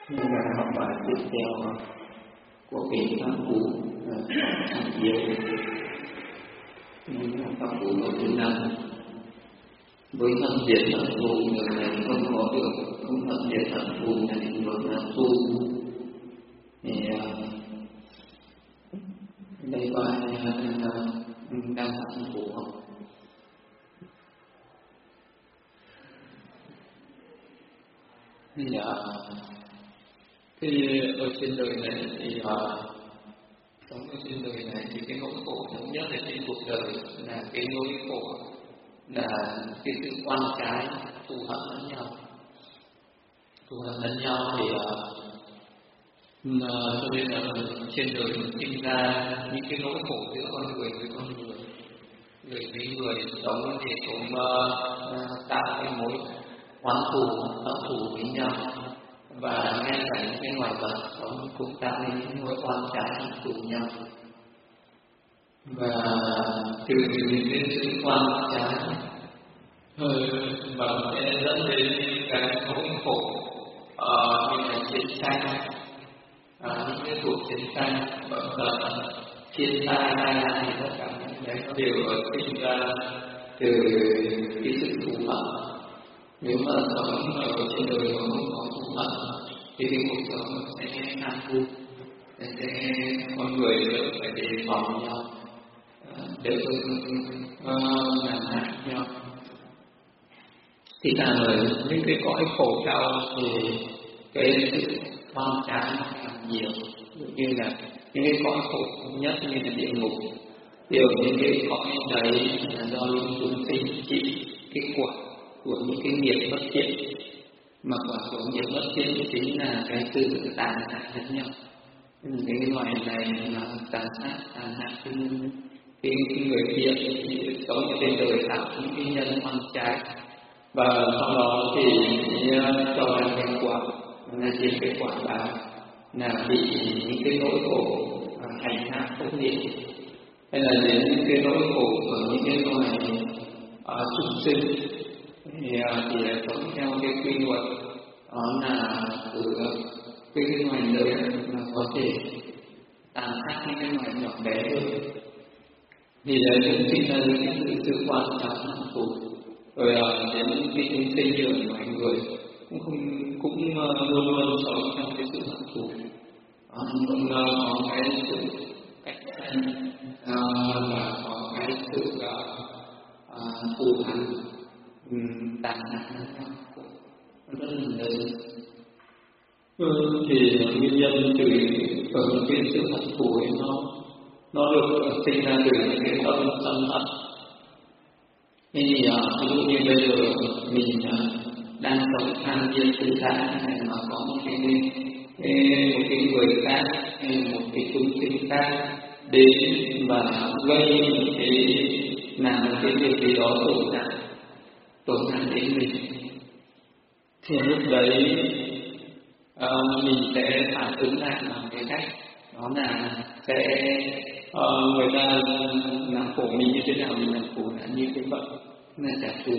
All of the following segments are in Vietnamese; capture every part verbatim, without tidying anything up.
Nhưng mà học bài tiếp theo của cái pháp cú tham yếu, nhưng là pháp cú ở thứ năm với thân diệt thần thù, người này không có được không thân diệt thần thù này được là tu. Thì đây có ai đang học phụ không? Thì khi ở trên đời này thì sống ở trên đời này thì cái nỗi khổ lớn nhất ở trên cuộc đời là cái nỗi khổ là cái sự oan trái, thù hận lẫn nhau. Thù hận lẫn nhau thì uh, cho nên là trên đời sinh ra những cái nỗi khổ giữa con người với con người, người với người sống thì cũng uh, tạo cái mối oán thù, hận thù với nhau, và ngay cả những cái loài vật sống cũng tạo nên những mối oan trái hận thù nhau. Và từ những cái sự oan trái và sẽ dẫn đến cái nỗi khổ uh, như là chiến tranh, uh, những cái cuộc chiến tranh, bệnh tật, thiên tai, tai nạn thì tất cả những cái nó đều ở sinh ra từ cái sự thù hận. Nếu mà sống ở trên đời mà không có thù hận thì cái cuộc sống sẽ an vui, sẽ con người đỡ phải đề phòng nhau, đỡ làm hại nhau. Thì càng ở những cái cõi khổ đau thì cái sự oan trái nó càng nhiều, như là những cái cõi khổ nhất như là địa ngục. Điều những cái cõi đấy là do những chúng sinh chịu cái quả của những cái nghiệp bất thiện, mà quả của nghiệp bất thiện chính là cái sự tàn hại lẫn nhau. Cái loài này là tàn sát, tàn hại cái, cái, cái người thiện thì sống trên đời tạo những cái nhân oan trái, và sau đó thì cho ra cái quả là trên cái quả báo là bị những cái nỗi khổ hành hạ khốc liệt, hay là đến những cái nỗi khổ của những cái loài uh, súc sinh thì thì sống theo cái quy luật đó là từ cái cái loài lớn là có thể tàn sát những cái loài nhỏ bé hơn, thì chúng sinh là những cái sự tự quan trọng hạnh phúc. Rồi đến những cái chúng sinh như ở ngoài người cũng không cũng luôn luôn sống trong cái sự hạnh phúc, cũng có cái sự cạnh tranh và có cái sự thù hằn tàn hại lẫn nhau rất là lớn. Thì nguyên nhân từ ở những cái sự hận thù ấy nó nó được sinh ra từ những cái tâm sân hận. Thì ví dụ như bây giờ mình đang sống an yên tự tại này, mà có một cái, cái một cái người khác hay một cái chúng sinh khác đến và gây một cái làm một cái việc gì đó tổn hại tổn hại đến mình, thì lúc đấy uh, mình sẽ phản ứng lại bằng cái cách đó là sẽ uh, người ta làm khổ mình như thế nào mình làm khổ lại như thế vậy, là trả thù.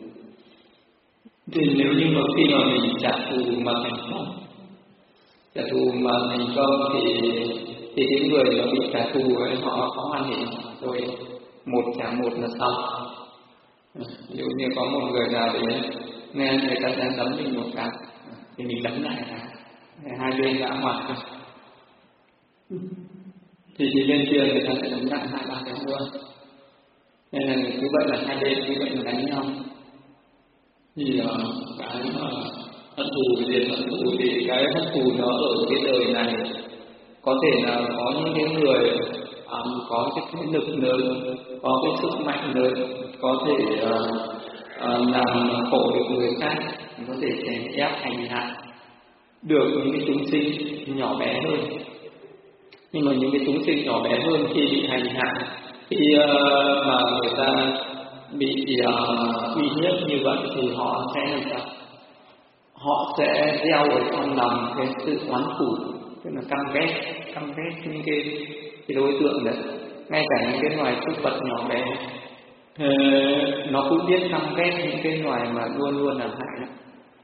Thì nếu như mà khi mà mình trả thù mà thành công, trả thù mà thành công thì thì cái người mà bị trả thù ấy họ có hoan hỉ rồi, một trả một là xong. Ví dụ như có một người nào đấy nghe người ta đang đấm mình một cái thì mình đấm lại là hai bên đã hòa rồi, thì thì bên kia người ta sẽ đấm lại hai ba cái luôn, nên là cứ vậy là hai bên cứ vậy là đánh nhau. Thì uh, cái mà hận thù diệt hận thù thì cái hận thù nó ở cái đời này có thể là có những cái người um, có cái thế lực lớn, có cái sức mạnh lớn, có thể uh, uh, làm khổ được người khác, có thể chèn ép hành hạ được những cái chúng sinh nhỏ bé hơn. Nhưng mà những cái chúng sinh nhỏ bé hơn khi bị hành hạ, khi uh, mà người ta bị uh, uy hiếp như vậy thì họ sẽ làm sao? Họ sẽ gieo ở trong lòng cái sự oán thù, tức là căm ghét, căm ghét những cái, cái đối tượng đấy. Ngay cả những cái loài súc vật nhỏ bé, nó cũng biết căm ghét những cái loài mà luôn luôn làm hại.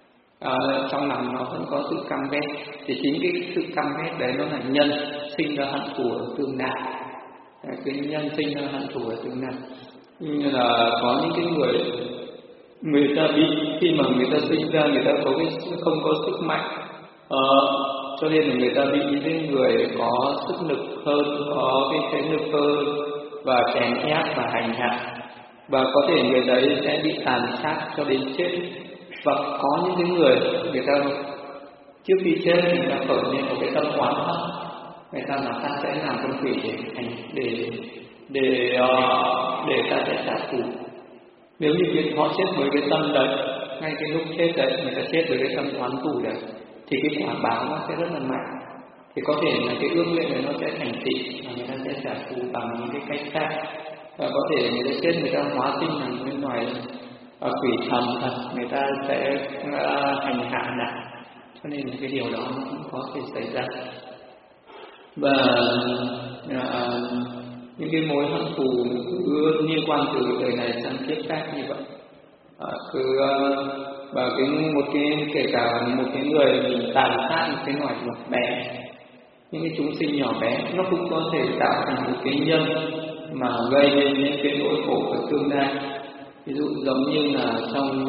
uh, trong lòng nó vẫn có sự căm ghét, thì chính cái sự căm ghét đấy nó là nhân sinh ra hận thù ở tương lai. Cái nhân sinh ra hận thù ở tương lai như là có những cái người người ta bị, khi mà người ta sinh ra người ta có cái không có sức mạnh, uh, cho nên là người ta bị những cái người có sức lực hơn, có cái thế lực hơn và chèn ép và hành hạ, và có thể người đấy sẽ bị tàn sát cho đến chết. Và có những cái người người ta trước khi chết người ta khởi lên một cái tâm oán hận, người ta là ta sẽ làm con quỷ để hành để để uh, để ta sẽ trả thù. Nếu như việc họ chết với cái tâm đấy, ngay cái lúc chết đấy người ta chết với cái tâm oán thù đấy, thì cái quả báo nó sẽ rất là mạnh. Thì có thể là cái ước nguyện này nó sẽ thành tựu và người ta sẽ trả thù bằng những cái cách khác. Và có thể người ta chết người ta hóa sinh thành bên ngoài uh, quỷ thần thật, người ta sẽ uh, hành hạ nặng. Cho nên cái điều đó nó cũng có thể xảy ra. Và uh, những cái mối hận thù cứ liên quan từ đời này sang kiếp khác như vậy. À, cứ uh, và cái một cái kể cả một cái người mình tàn sát một cái loài vật bé, những cái chúng sinh nhỏ bé, nó cũng có thể tạo thành một cái nhân mà gây nên những cái nỗi khổ ở tương lai. Ví dụ giống như là trong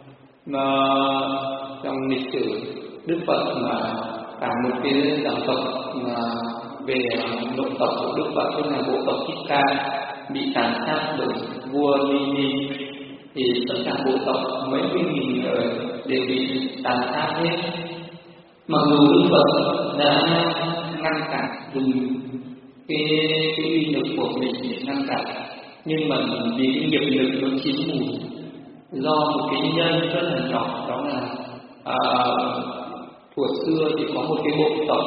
uh, trong lịch sử Đức Phật mà cả một cái dòng tộc mà về nội tộc của Đức Phật, tức là bộ tộc Thích Ca bị tàn sát bởi vua Ni, thì tất cả bộ tộc mấy mươi nghìn người đều bị tàn sát hết. Mặc dù Đức Phật đã ngăn cản, dùng cái cái uy lực của mình để ngăn cản, nhưng mà vì cái nghiệp lực nó chín mùi, do một cái nhân rất là nhỏ, đó là à, thuở xưa thì có một cái bộ tộc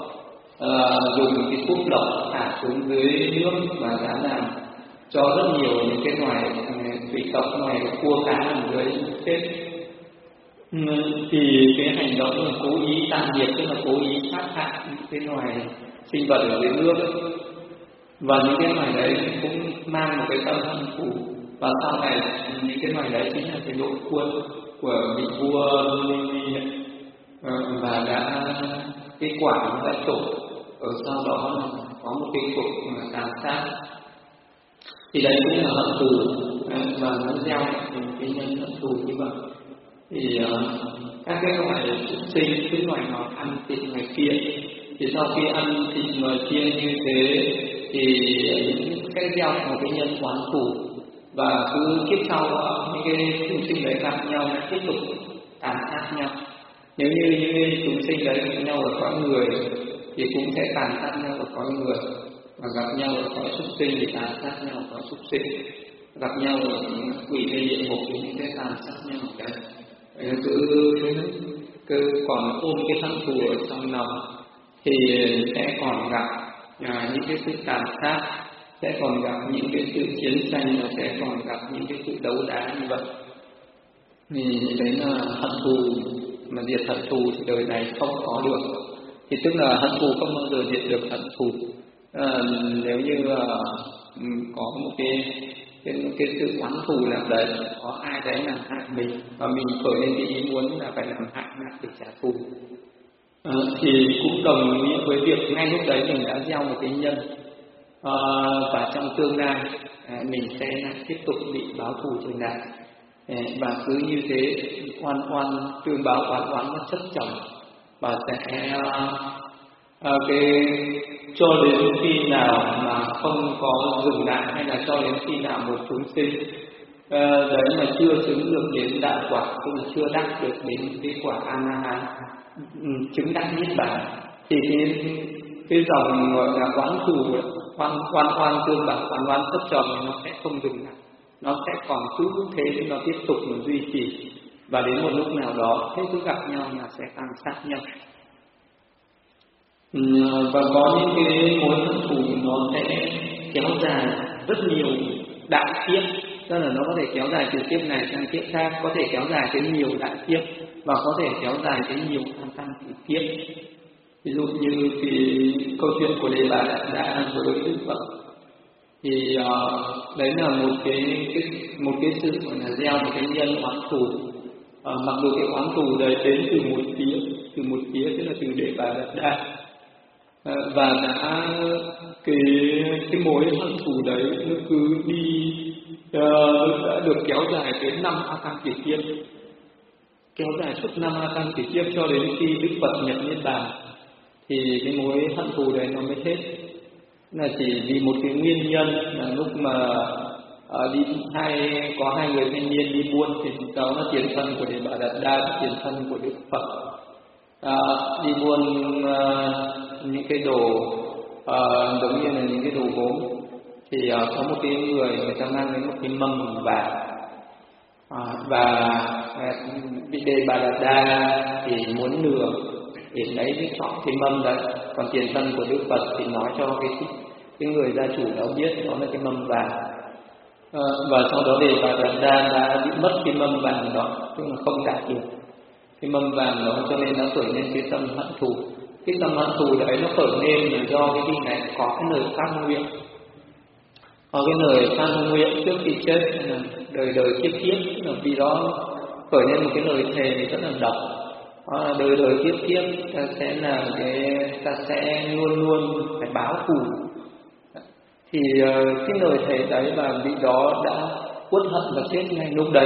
uh, dùng cái thuốc độc thả xuống dưới nước và đã làm cho rất nhiều những cái loài thủy tộc, loài cua cá ở dưới chết. Thì cái hành động là cố ý tàn diệt, tức là cố ý sát hại những cái loài sinh vật ở dưới nước ấy. Và những cái loài đấy cũng mang một cái tâm hận thù, và sau này những cái loài đấy chính là cái đội quân của vị vua Ni, và đã cái quả nó đã trổ. Ở sau đó là có một cái cuộc tàn sát, thì đấy cũng là hận thù, và nó gieo cái nhân hận thù như vậy. Thì uh, các cái loài súc sinh, cái loài nó ăn thịt ngoài kia, thì sau khi ăn thịt ngoài kia như thế thì sẽ gieo một cái nhân oán thù, và cứ kiếp sau những cái chúng sinh đấy gặp nhau lại tiếp tục tàn sát nhau. Nếu như những cái chúng sinh đấy gặp nhau ở cõi người thì cũng sẽ tàn sát nhau ở cõi người, và gặp nhau ở cõi súc sinh thì tàn sát nhau ở cõi súc sinh, gặp nhau ở quỷ hay địa ngục thì cũng sẽ tàn sát nhau ở đấy. Cứ cứ còn ôm cái hận thù ở trong lòng thì sẽ còn gặp à, những cái sự tàn sát, sẽ còn gặp những cái sự chiến tranh, và sẽ còn gặp những cái sự đấu đá như vậy. Thì đấy là hận thù, mà diệt hận thù thì đời này không có được. Thì tức là hận thù không bao giờ diệt được hận thù. À, nếu như uh, có một cái cái, cái sự oán thù nào đấy, có ai đấy làm hại mình và mình khởi lên cái ý muốn là phải làm hại lại để trả thù, à, thì cũng đồng nghĩa với việc ngay lúc đấy mình đã gieo một cái nhân, à, và trong tương lai à, mình sẽ tiếp tục bị báo thù trở lại. À, và cứ như thế oan oan tương báo, oán oán nó chất chồng, và sẽ à, à, cái cho đến khi nào mà không có dừng lại, hay là cho đến khi nào một chúng sinh uh, đấy mà chưa chứng được đến đạo quả, tức là chưa đắc được đến cái quả A-la-hán, chứng đắc niết bàn, thì cái cái dòng gọi là oán thù, oan oan oan tương báo, oan oan thất trầm nó sẽ không dừng lại, nó sẽ còn cứ thế nó tiếp tục nó duy trì, và đến một lúc nào đó thế cứ gặp nhau là sẽ tàn sát nhau. Và có những cái mối hận thù nó sẽ kéo dài rất nhiều đại kiếp, tức là nó có thể kéo dài từ kiếp này sang kiếp khác, có thể kéo dài tới nhiều đại kiếp, và có thể kéo dài tới nhiều trăm trăm kiếp. Ví dụ như cái câu chuyện của Đề Bà Đạt Đa với Đức Phật, thì uh, đấy là một cái, cái một cái sự gọi là gieo một cái nhân oán thù, À, mặc dù cái oán thù đấy đến từ một phía, từ một phía tức là từ Đề Bà Đạt Đa, à, và đã cái cái mối hận thù đấy nó cứ đi uh, đã được kéo dài đến năm A Tăng kỷ kiếp, kéo dài suốt năm A Tăng kỷ kiếp cho đến khi Đức Phật nhập niết bàn thì cái mối hận thù đấy nó mới hết. Là chỉ vì một cái nguyên nhân là lúc mà uh, đi hai có hai người thanh niên đi buôn thì đó là tiền thân của Đề Bà Đạt Đa, tiền thân của Đức Phật, à, đi buôn uh, những cái đồ uh, giống như là những cái đồ gốm thì uh, có một cái người người ta mang đến một cái mâm bằng vàng, à, và uh, vị Đề Bà Đạt Đa thì muốn lừa để lấy cái chọn cái mâm đấy, còn tiền thân của Đức Phật thì nói cho cái cái người gia chủ đó biết đó là cái mâm vàng, à, và sau đó Đề Bà Đạt Đa đã bị mất cái mâm vàng đó, tức là không đạt được cái mâm vàng đó, cho nên nó khởi lên cái tâm hận thù. Cái tâm hận thù đấy nó khởi lên là do cái vị này có cái lời phát nguyện, có cái lời phát nguyện trước khi chết là đời đời kiếp kiếp, tức là vì đó khởi lên một cái lời thề rất là độc. Đó là đời đời kiếp kiếp ta sẽ là cái ta sẽ luôn luôn phải báo thù. Thì uh, cái lời thề đấy và vị đó đã uất hận và chết ngay lúc đấy.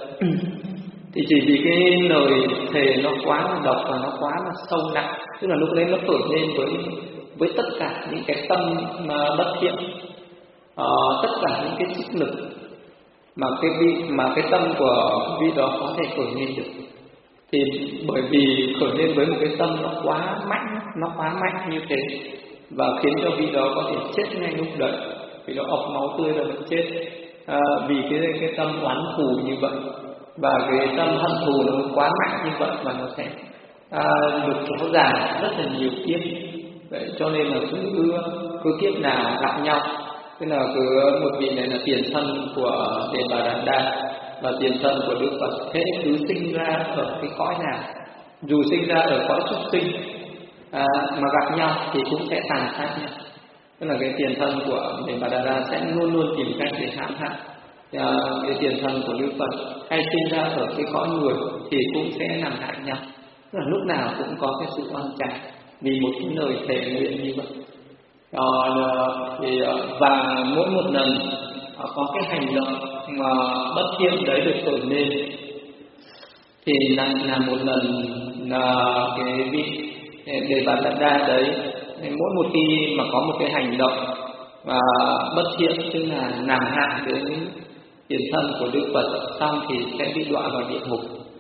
Thì chỉ vì cái lời thề nó quá là độc và nó quá là sâu nặng, tức là lúc đấy nó khởi lên với với tất cả những cái tâm mà bất thiện, uh, tất cả những cái sức lực mà cái vị mà cái tâm của vị đó có thể khởi lên được. Thì bởi vì khởi lên với một cái tâm nó quá mạnh, nó quá mạnh như thế và khiến cho vị đó có thể chết ngay lúc đấy, vì nó ọc máu tươi là vẫn chết, à, vì cái cái tâm oán thù như vậy và cái tâm hận thù nó quá mạnh như vậy và nó sẽ à, được kéo dài rất là nhiều kiếp. Vậy cho nên là cứ cứ kiếp nào gặp nhau, tức là cứ một vị này là tiền thân của Đề Bà Đạt Đa và tiền thân của Đức Phật, thế cứ sinh ra ở cái cõi nào, dù sinh ra ở cõi súc sinh à, mà gặp nhau thì cũng sẽ tàn sát nhau. Tức là cái tiền thân của Đề Bà Đạt Đa sẽ luôn luôn tìm cách để hãm hại à, cái tiền thân của Đức Phật, hay sinh ra ở cái cõi người thì cũng sẽ làm hại nhau. Tức là lúc nào cũng có cái sự oan trái vì một cái lời thề nguyện như vậy. À, thì, và mỗi một lần có cái hành động mà bất thiện đấy được khởi lên thì là, là một lần là cái vị Đề Bà Đạt Đa đấy, mỗi một khi mà có một cái hành động mà bất thiện, tức là làm hại đến tiền thân của Đức Phật xong thì sẽ bị đọa vào địa ngục.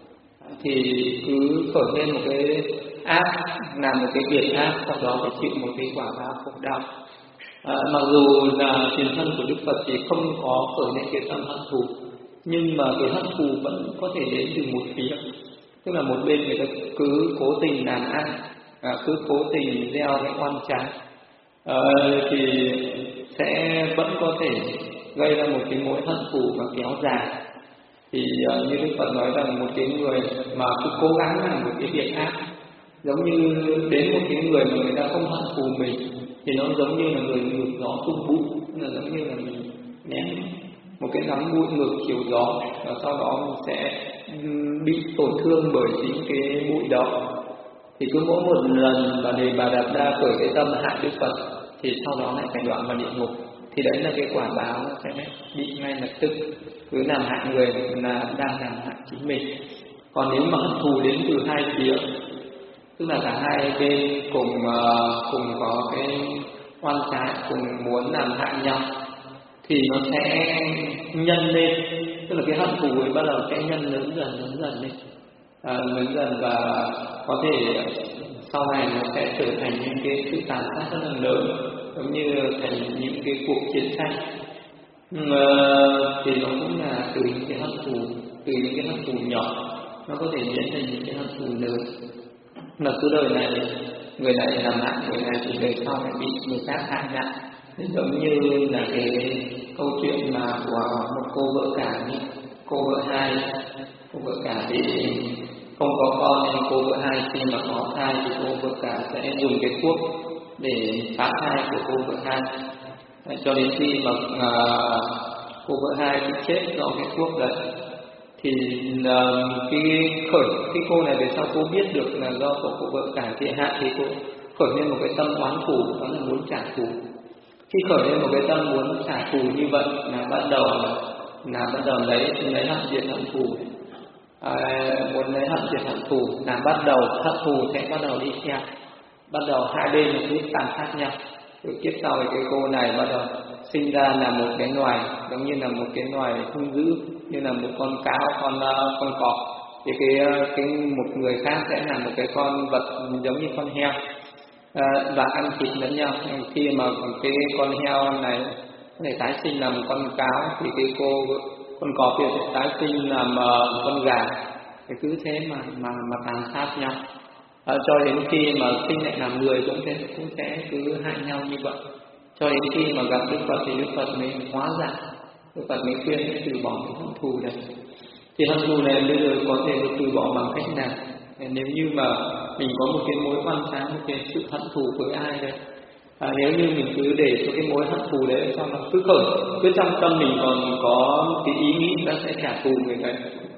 Thì cứ khởi lên một cái ác, làm một cái việc ác, sau đó phải chịu một cái quả báo khổ đau. À, mặc dù là tiền thân của Đức Phật thì không có khởi lên cái tâm hận thù, nhưng mà cái hận thù vẫn có thể đến từ một phía, tức là một bên người ta cứ cố tình làm ác, à, cứ cố tình gieo cái oan trái, à, thì sẽ vẫn có thể gây ra một cái mối hận thù và kéo dài. Thì uh, như Đức Phật nói rằng một cái người mà cứ cố gắng làm một cái việc ác, giống như đến một cái người mà người ta không hận thù mình thì nó giống như là người ngược gió tung bụi, là giống như là mình ném một cái nắm bụi ngược chiều gió và sau đó mình sẽ bị tổn thương bởi chính cái bụi đó. Thì cứ mỗi một lần mà Đề Bà Đạt Đa khởi cái tâm hại Đức Phật thì sau đó lại phải đọa vào địa ngục. Thì đấy là cái quả báo nó sẽ bị ngay lập tức, cứ làm hại người là đang làm hại chính mình. Còn nếu mà hận thù đến từ hai phía, tức là cả hai bên cùng uh, cùng có cái oan trái, cùng muốn làm hại nhau thì nó sẽ nhân lên, tức là cái hận thù ấy bắt đầu sẽ nhân lớn dần lớn dần lên, à, lớn dần và có thể sau này nó sẽ trở thành những cái sự tàn sát rất là lớn, giống như thành những cái cuộc chiến tranh. Mà thì nó cũng là từ những cái hận thù, từ những cái hận thù nhỏ nó có thể biến thành những cái hận thù lớn. Là cứ đời này người này làm hại người này thì đời sau lại bị người khác hại lại. Giống như là cái câu chuyện mà của một cô vợ cả, cô vợ hai, cô vợ cả thì không có con nên cô vợ hai khi mà có thai thì cô vợ cả sẽ dùng cái thuốc để phá thai của cô vợ hai, cho đến khi mà à, cô vợ hai bị chết do cái thuốc đấy Thì uh, cái khởi cái cô này về sau cô biết được là do của cô vợ cả thiện hại, thì cô khởi lên một cái tâm oán thù, đó là muốn trả thù. Khi khởi lên một cái tâm muốn trả thù như vậy là bắt đầu là bắt đầu lấy lấy hận diệt hận thù, à, muốn lấy hận diệt hận thù là bắt đầu hận thù sẽ bắt đầu đi theo, bắt đầu hai bên cứ tàn sát nhau. Từ kiếp sau thì cái cô này bắt đầu sinh ra là một cái loài giống như là một cái loài hung dữ, như là một con cáo, con con cọp. Thì cái cái một người khác sẽ là một cái con vật giống như con heo, à, và ăn thịt lẫn nhau. Khi mà cái con heo này có thể tái sinh làm con cáo thì cái cô con cọp kia sẽ tái sinh làm uh, con gà. Thì cứ thế mà mà mà tàn sát nhau, à, cho đến khi mà sinh lại làm người cũng thế, cũng sẽ cứ hại nhau như vậy, cho đến khi mà gặp Đức Phật thì Đức Phật mới hóa giải. Đức Phật mới khuyên để từ bỏ cái hận thù này. Thì hận thù này bây giờ có thể được từ bỏ bằng cách nào? Nếu như mà mình có một cái mối quan sáng, một cái sự hận thù với ai đấy, à, nếu như mình cứ để cho cái mối hận thù đấy ở trong nó cứ khởi, cứ trong tâm mình còn có cái ý nghĩ ta sẽ trả thù người đấy,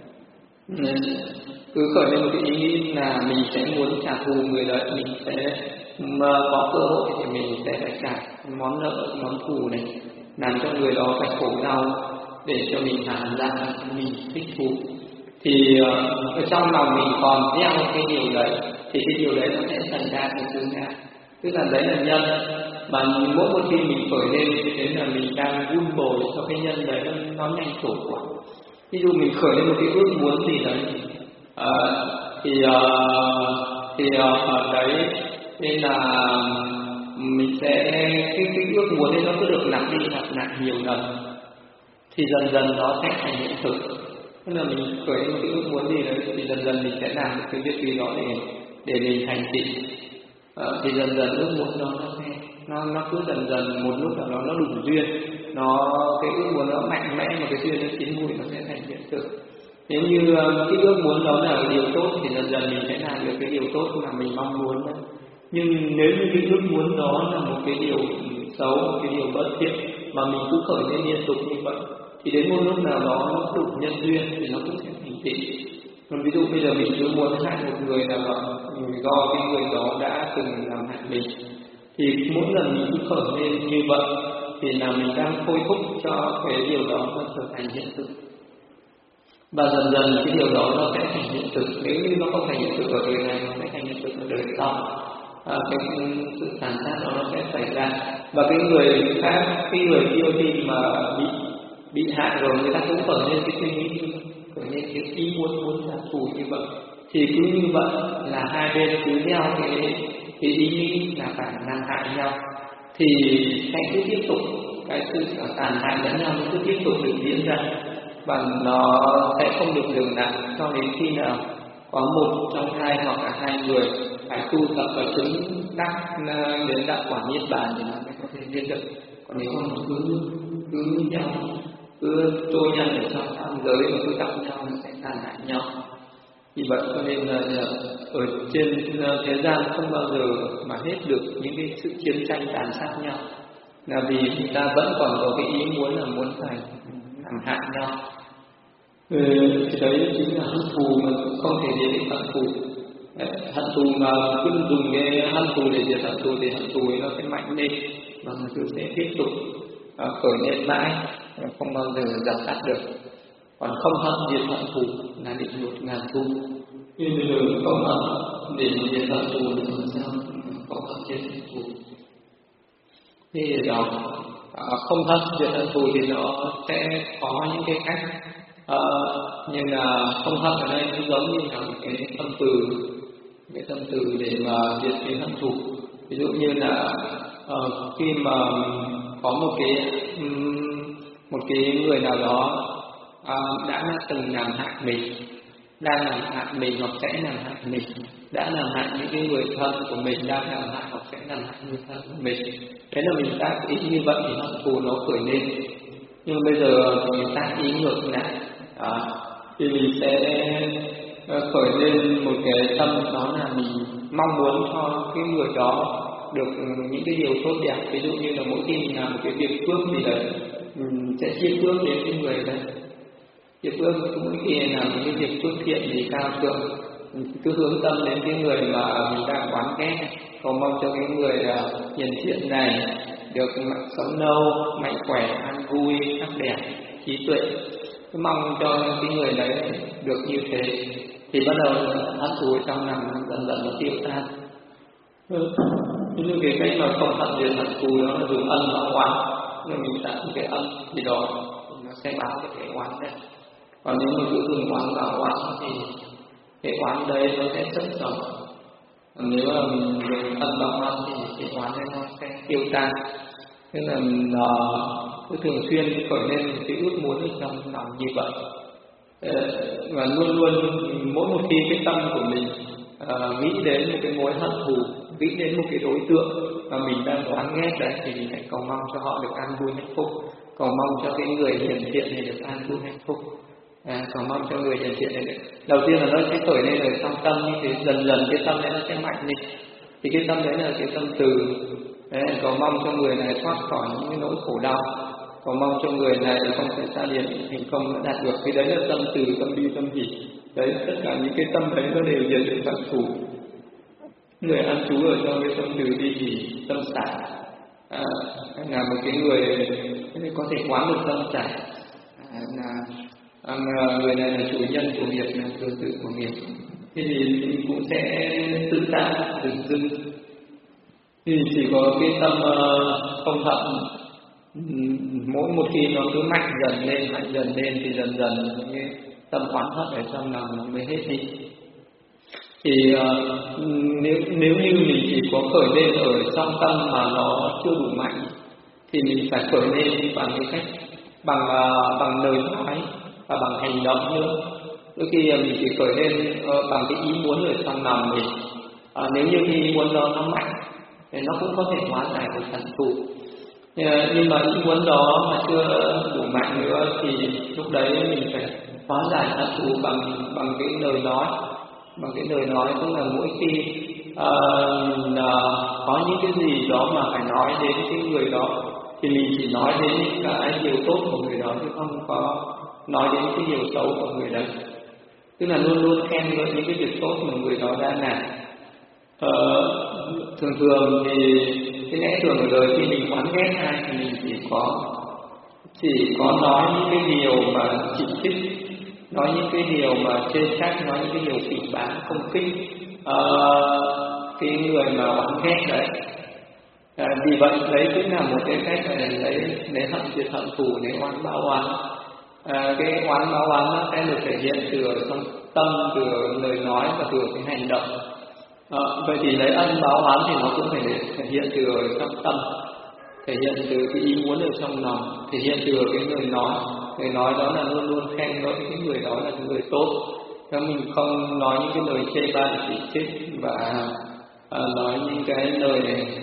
cứ khởi lên một cái ý nghĩ là mình sẽ muốn trả thù người đấy, mình sẽ mà có cơ hội thì mình sẽ phải trả món nợ, món thù này, làm cho người đó phải khổ đau để cho mình hàn ra mình thích thú. Thì ở trong lòng mình còn gieo cái điều đấy thì cái điều đấy nó sẽ xảy ra từ tương lai. Tức là đấy là nhân, mà mỗi một khi mình khởi lên thì thế là mình đang vun bồi cho cái nhân đấy nó, nó nhanh trổ quả. Ví dụ mình khởi lên một cái ước muốn gì đấy, à, thì uh, thì uh, đấy nên là mình sẽ cái, cái ước muốn đấy nó cứ được lặp đi lặp lại nhiều lần, thì dần dần nó sẽ thành hiện thực. Tức là mình khởi lên một cái ước muốn gì đấy thì dần dần mình sẽ làm được cái việc gì đó để để mình thành tựu. À, thì dần dần ước muốn đó nó sẽ nó nó cứ dần dần một lúc nào đó nó đủ duyên, nó cái ước muốn nó mạnh mẽ mà cái duyên nó chín mùi nó sẽ thành hiện thực. Nếu như cái ước muốn đó là điều tốt thì dần dần mình sẽ làm được cái điều tốt mà mình mong muốn đó. Nhưng nếu như cái ước muốn đó là một cái điều xấu, một cái điều bất thiện mà mình cứ khởi lên liên tục như vậy, thì đến một lúc nào đó nó đủ nhân duyên thì nó cũng sẽ thành tựu. Còn ví dụ bây giờ mình cứ muốn hại một người nào đó, do cái người đó đã từng làm hại mình, thì mỗi lần mình cứ khởi lên như vậy thì là mình đang thôi thúc cho cái điều đó nó trở thành hiện thực. Và dần dần cái điều đó nó sẽ thành hiện thực. Nếu như nó không thành hiện thực ở đời này, nó sẽ thành hiện thực ở đời sau. À, cái sự tàn sát đó nó sẽ xảy ra. Và cái người khác, cái người yêu thì mà bị bị hại rồi, người ta cũng khởi lên cái suy nghĩ như vậy, khởi lên cái ý muốn muốn trả thù như vậy. Thì cứ như vậy là hai bên cứ theo cái cái ý nghĩ là phải làm hại nhau, thì sẽ cứ tiếp tục cái sự tàn hại lẫn nhau nó cứ tiếp tục được diễn ra, và nó sẽ không được dừng lại cho đến khi nào có một trong hai hoặc là hai người phải tu tập và chứng đắc đến đạo quả niết bàn thì nó mới có thể liên được. Còn nếu mà cứ cứ nhau cứ trôi nhau ở trong tam giới và cứ gặp nhau nó sẽ tàn hại nhau. Vì vậy cho nên là ở trên thế gian không bao giờ mà hết được những cái sự chiến tranh tàn sát nhau, là vì người ta vẫn còn có cái ý muốn là muốn phải làm hại nhau. Ừ, thì đấy chính là hận thù mà không thể để hận thù. Hận thù mà cứ dùng cái hận thù để diệt hận thù thì hận thù ấy nó sẽ mạnh lên và nó sẽ tiếp tục à, khởi lên mãi, không bao giờ dập tắt được. Còn không hận diệt hận thù là định luật ngàn thu. Nhưng bây giờ không hận để diệt hận thù thì làm sao không hận diệt hận thù? Thì đó à, không hận diệt hận thù thì nó sẽ có những cái cách à, như là không hận ở đây cũng giống như là cái tâm từ, cái tâm từ để mà diệt cái hận thù. Ví dụ như là uh, khi mà có một cái um, một cái người nào đó uh, đã từng làm hại mình, đang làm hại mình hoặc sẽ làm hại mình, đã làm hại những cái người thân của mình, đang làm hại hoặc sẽ làm hại người thân của mình, thế là mình tác ý như vậy thì hận thù nó khởi lên. Nhưng bây giờ mình tác ý ngược lại à, thì mình sẽ khởi lên một cái tâm, đó là mình mong muốn cho cái người đó được những cái điều tốt đẹp. Ví dụ như là mỗi khi mình làm một cái việc phước gì đấy, mình sẽ chia phước đến cái người đấy. Việc ước mỗi khi làm những cái việc phước thiện thì cao thượng, cứ hướng tâm đến cái người mà mình đang oán ghét, cầu mong cho cái người uh, hiền thiện này được sống lâu, mạnh khỏe, an vui, sắc đẹp, trí tuệ. Cứ mong cho cái người đấy được như thế thì bắt đầu hận thù trong lòng dần dần nó tiêu tan. Ừ. Như cái cách mà không hận về hận thù đó là dùng ân và oán. Nếu mình tạo cái ân thì đó nó sẽ báo cái oán đấy. Còn nếu mà cứ dùng oán và oán thì cái oán đấy nó sẽ rất rộng. Nếu mà mình dùng ân và oán thì cái oán đấy nó sẽ tiêu tan. Thế là nó cứ thường xuyên khởi lên một cái ước muốn ở trong lòng như vậy. Và luôn luôn mỗi một khi cái tâm của mình uh, nghĩ đến một cái mối hận thù, nghĩ đến một cái đối tượng mà mình đang oán ghét đấy, thì mình hãy cầu mong cho họ được an vui hạnh phúc, cầu mong cho cái người hiền thiện này được an vui hạnh phúc, à, cầu mong cho người hiền thiện này được. Đầu tiên là nó sẽ khởi lên ở trong tâm, như thế dần dần cái tâm đấy nó sẽ mạnh lên. Thì cái tâm đấy là cái tâm từ, đấy, cầu mong cho người này thoát khỏi những cái nỗi khổ đau, cầu mong cho người này không phải xa điền thành công đã đạt được. Cái đấy là tâm từ, tâm bi, tâm hỷ. Đấy, tất cả những cái tâm đấy nó đều diệt được hận thù. Người an trú ở trong cái tâm từ bi hỷ, tâm xả, à, là một cái người có thể quán được tâm xả, à, là à, người này là chủ nhân của nghiệp, là tự tự của nghiệp. Thế thì mình cũng sẽ tự tại dừng dưng. Thì chỉ có cái tâm uh, không hận, mỗi một khi nó cứ mạnh dần lên, mạnh dần lên thì dần dần cái tâm oán hận ở trong lòng nó mới hết đi. Thì uh, nếu nếu như mình chỉ có khởi lên ở trong tâm mà nó chưa đủ mạnh thì mình phải khởi lên bằng cái cách bằng uh, bằng lời nói và bằng hành động nữa. Đôi khi uh, mình chỉ khởi lên uh, bằng cái ý muốn ở trong lòng mình. Uh, nếu như cái ý muốn đó nó mạnh thì nó cũng có thể hóa giải được hận thù. Nhưng mà ý muốn đó mà chưa đủ mạnh nữa thì lúc đấy mình phải hóa giải hận thù bằng bằng cái lời nói, bằng cái lời nói. Tức là mỗi khi uh, uh, có những cái gì đó mà phải nói đến cái người đó thì mình chỉ nói đến những cái điều tốt của người đó, chứ không có nói đến cái điều xấu của người đó. Tức là luôn luôn khen ngợi những cái việc tốt mà người đó đã làm. Ờ, thường thường thì cái lẽ thường ở đời khi mình oán ghét ai thì mình chỉ có chỉ có nói những cái điều mà chỉ trích, nói những cái điều mà chê trách, nói những cái điều phỉ báng không khích uh, cái người mà oán ghét đấy. À, vì vậy đấy cũng là một cái cách để lấy lấy hận diệt hận thù, lấy oán báo oán. À, cái oán báo oán nó sẽ được thể hiện từ trong tâm, từ lời nói và từ cái hành động. À, vậy thì lấy ân báo oán thì nó cũng phải thể hiện từ trong tâm, thể hiện từ cái ý muốn ở trong lòng, thể hiện từ cái lời nói. Lời nói đó là luôn luôn khen ngợi cái người đó là cái người tốt. Nếu mình không nói những cái lời chê bai chỉ trích và à, nói những cái lời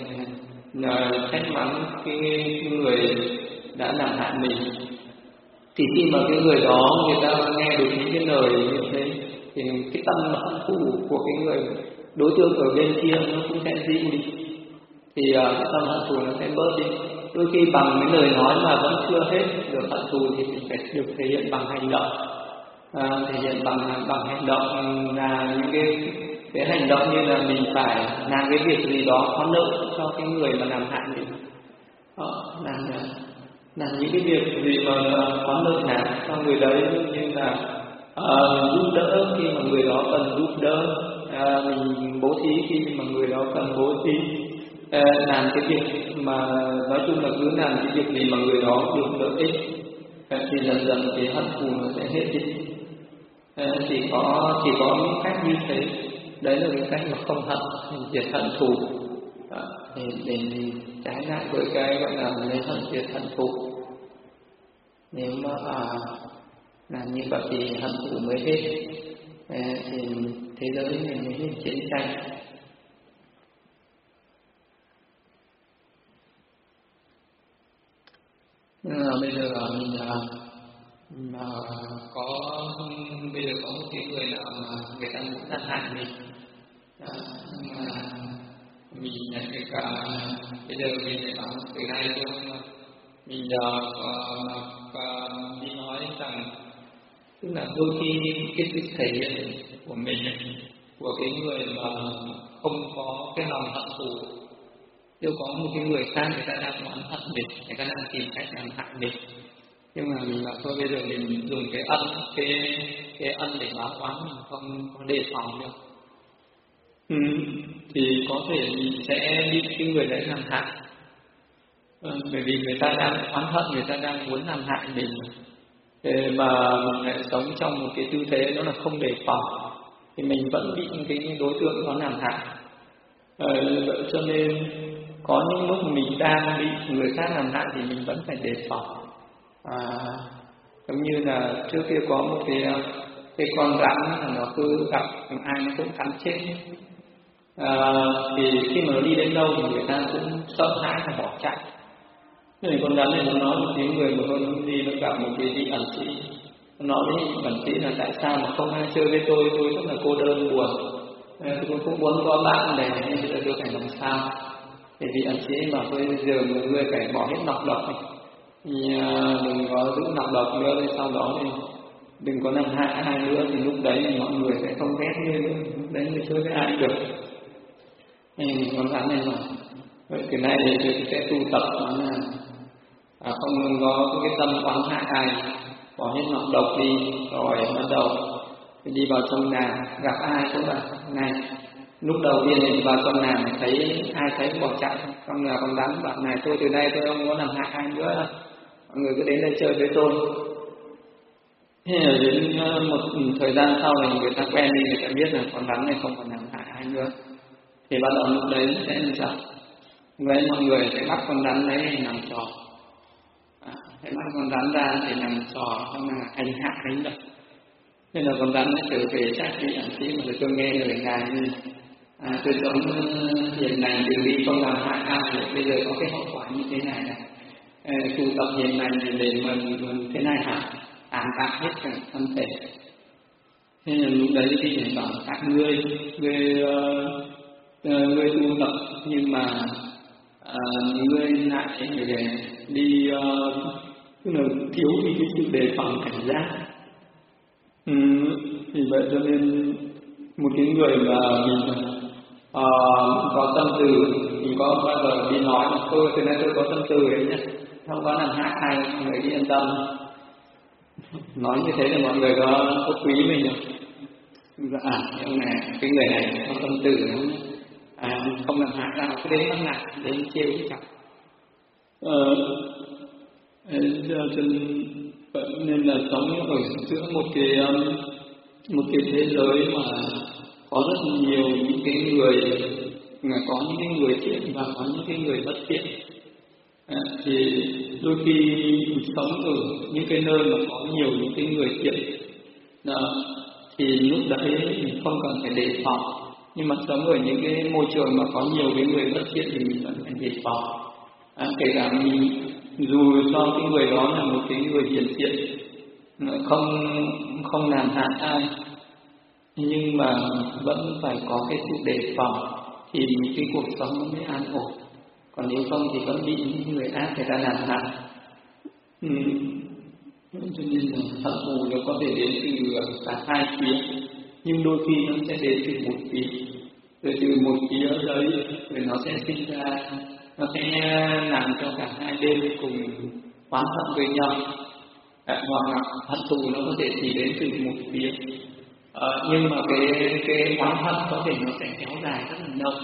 là trách mắng cái người đã làm hại mình, thì khi mà cái người đó người ta nghe được những cái lời như thế thì cái tâm hận thù của cái người đối tượng ở bên kia nó cũng sẽ dịu đi, thì uh, cái tâm hận thù nó sẽ bớt đi. Đôi khi bằng cái lời nói mà vẫn chưa hết được hận thù thì mình phải được thể hiện bằng hành động. À, thể hiện bằng bằng hành động là những cái cái hành động như là mình phải làm cái việc gì đó có lợi cho cái người mà làm hại mình. Đó, làm làm những cái việc gì mà có lợi làm cho người đấy, như là uh, giúp đỡ khi mà người đó cần giúp đỡ, uh, mình bố thí khi mà người đó cần bố thí, uh, làm cái việc mà nói chung là cứ làm cái việc gì mà người đó được lợi ích, uh, thì dần dần cái hận thù nó sẽ hết đi. Uh, chỉ có chỉ có những cách như thế, đấy là cái cách mà không hận, diệt hận thù. Uh, để, để trái lại với cái gọi là lấy hận diệt hận thù. Nếu mà à, làm như vậy thì hận thù mới hết, à, thì thế giới này mới hết chiến tranh. Nhưng mà bây giờ mình à, mà có bây giờ có một cái người nào mà người ta muốn sát hại mình, à, nhưng mà mình nhận được cả bây giờ mình phải bảo từ nay thôi, mình giờ uh, uh, đi nói rằng Tức là đôi khi cái sự thể hiện của mình, của cái người mà không có cái lòng hận thù, nếu có một cái người khác người ta đang oán hận mình, người ta đang tìm cách làm hại mình, nhưng mà mình bảo thôi bây giờ mình dùng cái ân cái cái ân để báo oán, mình không có đề phòng được, ừ, thì có thể mình sẽ bị cái người đấy làm hại, ừ, bởi vì người ta đang oán hận, người ta đang muốn làm hại mình, để mà mình lại sống trong một cái tư thế đó là không đề phòng, thì mình vẫn bị những cái đối tượng đó làm hại. ờ, vậy cho nên có những lúc mình đang bị người khác làm hại thì mình vẫn phải đề phòng. À, giống như là trước kia có một cái cái con rắn là nó cứ gặp ai nó cũng cắn chết, à, thì khi mà nó đi đến đâu thì người ta cũng sợ hãi và bỏ chạy. Nên con rắn này nó nói một tiếng người một con đi nó gặp một cái vị ẩn sĩ, nó nói với ẩn sĩ là tại sao mà không ai chơi với tôi, tôi rất là cô đơn buồn, tôi cũng cũng muốn có bạn để nên bây giờ tôi phải làm sao. Thì vị ẩn sĩ bảo tôi bây giờ mọi người phải bỏ hết nọc độc này, thì đừng có giữ nọc độc nữa, thì sau đó thì đừng có làm hại ai nữa, thì lúc đấy thì mọi người sẽ không ghét nữa, lúc đấy mới chơi với ai được. Thì con rắn này mà vậy cái này thì tôi sẽ tu tập nó là à, không có cái tâm oán hại ai, bỏ hết nọc độc đi, rồi bắt đầu đi vào trong nhà, gặp ai cũng bảo này. Lúc đầu tiên thì vào trong nhà này thấy ai thấy bỏ chạy, trong nhà con rắn bảo này tôi từ đây tôi không có làm hại ai nữa, mọi người cứ đến đây chơi với tôi. Thế là đến một thời gian sau này người ta quen đi, người ta biết là con rắn này không còn làm hại ai nữa, thì bắt đầu lúc đấy sẽ làm sao? Vậy mọi người sẽ bắt con rắn đấy làm trò, à, sẽ bắt con rắn ra để làm trò, không là hành hạ đánh đập. Nên là con rắn nó trở về trách vị ẩn sĩ mà tôi nghe lời ngài như à, tôi sống hiền lành từ bi không làm hại ai, bây giờ có cái hậu quả như thế này này, à, tu tập hiền lành để mình, mình thế này hả, tàn tạ hết cả thân thể. Thế là lúc đấy thì phải bảo các ngươi, ngươi uh, uh, ngươi tu tập nhưng mà uh, ngươi lại để đi uh, tức là thiếu đi cái sự đề phòng cảnh giác. Ừ, vì vậy cho nên một cái người mà mình uh, có tâm từ, mình có bao giờ đi nói là tôi từ nay tôi có tâm từ đấy nhé, không có làm hại ai, mọi người yên tâm. Nói như thế là mọi người có, có quý mình không? À, ông này, cái người này có tâm từ, à, không làm hại nào, cứ đến bắt nạt, đến trêu cái chọc. Ờ, cho nên là sống ở giữa một cái một cái thế giới mà có rất nhiều những cái người, mà có những cái người thiện và có những cái người bất thiện. À, thì đôi khi mình sống ở những cái nơi mà có nhiều những cái người thiện đó, thì lúc đấy mình không cần phải đề phòng, nhưng mà sống ở những cái môi trường mà có nhiều cái người bất thiện thì mình vẫn phải đề phòng. À, kể cả mình dù cho cái người đó là một cái người hiền thiện, không không làm hại ai, nhưng mà vẫn phải có cái sự đề phòng thì cái cuộc sống nó mới an ổn. Còn nếu không thì vẫn bị những người ác người ta làm hại. Ừ. Cho nên là hận thù nó có thể đến từ cả hai phía, nhưng đôi khi nó sẽ đến từ một phía, rồi từ một phía đấy rồi nó sẽ sinh ra, nó sẽ làm cho cả hai bên cùng oán hận với nhau. À, hoặc là hận thù nó có thể chỉ đến từ một phía, à, nhưng mà cái cái oán hận có thể nó sẽ kéo dài rất là lâu.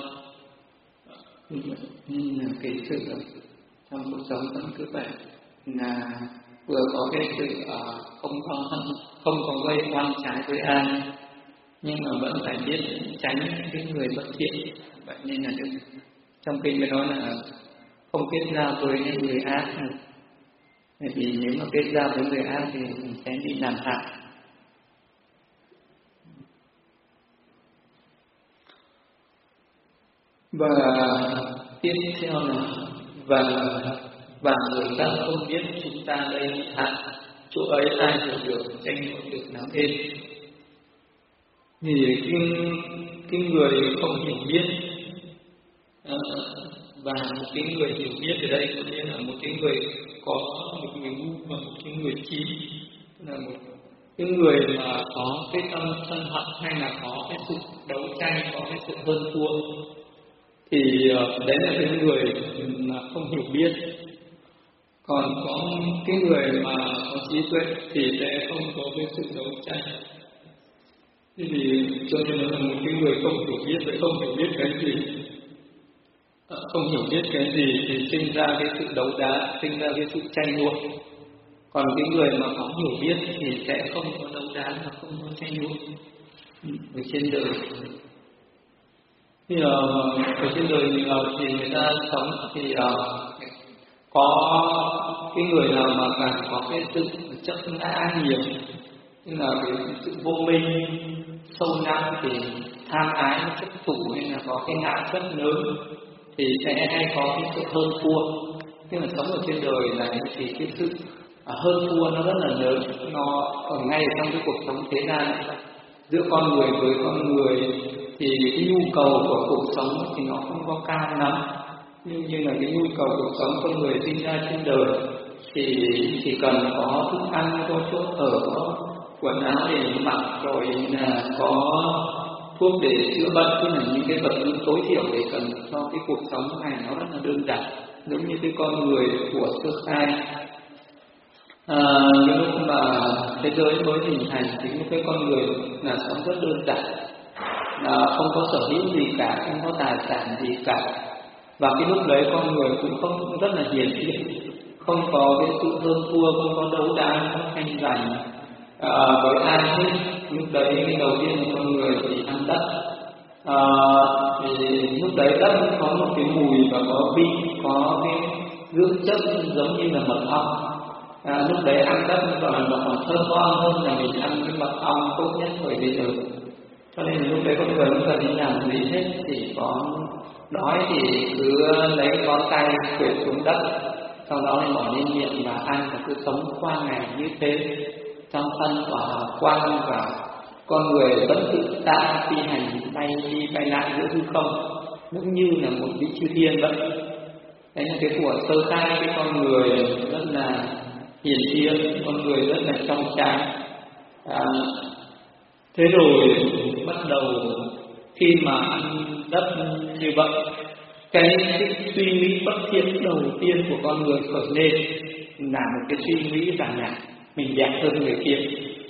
Nhưng là cái sự trong cuộc sống vẫn cứ phải là vừa có cái sự uh, không có hận, không có gây oan trái với ai, nhưng mà vẫn phải biết tránh cái người bất thiện. Vậy nên là được trong kinh mới nói là không kết giao với những người ác. Bởi vì nếu mà kết giao với người ác thì mình sẽ bị làm hại. Và tiếp theo là và và người ta không biết chúng ta đây bị hại, chỗ ấy ai hiểu được, tranh luận được nào hết. Thì cái, cái người không hiểu biết à, và một cái người hiểu biết ở đây có nghĩa là một cái người có một người ngu và một cái người trí, tức là một cái người mà có cái tâm sân hận hay là có cái sự đấu tranh, có cái sự hơn thua thì đấy là cái người mà không hiểu biết. Còn có cái người mà có trí tuệ thì sẽ không có cái sự đấu tranh. Thế thì cho nên là một cái người không hiểu biết và không hiểu biết cái gì, không hiểu biết cái gì thì sinh ra cái sự đấu đá, sinh ra cái sự tranh đua. Còn cái người mà có hiểu biết thì sẽ không có đấu đá và không có tranh đua ở trên đời. Thì uh, ở trên đời uh, thì người ta sống thì uh, có cái người nào mà càng có cái sự chấp ngã nhiều, tức là cái sự vô minh sâu nặng thì tham ái chấp thủ hay là có cái ngã rất lớn thì sẽ hay có cái sự hơn thua. Nhưng mà sống ở trên đời này thì cái sự à, hơn thua nó rất là lớn, nó ở ngay trong cái cuộc sống thế gian giữa con người với con người thì cái nhu cầu của cuộc sống thì nó không có cao lắm, nhưng như là cái nhu cầu cuộc sống con người sinh ra trên đời thì chỉ cần có thức ăn, có chỗ ở, có quần áo để mặc, rồi là có thuốc để chữa bệnh, tức là những cái vật tư tối thiểu để cần cho cái cuộc sống này nó rất là đơn giản, giống như cái con người của sơ khai. À, những lúc mà thế giới mới hình thành thì những cái con người là sống rất đơn giản, là không có sở hữu gì cả, không có tài sản gì cả, và cái lúc đấy con người cũng không rất là hiền thiện, không có cái sự hơn thua, không có đấu đá, không tranh giành à, với ai hết. Lúc đấy đầu tiên là con người thì ăn đất, à, thì lúc đấy đất có một cái mùi và có vị, có cái dưỡng chất giống như là mật ong. À, lúc đấy ăn đất còn nó còn thơm ngon hơn là mình ăn cái mật ong tốt nhất thời bây giờ. Cho nên lúc đấy con người không cần đi làm gì hết, chỉ có đói thì cứ lấy ngón tay quệt xuống đất, sau đó lại bỏ lên miệng và ăn, và cứ sống qua ngày như thế. Trong thân của quang và con người vẫn tự ta phi hành bay đi bay lại giữa hư không, cũng như là một vị chư thiên vậy. Đấy là cái của sơ khai, cái con người rất là hiền thiện, con người rất là trong sáng. À, thế rồi bắt đầu khi mà ăn đất như vậy, cái, cái suy nghĩ bất thiện đầu tiên của con người khởi lên là một cái suy nghĩ rằng là mình đẹp hơn người kia.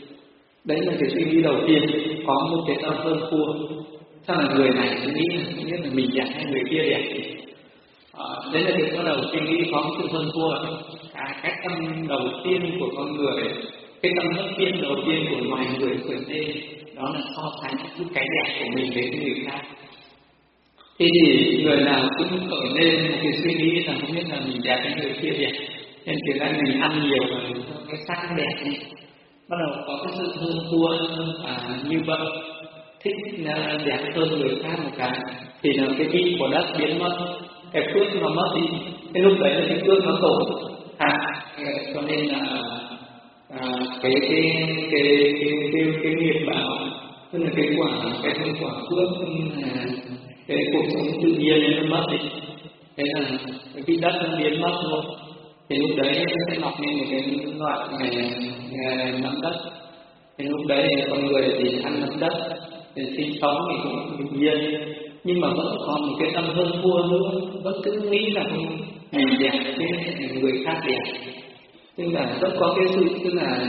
Đấy là cái suy nghĩ đầu tiên, có một cái tâm hơn thua. Sao là người này suy nghĩ là nghĩa là mình đẹp hay người kia đẹp? À, đấy là cái bắt đầu suy nghĩ có sự hơn thua. À, cái tâm đầu tiên của con người, cái tâm bất thiện đầu tiên của loài người khởi lên đó là so sánh cái đẹp của mình với người khác. Thế thì người nào cũng khởi lên một cái suy nghĩ là không biết là mình đẹp hay người kia đẹp, nên từ nay mình ăn nhiều và mình có cái sắc đẹp này, bắt đầu có cái sự hơn thua à, như vậy, thích uh, đẹp hơn người khác một cái thì là cái vị của đất biến mất, cái phước nó mất đi, cái lúc đấy là cái phước nó tổn à, cho nên là à, cái cái cái cái cái cái nghiệp báo, tức là cái quả cái quả phước là cái cuộc sống tự nhiên nó mất đi, thế là cái vị đất nó biến mất thôi. Thì lúc đấy nó sẽ mọc lên một cái loại nấm đất. Thì lúc đấy con người thì ăn nấm đất, thì sinh sống thì cũng bình yên, nhưng mà vẫn còn một cái tâm hơn thua nữa, vẫn cứ nghĩ là mình đẹp cái người khác đẹp, tức là rất có cái sự tức là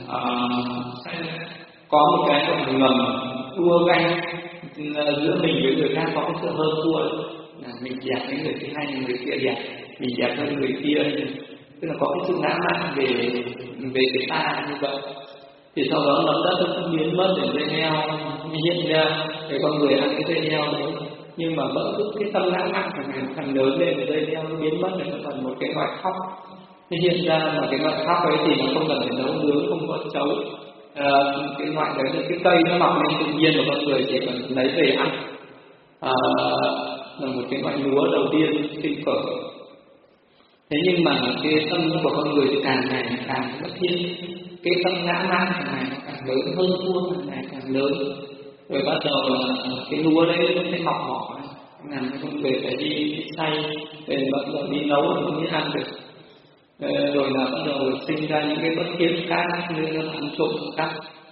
uh, có một cái gọi là ngầm đua ganh giữa mình với người khác, có cái sự hơn thua là mình đẹp cái người thứ hai, người kia đẹp, mình đẹp hơn người kia, tức là có cái sự ngã mạn về về cái ta như vậy. Thì sau đó nấm đất nó cũng biến mất để dây leo hiện ra, để con người ăn cái dây leo đấy, nhưng mà vẫn cứ cái tâm ngã mạn càng ngày càng lớn lên, để dây leo nó biến mất, để nó thành một cái loại khóc. Thì hiện ra là cái loại khóc ấy thì nó không cần phải nấu nướng, không có chấu. À, cái loại đấy là cái cây nó mọc lên tự nhiên, và con người chỉ cần lấy về ăn. À, là một cái loại lúa đầu tiên sinh khởi. Thế nhưng mà cái tâm của con người thì càng ngày càng bất thiện, cái tâm ngã mạn càng ngày càng lớn, hơn thua càng ngày càng lớn, rồi bắt đầu là cái lúa đấy nó sẽ mọc mỏ, làm cho con người phải đi xay, để bắt đầu đi nấu không mới ăn được. Rồi là bắt đầu sinh ra những cái bất thiện khác, như là ăn trộm khác,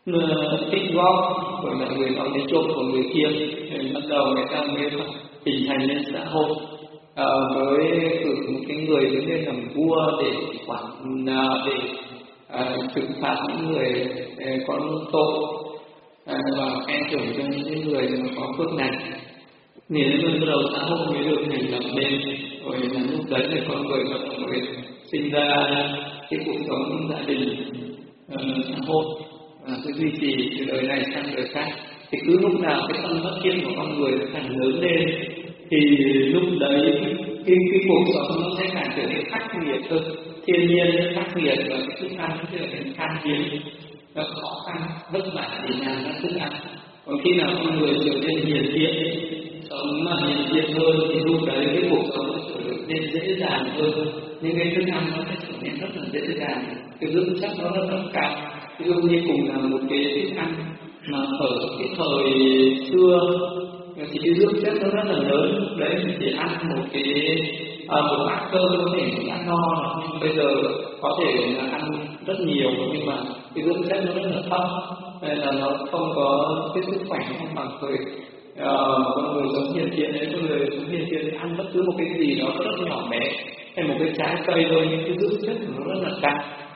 tích góp, rồi mọi người nói đến trộm của người kia, rồi bắt đầu người ta mới hình thành lên xã hội, à, mới cử một cái người đứng lên làm vua để quản để à, trừng phạt những người có tội, à, và khen thưởng cho những người mà có phước này. Thì đến bắt đầu xã hội mới được thành lập lên, rồi là lúc đấy thì con người bắt đầu mới sinh ra cái cuộc sống gia đình, uh, xã hội và cứ duy trì từ đời này sang đời khác. Thì cứ lúc nào cái tâm phát triển của con người càng lớn lên thì lúc đấy cái cái cuộc sống nó sẽ càng trở nên khắc nghiệt hơn, thiên nhiên nó khắc nghiệt và cái thức ăn nó trở nên khan hiếm, nó khó khăn vất vả để làm ra thức ăn. Còn khi nào con người trở nên hiền thiện, sống mà hiền thiện hơn thì lúc đấy cái cuộc sống nó trở nên dễ dàng hơn, những cái thức ăn nó sẽ trở nên rất là dễ dàng, cái dưỡng chất nó rất là cao. Ví dụ như cùng là một cái thức ăn mà ở cái thời xưa thì cái dưỡng chất nó rất là lớn, lúc đấy mình chỉ ăn một cái à, một bát cơm có thể đã no, nhưng bây giờ có thể là ăn rất nhiều nhưng mà cái dưỡng chất nó rất là thấp, nên là nó không có cái sức khỏe không bằng thời uh, con người sống hiền thiện đấy. Con người sống hiền thiện ăn bất cứ một cái gì đó rất là nhỏ bé hay một cái trái cây thôi, nhưng cái dưỡng chất của nó rất là cao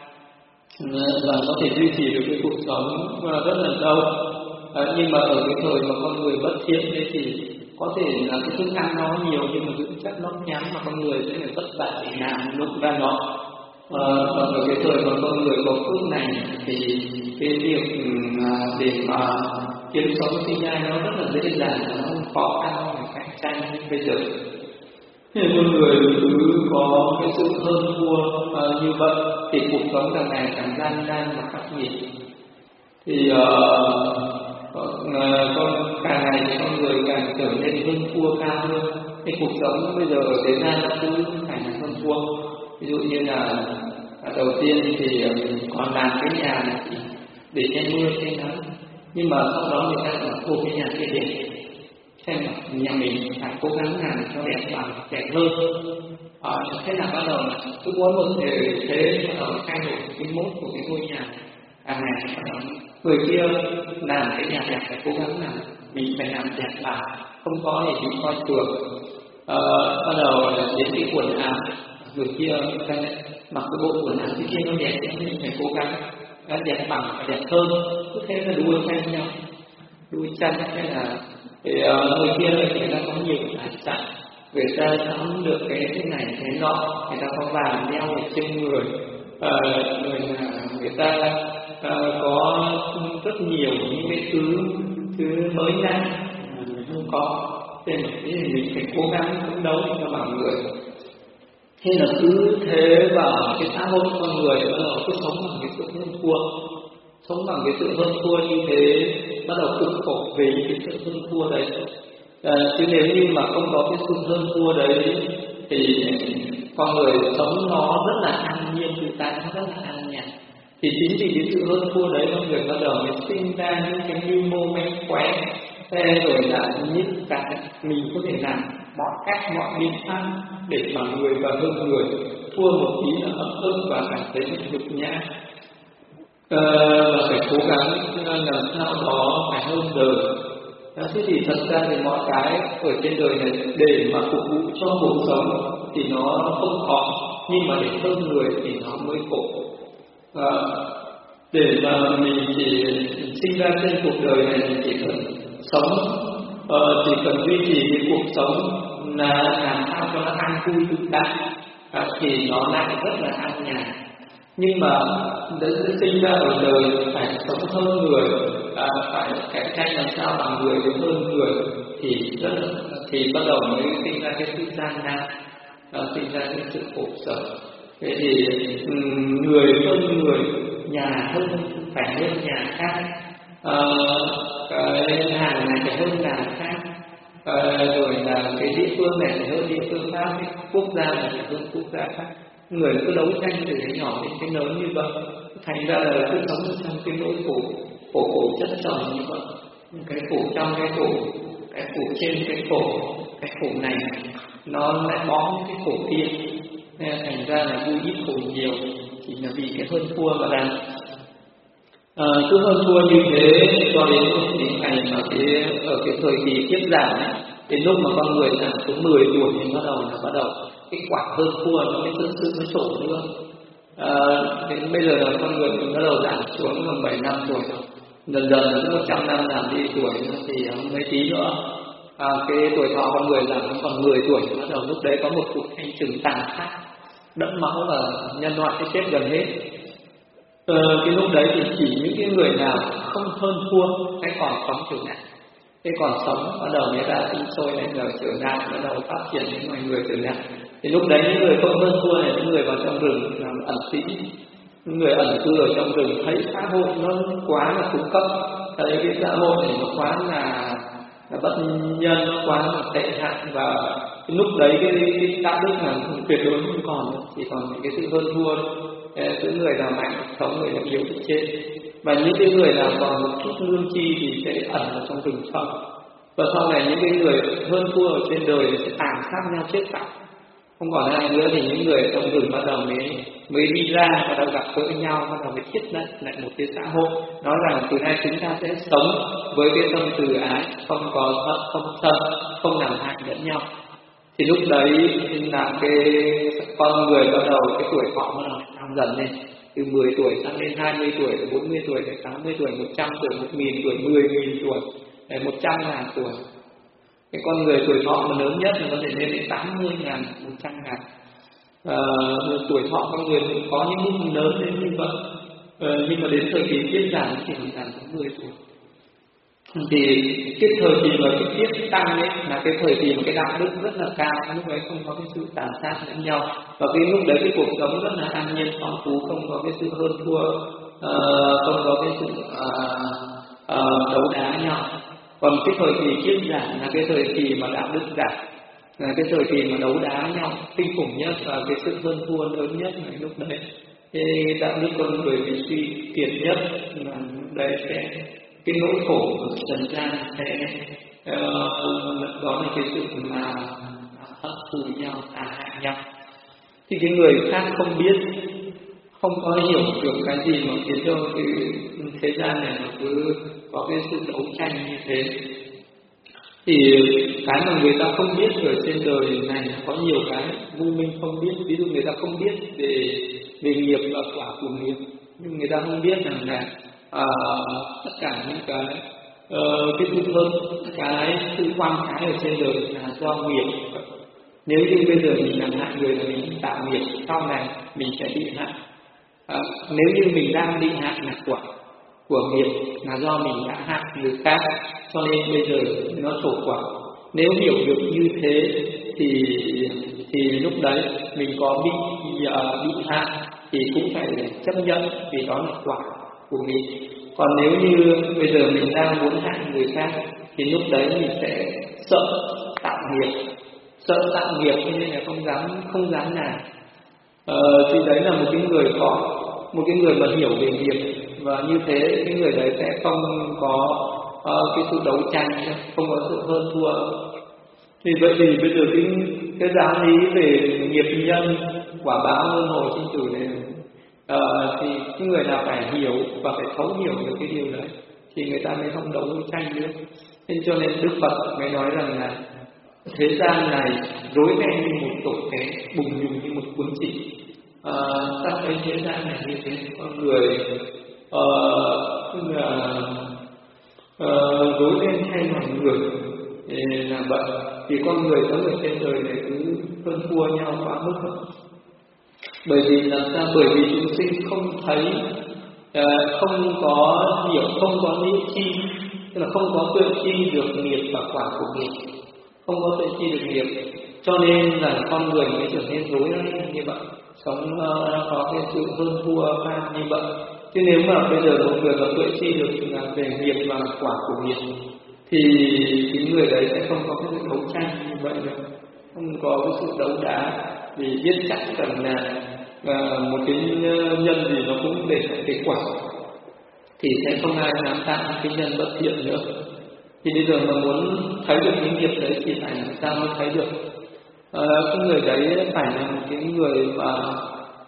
và có thể duy trì được cái cuộc sống rất là lâu. À, nhưng mà ở cái thời mà con người bất thiện đấy thì có thể là cái thức ăn nó nhiều nhưng mà dưỡng chất nó nhắm, mà con người sẽ phải vất vả để làm lúc ra nó. À, và ở cái thời mà con người có phước này thì cái việc để mà kiếm sống sinh nhai nó rất là dễ dàng, nó không khó khăn không phải cạnh tranh như bây giờ. Thì con người cứ có cái sự hơn thua uh, như vậy thì cuộc sống càng ngày càng gian nan và khắc nghiệt. Thì uh, uh, con càng ngày thì con người càng trở nên hơn thua cao hơn. Thì cuộc sống bây giờ ở thế gian nó cứ phải là hơn thua. Ví dụ như là uh, đầu tiên thì mình uh, còn làm cái nhà này để che mưa che nắng, nhưng mà sau đó người ta còn mua cái nhà kia đẹp, xem nhà mình phải cố gắng làm cho đẹp bằng đẹp hơn. À, thế là bắt đầu cứ muốn một thế thế bắt đầu thay đổi cái mốt của cái ngôi nhà. À này bắt đầu người kia làm cái nhà đẹp phải cố gắng làm, mình phải làm đẹp vào, không có để bị coi thường. À, bắt đầu đến cái quần áo, người kia mặc cái bộ quần áo cái kia nó đẹp thì mình phải cố gắng nó đẹp bằng và đẹp hơn, cứ thế là đua theo nhau, đuôi chân. Hay là thì uh, người kia thì người ta có nhiều tài sản, người ta sắm được cái thế này thế nọ, người ta có vàng đeo ở trên người, uh, người là người ta uh, có rất nhiều những cái thứ thứ mới ra mình không có, nên là mình phải cố gắng phấn đấu cho bằng người. Thế là cứ thế vào cái xã hội con người bắt đầu cứ sống bằng cái sự hơn thua, sống bằng cái sự hơn thua như thế, bắt đầu cực khổ vì cái sự hơn thua đấy. À, chứ nếu như mà không có cái sự hơn thua đấy thì con người sống nó rất là an nhiên tự tại, nó rất là an nhàn. Thì chính vì cái sự hơn thua đấy con người bắt đầu mới sinh ra những cái mưu mô mánh khóe, rồi là những cái mình có thể làm mọi cách mọi biện pháp để bằng người và hơn người, thua một tí là ấp ức và cảm thấy nhục nhã. Và uh, phải cố gắng làm sao đó phải hơn đời. Thế thì thật ra thì mọi cái ở trên đời này để mà phục vụ cho cuộc sống thì nó không khó, nhưng mà để hơn người thì nó mới khổ. Uh, để mà mình chỉ sinh ra trên cuộc đời này mình chỉ cần sống, uh, chỉ cần duy trì cái cuộc sống là làm sao cho nó an vui tự tại, uh, thì nó lại rất là an nhàn. Nhưng mà để sinh ra ở đời phải sống hơn người, à, phải cạnh tranh làm sao bằng người để hơn người thì rất là, thì bắt đầu mới sinh ra cái sự gian nan, à, sinh ra cái sự khổ sở. Thế thì người hơn người, nhà hơn phải hơn nhà khác, à, cái hàng này phải hơn hàng khác, à, rồi là cái địa phương này phải hơn địa phương khác, cái quốc gia này phải hơn quốc gia khác. Người cứ đấu tranh từ cái nhỏ đến cái lớn như vậy, thành ra là cứ sống trong cái nỗi khổ, khổ khổ chất chồng như vậy. Cái khổ trong cái khổ, cái khổ trên cái khổ, cái khổ này nó lại bó cái khổ kia, nên thành ra là vui ít khổ nhiều, chỉ là vì cái hơn thua mà ra. À, cứ hơn thua như thế cho đến những ngày mà cái ở cái thời kỳ kiếp giảm ấy, đến lúc mà con người giảm xuống mười tuổi thì bắt đầu là bắt đầu cái quả hơn thua nó mới thực sự mới trổ nữa. À, đến bây giờ là con người mình bắt đầu giảm xuống còn bảy năm tuổi, dần dần đến một trăm năm giảm đi tuổi thì mấy tí nữa à, cái tuổi thọ con người giảm còn mười tuổi, bắt đầu lúc đấy có một cuộc thanh trừng tàn khốc đẫm máu và nhân loại sẽ chết gần hết. Ờ, cái lúc đấy thì chỉ những cái người nào không hơn thua sẽ còn sống trở lại, cái còn sống bắt đầu người ta sinh sôi lại rồi trở lại, bắt đầu phát triển những loài người trở lại. Thì lúc đấy những người không hơn thua là những người vào trong rừng làm ẩn sĩ, những người ẩn cư ở trong rừng thấy xã hội nó quá là cung cấp, thấy cái xã hội này nó quá là, là bất nhân, nó quá là tệ hại, và cái lúc đấy cái, cái đạo đức là tuyệt đối không còn nữa, chỉ còn những cái sự hơn thua. Những người nào mạnh sống, người nào yếu thì chết. Và những cái người nào còn một chút lương tri thì sẽ ẩn ở trong rừng sâu. Và sau này những cái người hơn thua ở trên đời thì sẽ tàn sát nhau chết sạch, không còn ai nữa. Thì những người trong rừng bắt đầu mới mới đi ra, bắt đầu gặp gỡ nhau, bắt đầu mới thiết lập lại một cái xã hội nói rằng từ nay chúng ta sẽ sống với cái tâm từ ái, không có hận, không sân, không làm hại lẫn nhau. Thì lúc đấy là cái con người bắt đầu cái tuổi thọ bắt đầu tăng dần lên, từ mười tuổi sang lên hai mươi tuổi, từ bốn mươi tuổi, đến tám mươi tuổi, một trăm tuổi, một nghìn tuổi, mười nghìn tuổi, đến một trăm ngàn tuổi. Cái con người tuổi thọ mà lớn nhất là có thể lên đến tám mươi ngàn, một trăm ngàn. À, tuổi thọ con người có những mức lớn đến như vậy. À, nhưng mà đến thời kỳ tiết giảm thì chỉ giảm đến mười tuổi. Thì cái thời kỳ mà cái tiết tăng ấy là cái thời kỳ mà cái đạo đức rất là cao, lúc đấy không có cái sự tàn sát lẫn nhau, và cái lúc đấy cái cuộc sống rất là an nhiên phong phú, không có cái sự hơn thua, uh, không có cái sự uh, uh, đấu đá nhau. Còn cái thời kỳ tiết giảm là cái thời kỳ mà đạo đức giảm, là cái thời kỳ mà đấu đá nhau kinh khủng nhất, và cái sự hơn thua lớn nhất là lúc đấy. Cái đạo đức con người bị suy kiệt nhất là lúc đấy sẽ cái nỗi khổ của trần gian sẽ uh, đó là cái sự mà hận thù nhau, tàn hại nhau. Thì cái người khác không biết, không có hiểu được cái gì mà khiến cho cái thế gian này nó cứ có cái sự đấu tranh như thế. Thì cái mà người ta không biết ở trên đời này có nhiều cái vô minh không biết. Ví dụ người ta không biết về về nghiệp và quả của nghiệp, nhưng người ta không biết rằng là À, tất cả những cái uh, cái sự hơn, cái sự quan thái ở trên đời là do nghiệp. Nếu như bây giờ mình làm hại người là mình tạo nghiệp, sau này mình sẽ bị hại. À, nếu như mình đang bị hại là quả của nghiệp, là do mình đã hại người khác, cho nên bây giờ nó trổ quả. Nếu hiểu được như thế thì thì lúc đấy mình có bị uh, bị hại thì cũng phải chấp nhận, vì đó là quả của mình. Còn nếu như bây giờ mình đang muốn hại người khác thì lúc đấy mình sẽ sợ tạo nghiệp, sợ tạo nghiệp nên là không dám không dám làm. Ờ, thì đấy là một cái người có một cái người mà hiểu về nghiệp, và như thế cái người đấy sẽ không có uh, cái sự đấu tranh, không có sự hơn thua. Thì vậy thì bây giờ cái cái giáo lý về nghiệp nhân quả báo luân hồi sinh tử này, À, thì cái người nào phải hiểu và phải thấu hiểu được cái điều đấy thì người ta mới không đấu tranh nữa. Nên cho nên Đức Phật mới nói rằng là thế gian này rối ren như một tổ té, bùng nhùng như một cuốn chỉ. À, trong cái thế gian này như thế, con người uh, là uh, rối ren thay loài người là vậy. Thì con người sống ở trên đời này cứ hơn thua nhau quá mức. Bởi vì làm sao? Bởi vì chúng sinh không thấy, uh, không có hiểu, không có lý chi, tức là không có tuệ chi được nghiệp và quả của nghiệp, không có tuệ chi được nghiệp, cho nên là con người mới trở nên rối ren như vậy, sống uh, có cái sự hơn thua cao như vậy. Chứ nếu mà bây giờ một người có tuệ chi được về nghiệp và quả của nghiệp thì cái người đấy sẽ không có cái sự đấu tranh như vậy đâu, không có cái sự đấu đá, vì biết chắc rằng là và một cái nhân gì nó cũng để lại cái quả, thì sẽ không ai dám tạo cái nhân bất thiện nữa. Thì bây giờ mà muốn thấy được cái nghiệp đấy thì phải làm sao mới thấy được? À, cái người đấy phải là một cái người mà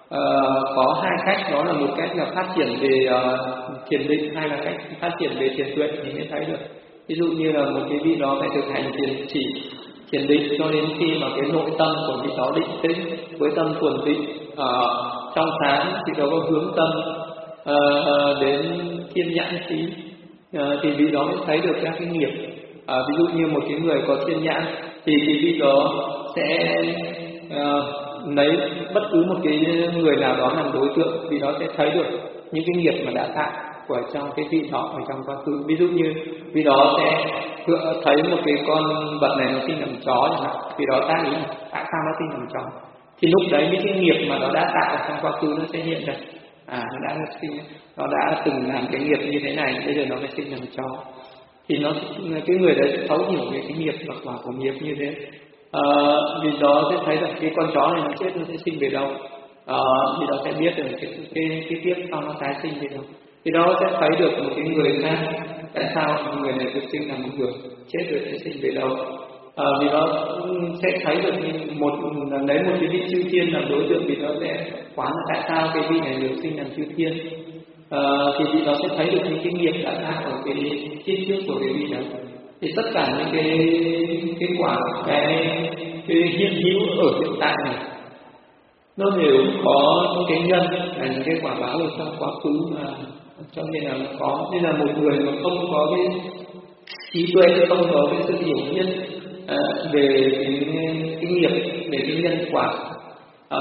uh, có hai cách, đó là một cách là phát triển về uh, thiền định, hay là cách phát triển về thiền tuệ thì mới thấy được. Ví dụ như là một cái vị đó phải thực hành thiền chỉ thiền định cho đến khi mà cái nội tâm của vị đó định tĩnh với tâm thuần tịnh uh, trong sáng, thì đó có hướng tâm uh, đến thiên nhãn khí, uh, thì vị đó mới thấy được các cái nghiệp. Uh, ví dụ như một cái người có thiên nhãn thì cái vị đó sẽ uh, lấy bất cứ một cái người nào đó làm đối tượng, vì đó sẽ thấy được những cái nghiệp mà đã tạo của trong cái vị đó ở trong quá khứ. Ví dụ như vì đó sẽ thấy một cái con vật này nó sinh làm chó chẳng hạn, vì đó ta nghĩ tại sao nó sinh làm chó, thì lúc đấy những cái nghiệp mà nó đã tạo ở trong quá khứ nó sẽ hiện ra. À, nó đã sinh, nó đã từng làm cái nghiệp như thế này, bây giờ nó mới sinh làm chó, thì nó cái người đấy sẽ thấu hiểu về cái nghiệp và quả của nghiệp như thế. À, vì đó sẽ thấy rằng cái con chó này nó chết nó sẽ sinh về đâu, à, vì đó sẽ biết được cái cái cái tiếp sau nó tái sinh về đâu, thì đó sẽ thấy được một cái người khác tại sao người này được sinh làm một người, chết rồi sẽ sinh về đâu. À, vì đó sẽ thấy được một lấy một cái vị chư thiên làm đối tượng, vì đó sẽ quán là tại sao cái vị này được sinh làm chư thiên. À, thì vị đó sẽ thấy được những cái nghiệp đã ra ở cái kiếp trước của cái vị đó. Thì tất cả những cái cái quả cái, cái hiện hữu ở hiện tại này nó đều có những cái nhân là những cái quả báo ở trong quá khứ, mà cho nên là nó có. Nên là một người mà không có cái trí tuệ, không có cái sự hiểu biết à, về cái, cái nghiệp, về cái nhân quả, à,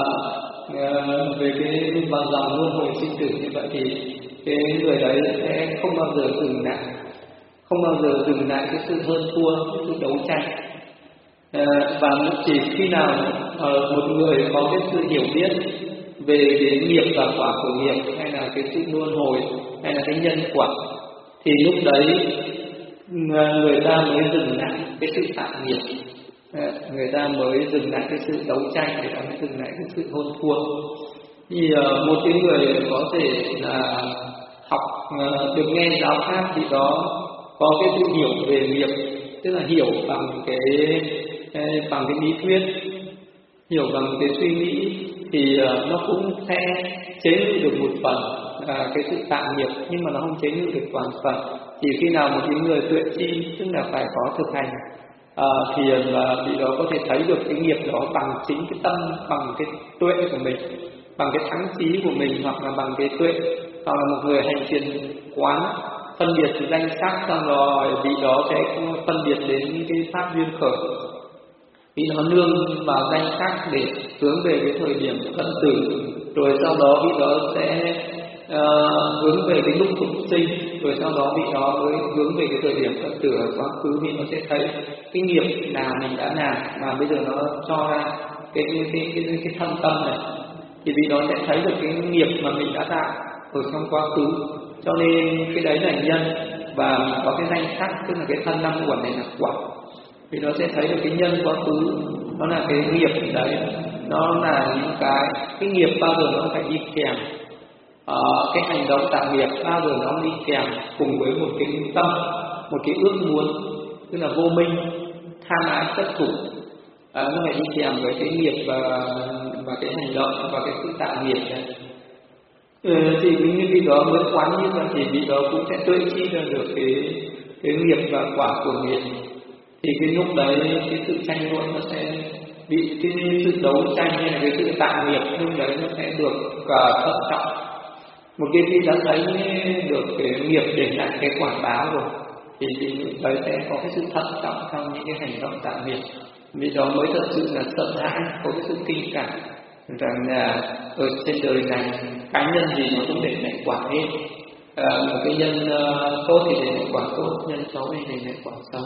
về cái bằng dòng luân hồi sinh tử như vậy, thì cái người đấy sẽ không bao giờ dừng lại, không bao giờ dừng lại cái sự hơn thua, cái sự đấu tranh. À, và chỉ khi nào uh, một người có cái sự hiểu biết về cái nghiệp và quả của nghiệp, hay là cái sự luân hồi, hay là cái nhân quả, thì lúc đấy người ta mới dừng lại cái sự tạo nghiệp, à, người ta mới dừng lại cái sự đấu tranh, người ta mới dừng lại cái sự hơn thua. Thì uh, một cái người có thể là học uh, được nghe giáo pháp, thì đó có cái sự hiểu về nghiệp, tức là hiểu bằng cái bằng cái lý thuyết, hiểu bằng cái suy nghĩ, thì uh, nó cũng sẽ chế ngự được một phần uh, cái sự tạo nghiệp, nhưng mà nó không chế ngự được toàn phần. Chỉ khi nào một cái người tuệ chi, tức là phải có thực hành uh, thiền, và vị đó có thể thấy được cái nghiệp đó bằng chính cái tâm, bằng cái tuệ của mình, bằng cái thắng trí của mình, hoặc là bằng cái tuệ, hoặc là một người hành thiền quán phân biệt danh sắc, xong rồi vị đó sẽ phân biệt đến cái pháp duyên khởi, vì nó nương vào danh sắc để hướng về cái thời điểm cận tử, rồi sau đó vị đó sẽ uh, hướng về cái lúc phục sinh, rồi sau đó vị đó mới hướng về cái thời điểm cận tử ở quá khứ, vì nó sẽ thấy cái nghiệp nào mình đã làm mà bây giờ nó cho ra cái cái cái cái, cái thân tâm này, thì vị đó sẽ thấy được cái nghiệp mà mình đã tạo ở trong quá khứ. Cho nên cái đấy là nhân, và mình có cái danh sắc, tức là cái thân năm uẩn này là quả, vì nó sẽ thấy được cái nhân quá khứ, nó là cái nghiệp đấy, nó là những cái cái nghiệp bao giờ nó phải đi kèm, ờ, cái hành động tạo nghiệp bao giờ nó đi kèm cùng với một cái tâm, một cái ước muốn, tức là vô minh, tham ái chấp thủ, à, nó phải đi kèm với cái nghiệp và và cái hành động và cái sự tạo nghiệp này. Ừ, thì những vị đó mới quán như vậy, thì vị đó cũng sẽ tuệ chi ra được cái cái nghiệp và quả của nghiệp. Thì cái lúc đấy cái sự tranh luận nó sẽ bị, cái sự đấu tranh hay là cái sự tạo nghiệp lúc đấy nó sẽ được uh, thận trọng. Một cái vị đã thấy được cái nghiệp để lại cái quả báo rồi, thì vị đấy sẽ có cái sự thận trọng trong những cái hành động tạo nghiệp. Vì đó mới thật sự là sợ hãi, có cái sự kinh cảm rằng là ở trên đời này cá nhân gì nó cũng để lại quả hết. À, một cái nhân uh, tốt thì để lại quả tốt, nhân xấu thì để lại quả xấu.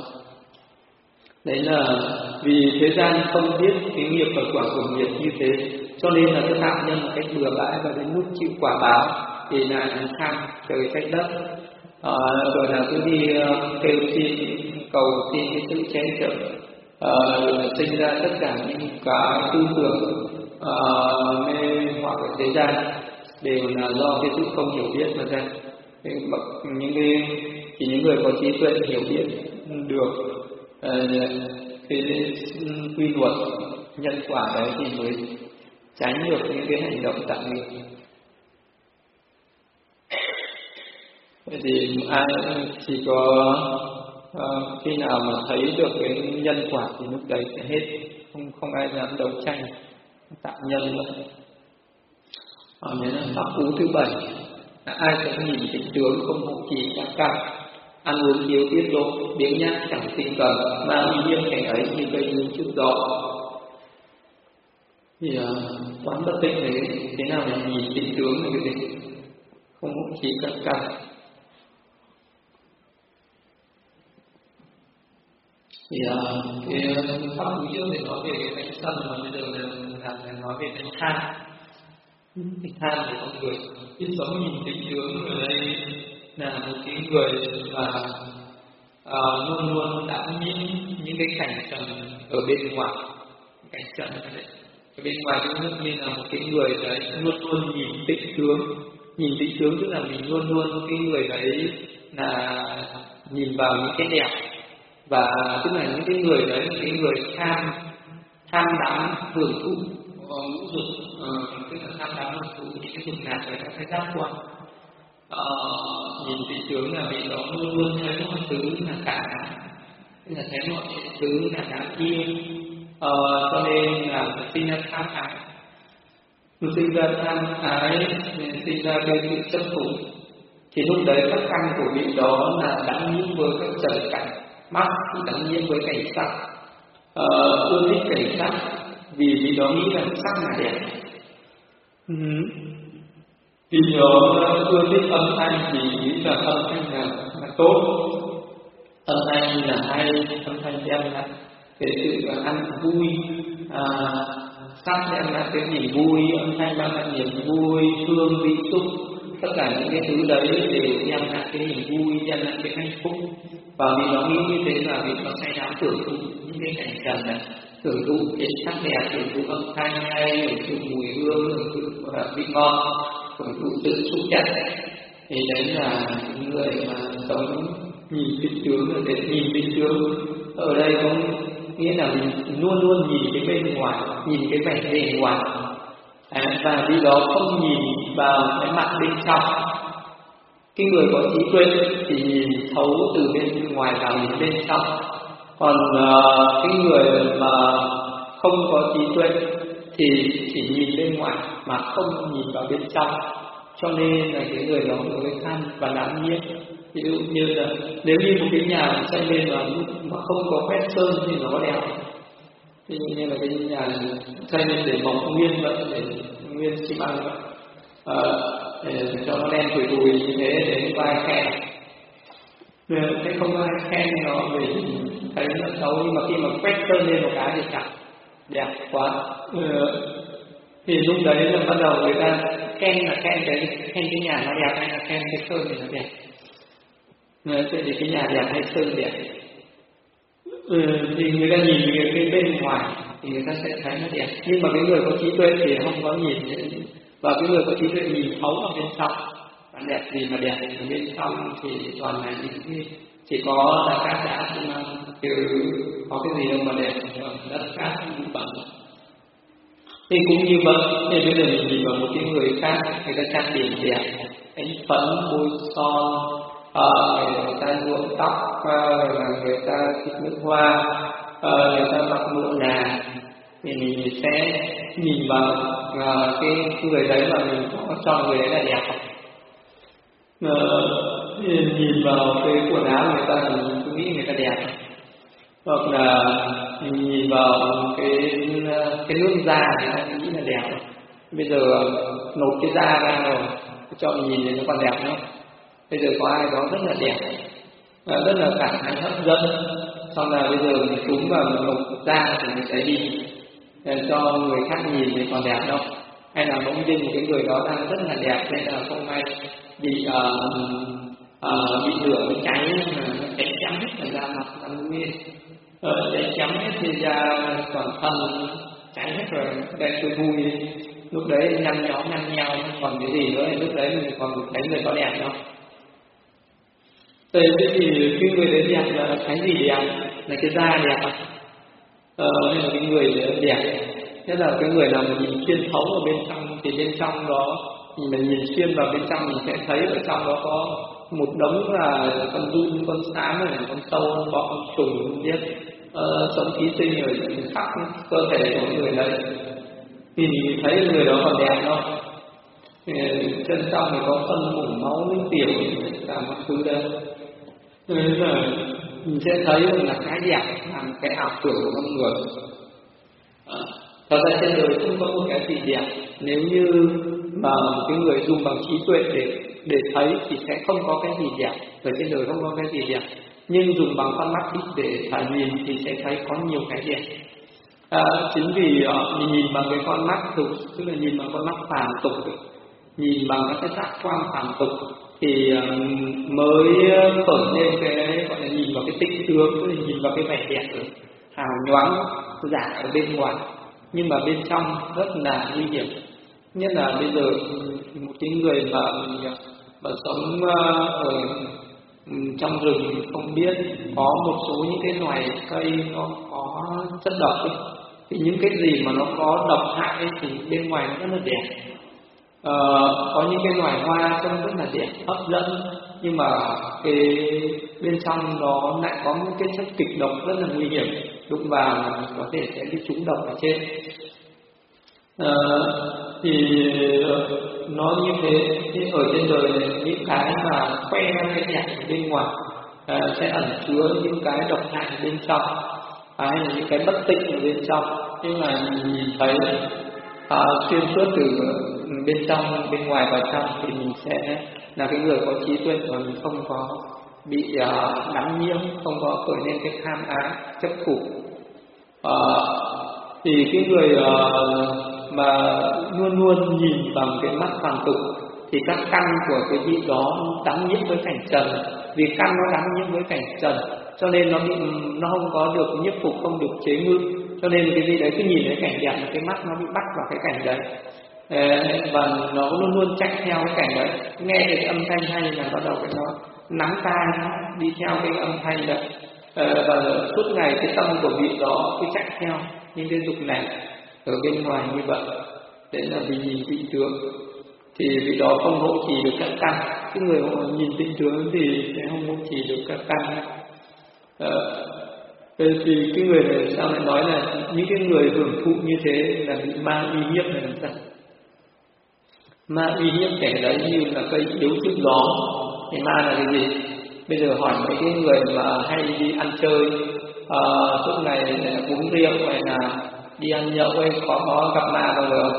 Đấy là vì thế gian không biết cái nghiệp và quả của nghiệp như thế, cho nên là cứ tạo nhân một cách bừa bãi, và đến lúc chịu quả báo thì là tham trời trách đất, à, rồi là cứ đi uh, kêu xin, cầu xin cái sự che chở, uh, sinh ra tất cả những cái tư tưởng uh, mê hoặc ở thế gian đều là do cái sự không hiểu biết mà ra. Những cái chỉ những người có trí tuệ hiểu biết được uh, cái quy luật nhân quả đấy thì mới tránh được những cái hành động tạo nghiệp. Vậy thì ai chỉ có uh, khi nào mà thấy được cái nhân quả thì lúc đấy sẽ hết, không không ai dám đấu tranh tạo nhân nữa. Ở đấy là pháp cú thứ bảy là ai sẽ nhìn tình tướng không hộ trì các căn, ăn uống thiếu tiết độ, biếng nhác chẳng tinh cần, mà uy nghiêm kẻ ấy như cây nương trước gió. Thì uh, quán bất tịnh này thế nào là nhìn tình tướng là cái gì? Không hộ trì các căn. Thì uh, cái pháp cú trước thì nói về cái tánh sân, mà bây giờ là, là, là nói về tánh tham. Tánh tham thì con người biết sống nhìn tình tướng ở đây là một cái người mà uh, luôn luôn đã nhiễm những cái cảnh trần ở bên ngoài, cảnh trần đấy. Ở bên ngoài cái nước như là một cái người đấy luôn luôn nhìn tịnh tướng, nhìn tịnh tướng tức là mình luôn luôn cái người đấy là nhìn vào những cái đẹp, và tức là những cái người đấy là cái người tham tham đắm hưởng thụ ngũ dục, uh, tức là tham đắm hưởng thụ những cái dục lạc và các cái giác quan. Uh, nhìn tịnh tướng là vì nó luôn luôn thấy mọi thứ là cả, tức là thấy mọi thứ là đáng yêu, uh, cho nên là sinh ra tham ái, sinh ra tham ái, sinh ra cái sự chấp thủ. Thì lúc đấy các căn của vị đó là đã nhiễm với các trần cảnh, mắt thì đã nhiễm với cảnh sắc, uh, ưa thích cảnh sắc vì vị đó nghĩ rằng sắc là đẹp. Uh-huh. Vì đó ưa thích âm thanh thì nghĩ là âm thanh là, là tốt, âm thanh là hay, âm thanh đem lại cái sự ăn vui, à, sắc đem lại cái niềm vui, âm thanh đem lại niềm vui, hương vị xúc, tất cả những cái thứ đấy đều đem lại cái niềm vui, đem lại cái hạnh phúc. Và vì nó nghĩ như thế là vì nó say đắm thưởng thụ những cái cảnh trần này, thưởng thụ cái sắc đẹp, thưởng thụ âm thanh hay, thưởng thụ mùi hương, thưởng thụ vị ngon, hưởng thụ sự xúc chặt. Thì đấy là những người mà sống nhìn tịnh tướng, là để nhìn tịnh tướng ở đây có nghĩa là mình luôn luôn nhìn cái bên ngoài, nhìn cái vẻ bề ngoài, à, và vì đó không nhìn vào cái mặt bên trong. Cái người có trí tuệ thì nhìn thấu từ bên ngoài vào nhìn bên trong, còn uh, cái người mà không có trí tuệ thì chỉ nhìn bên ngoài mà không nhìn vào bên trong, cho nên là cái người đó mới tham và đáng nhiễm. Ví dụ như là nếu như một cái nhà xây lên mà mà không có quét sơn thì nó đẹp, ví dụ như là cái nhà xây lên để mộc nguyên vậy, để nguyên xi măng vậy, à, để cho nó đen thủi thủi như thế để không có ai khen, thế không có ai khen nó vì thấy nó xấu, nhưng mà khi mà quét sơn lên một cái thì chẳng đẹp quá. Ừ. Thì lúc đấy là bắt đầu người ta khen là khen cái khen cái nhà nó đẹp hay là khen cái sơn thì nó đẹp. Thế thì cái nhà đẹp hay sơn đẹp, ừ, thì người ta nhìn cái bên ngoài thì người ta sẽ thấy nó đẹp, nhưng mà cái người có trí tuệ thì không có nhìn, và cái người có trí tuệ nhìn thấu ở bên trong, và đẹp gì mà đẹp ở bên trong thì toàn là những chỉ có là cát đá xi măng, chứ có cái gì đâu mà đẹp, đất cát bụi bẩn. Thì cũng như vậy, thì bây giờ mình nhìn vào một cái người khác, người ta trang điểm đẹp, đánh phấn, bôi son, à, người ta nhuộm tóc, à, người ta xịt nước hoa, à, người ta mặc nhuộm nà, thì mình sẽ nhìn vào à, cái người đấy mà mình có cho người đấy là đẹp. À, nhìn vào cái quần áo người ta mình cứ nghĩ người ta đẹp, hoặc là nhìn vào cái cái nước da thì ta nghĩ là đẹp. Bây giờ nộp cái da ra rồi cho mình nhìn thì nó còn đẹp nữa. Bây giờ có ai đó rất là đẹp, rất là cảm thấy hấp dẫn, xong là bây giờ mình trúng vào mình nộp da thì mình sẽ đi cho người khác nhìn thì còn đẹp đâu. Hay là bỗng dưng cái người đó đang rất là đẹp nên là không may bị uh, uh, bị lửa bị cháy, cháy trắng hết là da mặt là nguyên, cháy trắng hết thì da toàn thân cháy hết rồi, đây tôi vui, lúc đấy nhăn nhó nhăn nhau còn cái gì nữa, lúc đấy mình còn thấy người có đẹp không? Thế thì cái người đấy đẹp là cái gì đẹp? Là cái da đẹp à? Ờ, nên là cái người đẹp Nhất là cái người nào mà nhìn xuyên thấu ở bên trong thì bên trong đó nhìn mình nhìn xuyên vào bên trong mình sẽ thấy ở trong đó có một đống là con giun, con sán, này con sâu, con bọ, con trùng, không biết uh, sống ký sinh ở khắp cơ thể của người đấy. Thì thấy người đó còn đẹp không? Chân trong thì có phân mủng máu nước tiểu cả một thứ đấy. Nên là mình sẽ thấy là cái đẹp làm cái ảo tưởng của con người. À, thật ra trên đời không có một cái gì đẹp. Nếu như mà cái người dùng bằng trí tuệ để để thấy thì sẽ không có cái gì đẹp. Ở trên đời không có cái gì đẹp. Nhưng dùng bằng con mắt để phải nhìn thì sẽ thấy có nhiều cái đẹp. À, chính vì uh, mình nhìn bằng cái con mắt thực, tức là nhìn bằng con mắt phàm tục, nhìn bằng các cái giác quan phàm tục thì uh, mới khởi lên cái gọi là nhìn vào cái tinh tướng, tức là nhìn vào cái vẻ đẹp ở hào nhoáng giả ở bên ngoài, nhưng mà bên trong rất là nguy hiểm. Nhất là bây giờ một cái người mà mà sống uh, ở trong rừng không biết có một số những cái loài cây nó có chất độc ấy. Thì những cái gì mà nó có độc hại ấy, thì bên ngoài nó rất là đẹp. Ờ, có những cái loài hoa trông rất là đẹp, hấp dẫn, nhưng mà cái bên trong nó lại có những cái chất kịch độc rất là nguy hiểm, đụng vào là mình có thể sẽ bị trúng độc ở trên. Ờ, thì nó như thế, thì ở trên đời này những cái mà khoe cái đẹp ở bên ngoài à, sẽ ẩn chứa những cái độc hại bên trong, hay là những cái bất tịnh ở bên trong. Nhưng mà mình nhìn thấy à, xuyên suốt từ bên trong bên ngoài vào trong thì mình sẽ là cái người có trí tuệ và mình không có bị uh, đắm nhiễm, không có khởi lên cái tham ái chấp thủ. Uh, thì cái người uh, mà luôn luôn nhìn bằng cái mắt phàm tục thì các căn của cái vị đó đắm nhiễm với cảnh trần, vì căn nó đắm nhiễm với cảnh trần cho nên nó bị nó không có được nhiếp phục, không được chế ngự, cho nên cái vị đấy cứ nhìn thấy cảnh đẹp, cái mắt nó bị bắt vào cái cảnh đấy. Và nó luôn luôn chạy theo cái cảnh đấy, nghe được cái âm thanh hay là bắt đầu cái nó nắm tai nó đi theo cái âm thanh đấy. Và suốt ngày cái tâm của vị đó cứ chạy theo những cái dục này ở bên ngoài như vậy. Đấy là vì nhìn tịnh tướng thì vị đó không hộ trì được các căn. Cái người họ nhìn tịnh tướng thì sẽ không hộ trì được các căn. Ờ, thì cái người này sao lại nói là những cái người hưởng thụ như thế là bị ma uy hiếp này làm sao? Ma uy hiếp kẻ đấy như là cây yếu trước gió. Thì ma là cái gì? Bây giờ hỏi mấy cái người mà hay đi ăn chơi uh, suốt ngày uống rượu hay là đi ăn nhậu ấy, có có gặp ma bao giờ?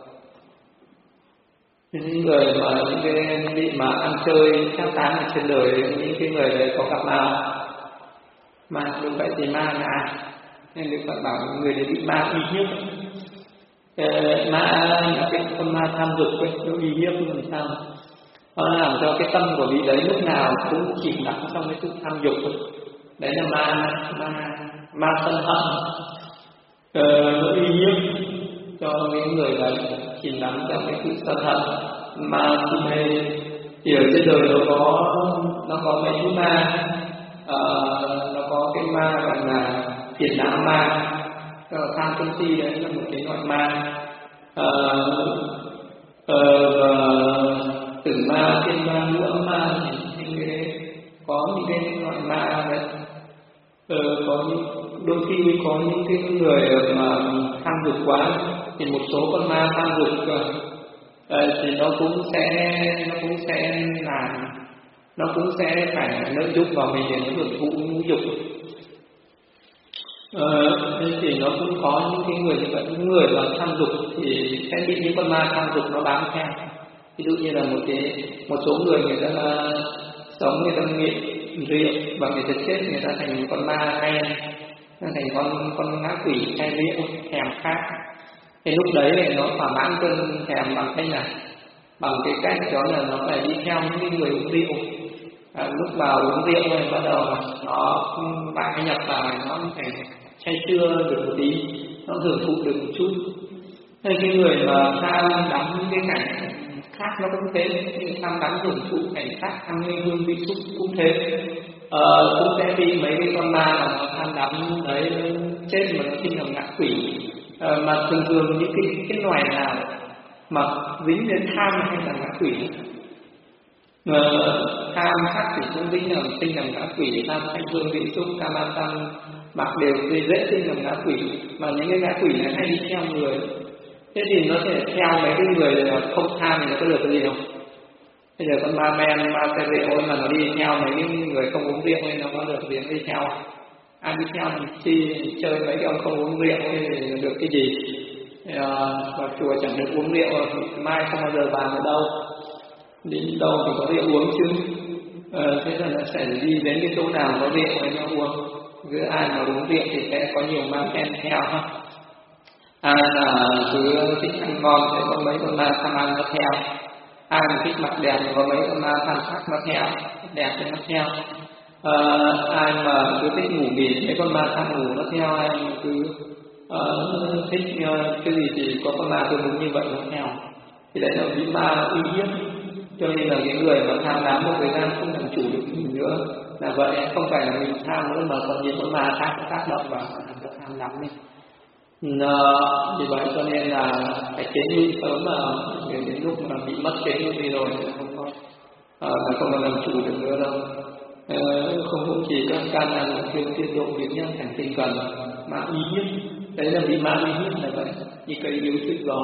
Những người mà những cái vị mà ăn chơi khác tán ở trên đời, những cái người đấy có gặp ma? Ma như vậy thì ma là ai? Nên được bạn bảo người đấy bị ma uy hiếp. Ma là cái con ma tham dục ấy, nó uy hiếp làm sao? Nó làm cho cái tâm của vị đấy lúc nào cũng chìm đắm trong cái sự tham dục. Đấy là ma ma ma sân hận. Ờ, nó uy hiếp cho những người đấy chìm đắm trong cái sự sân hận, ma si mê. Thì ở trên đời nó có nó có mấy thứ ma. Uh, nó có cái ma gọi là phiền não ma, tham sân si, đấy là một cái loại ma. Uh, uh, tử ma, thiên ma, ngũ âm ma, những cái có những cái loại ma đấy. Uh, có những, đôi khi có những cái người mà tham dục quá thì một số con ma tham dục uh, thì nó cũng sẽ nó cũng sẽ làm nó cũng sẽ phải lợi dụng vào mình để nó hưởng thụ ngũ dục. Ờ, nên thì nó cũng có những cái người như vậy, những người mà tham dục thì sẽ bị những con ma tham dục nó bám theo. Ví dụ như là một cái một số người người ta là sống, người ta nghiện rượu và người ta chết, người ta thành con ma hay thành con con ngã quỷ hay rượu thèm khát. Thì lúc đấy thì nó thỏa mãn cơn thèm bằng cách nào? Bằng cái cách đó là nó phải đi theo những người uống rượu. À, lúc vào uống rượu này bắt đầu nó bạn nhập vào nó phải say sưa được một tí, nó hưởng thụ được một chút. Thế cái người mà tham đắm những cái cảnh khác nó cũng thế, cái tham đắm hưởng thụ cảnh khác, tham nghe hương vị xúc cũng thế. Ờ, cũng sẽ bị mấy cái con ma mà nó tham đắm đấy chết mà nó sinh làm ngã quỷ, À, mà thường thường những cái cái loài nào mà dính đến tham hay là ngã quỷ, mà tham sắc thì cũng dính làm sinh làm ngã quỷ, tham thanh hương vị xúc cam an tâm mặc đều thì dễ sinh làm ngã quỷ. Mà những cái ngã quỷ này hay đi theo người, thế thì nó sẽ theo mấy cái người không tham thì nó có được cái gì không? Bây giờ con ma men ma xe rượu mà nó đi theo mấy cái người không uống rượu nên nó có được gì đi theo? Ai đi theo mình chi chơi mấy cái ông không uống rượu thì được cái gì? À, vào chùa chẳng được uống rượu, mai không bao giờ vào ở đâu, đến đâu thì có rượu uống chứ. À, thế là nó sẽ đi đến cái chỗ nào có rượu thì nó uống. Cứ ai mà uống rượu thì sẽ có nhiều ma men theo ha. Ai là cứ thích ăn ngon thì có mấy con ma tham ăn nó theo. Ai mà thích mặc đẹp thì có mấy con ma tham sắc nó theo, đẹp thì nó theo. À, ai mà cứ thích ngủ nghỉ mấy con ma tham ngủ nó theo. Ai mà cứ uh, thích uh, cái gì thì có con ma tương ứng như vậy nó theo. Thì đấy là bị ma uy hiếp, cho nên là cái người mà tham đắm một thời gian không làm chủ được mình nữa là vậy. Không phải là mình tham nữa mà còn những con ma khác tác động vào làm cho tham đắm đi. Vì vậy cho nên là phải chế ngự sớm, mà đến lúc mà bị mất chế ngự đi rồi thì không có à, không còn làm chủ được nữa đâu. À, không không chỉ các can là chuyên tiên độ việc nhân thành tinh cần mà uy hiếp, đấy là bị ma uy hiếp là vậy, như cây yếu trước gió.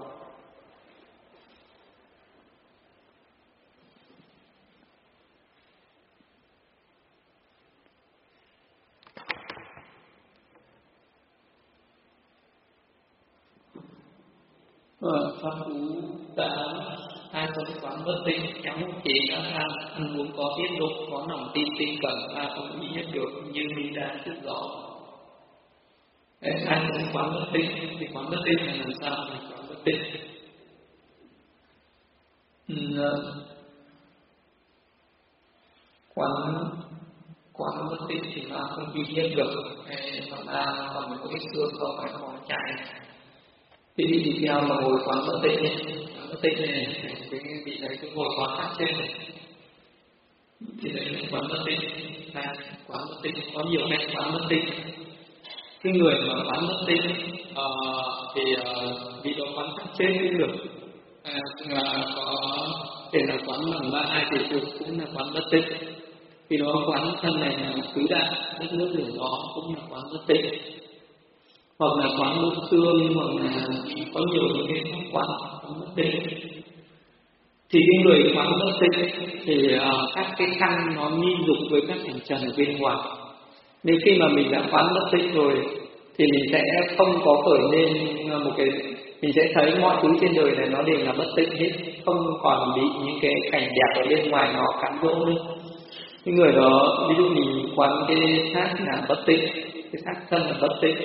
Pháp Phú đã hai con quán bất tinh chẳng chỉ các tham ăn uống có tiết dục, có lòng tin tinh cần ta không bị nhất được như mi đa trước gió. Hai con quán bất tinh thì quán bất tinh là làm sao? Là quán bất tinh quán quán bất tinh thì ta không bị nhất được, mà ta còn có cái xương không phải có chạy. Thì đi đi theo mà ngồi quán bất tịnh ấy, bất tịnh này, cái vị đấy cứ ngồi quán khác trên này. Thì đấy là quán bất tịnh, là quán bất tịnh, có nhiều cách quán bất tịnh. Cái người mà quán bất tịnh uh, thì uh, vị đó quán khác trên cũng được. À, có thể là quán bằng ba hai tỷ cực cũng là quán bất tịnh. Vì đó quán thân này là tứ đại, đất nước lửa gió cũng là quán bất tịnh. Hoặc là quán bộ xương, hoặc là có nhiều những cái quán bất tịnh. Thì cái người quán bất tịnh thì uh, các cái căn nó nghi dục với các hành trần ở bên ngoài. Nếu khi mà mình đã quán bất tịnh rồi thì mình sẽ không có khởi lên một cái, mình sẽ thấy mọi thứ trên đời này nó đều là bất tịnh hết, không còn bị những cái cảnh đẹp ở bên ngoài nó cám dỗ nữa. Cái người đó, ví dụ mình quán cái xác là bất tịnh, cái xác thân là bất tịnh,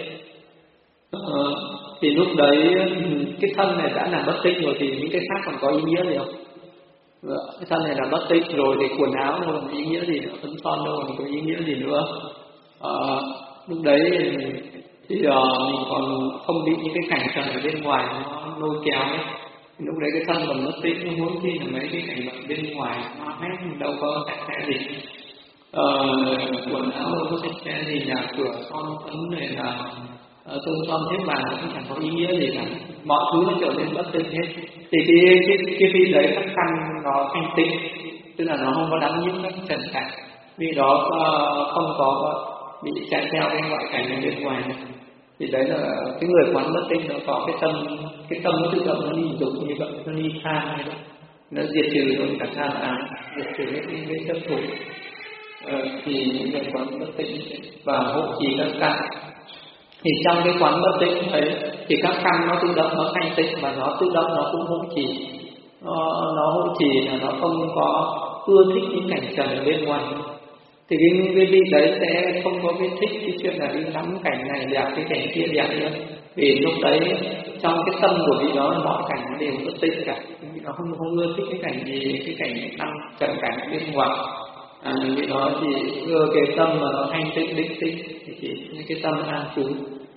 Ờ, thì lúc đấy cái thân này đã là bất tịnh rồi thì những cái khác còn có ý nghĩa gì không? Cái thân này là bất tịnh rồi thì quần áo đâu còn ý nghĩa gì nữa, phấn son đâu còn có ý nghĩa gì nữa. Ờ, lúc đấy thì uh, mình còn không bị những cái cảnh trần ở bên ngoài nó lôi kéo ấy. Lúc đấy cái thân còn bất tịnh, nó muốn gì là mấy cái cảnh vật bên ngoài nó hết, đâu có sạch sẽ gì. Ờ, quần áo đâu có sạch sẽ gì, nhà cửa son phấn này là tôn son thế mà cũng chẳng có ý nghĩa gì cả, mọi thứ nó trở nên bất tịnh hết. Thì cái cái cái khi đấy các căn nó thanh tịnh, tức là nó không có đắm nhiễm các trần cảnh, vì đó không có bị chạy theo cái ngoại cảnh ở bên ngoài này. Thì đấy là cái người quán bất tịnh nó có cái tâm, cái tâm nó tự động nó đi dục như vậy, nó đi tham này đó, nó diệt trừ luôn cả tham ái, diệt trừ hết những cái chấp thủ. Ờ, thì những người quán bất tịnh và hộ trì các căn. Thì trong cái quán bất tịnh ấy thì các căn nó tự động nó thanh tịnh và nó tự động nó cũng hộ trì, nó, nó hộ trì là nó không có ưa thích những cảnh trần ở bên ngoài. Thì cái cái vị đấy sẽ không có cái thích cái chuyện là đi ngắm cảnh này đẹp, cái cảnh kia đẹp nữa. Vì lúc đấy trong cái tâm của vị đó mọi cảnh nó đều bất tịnh cả, vị nó không không ưa thích cái cảnh gì, cái cảnh tăng trần cảnh bên ngoài. À, vị đó thì ưa cái tâm mà nó thanh tịnh định tĩnh, thì chỉ những cái tâm an trú.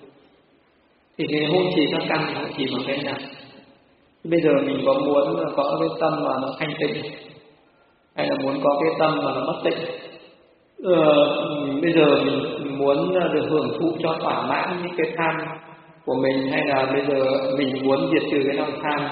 Thì cái hộ trì các căn thì hộ trì bằng cái nào? Bây giờ mình có muốn có cái tâm mà nó thanh tịnh, hay là muốn có cái tâm mà nó bất tịnh? Ờ, bây giờ mình muốn được hưởng thụ cho thỏa mãn những cái tham của mình, hay là bây giờ mình muốn diệt trừ cái lòng tham.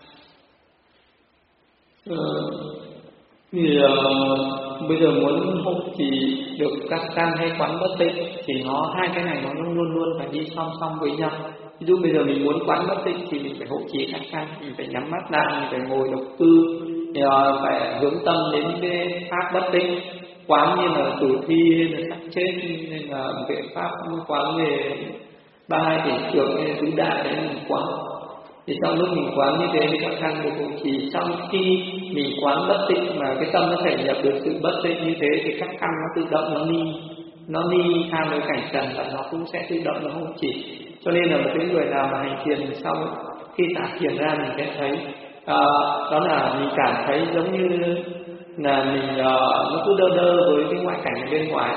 Ờ, thì uh, bây giờ muốn hộ trì được các căn hay quán bất tịnh thì nó hai cái này nó luôn luôn phải đi song song với nhau. Ví dụ bây giờ mình muốn quán bất tịnh thì mình phải hộ trì các căn, mình phải nhắm mắt lại, mình phải ngồi độc cư, thì, uh, phải hướng tâm đến cái pháp bất tịnh, quán như là tử thi hay là xác chết, nên là cái pháp quán về ba hai tỷ trưởng hay tứ đại đấy mình quán. Thì trong lúc mình quán như thế thì các căn được hộ trì. Trong khi mình quán bất tịnh mà cái tâm nó thể nhập được sự bất tịnh như thế thì các căn nó tự động nó ni nó ni tham với cảnh trần và nó cũng sẽ tự động nó hộ trì. Cho nên là một cái người nào mà hành thiền xong, khi xả thiền ra mình sẽ thấy uh, đó là mình cảm thấy giống như là mình uh, nó cứ đơ đơ với cái ngoại cảnh ở bên ngoài.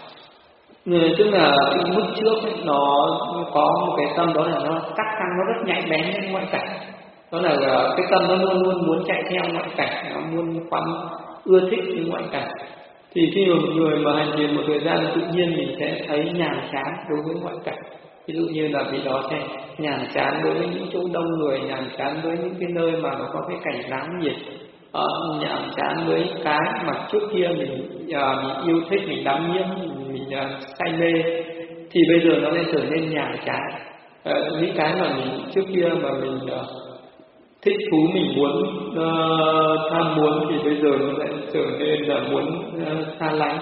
Ừ, tức là cái mức trước ấy, nó có một cái tâm đó là nó các căn nó rất nhạy bén với ngoại cảnh, đó là cái tâm nó luôn luôn muốn chạy theo ngoại cảnh, nó luôn quán ưa thích những ngoại cảnh. Thì khi mà một người mà hành thiền một thời gian tự nhiên mình sẽ thấy nhàm chán đối với ngoại cảnh. Ví dụ như là vị đó sẽ nhàm chán đối với những chỗ đông người, nhàm chán với những cái nơi mà nó có cái cảnh náo nhiệt, uh, nhàm chán với cái mà trước kia mình uh, mình yêu thích, mình đắm nhiễm, mình uh, say mê, thì bây giờ nó lại trở nên nhàm chán. Uh, những cái mà mình trước kia mà mình uh, thích thú, mình muốn uh, tham muốn, thì bây giờ nó lại trở nên là muốn uh, xa lánh.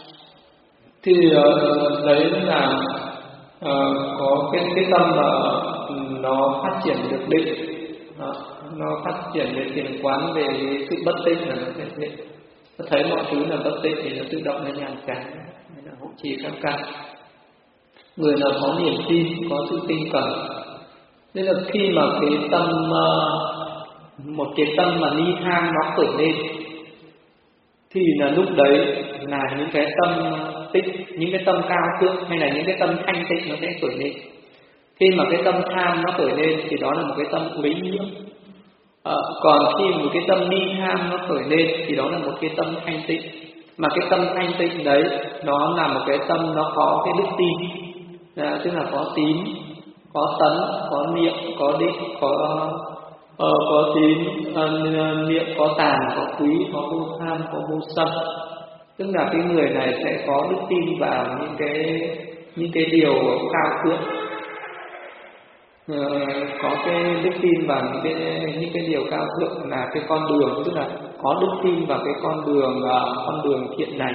Thì uh, đấy là uh, có cái cái tâm mà nó phát triển được định, uh, nó phát triển về thiền quán, về sự bất tịnh là nó thể hiện. Nó thấy mọi thứ là bất tịnh thì nó tự động nó nhàm chán, nó là hộ trì các căn. Người nào có niềm tin, có sự tin cẩn, nên là khi mà cái tâm uh, một cái tâm mà ni tham nó khởi lên, thì là lúc đấy là những cái tâm tích, những cái tâm cao thượng hay là những cái tâm thanh tịnh nó sẽ khởi lên. Khi mà cái tâm tham nó khởi lên thì đó là một cái tâm quấy nhiễm. À, còn khi một cái tâm ni tham nó khởi lên thì đó là một cái tâm thanh tịnh. Mà cái tâm thanh tịnh đấy nó là một cái tâm nó có cái đức tin, à, tức là có tín, có tấn, có niệm, có định, có uh, có tín, uh, niệm, có tàn, có quý, có vô tham, có vô sân. Tức là cái người này sẽ có đức tin vào những cái những cái điều cao thượng, uh, có cái đức tin vào những cái những cái điều cao thượng là cái con đường, tức là có đức tin vào cái con đường uh, con đường thiện này.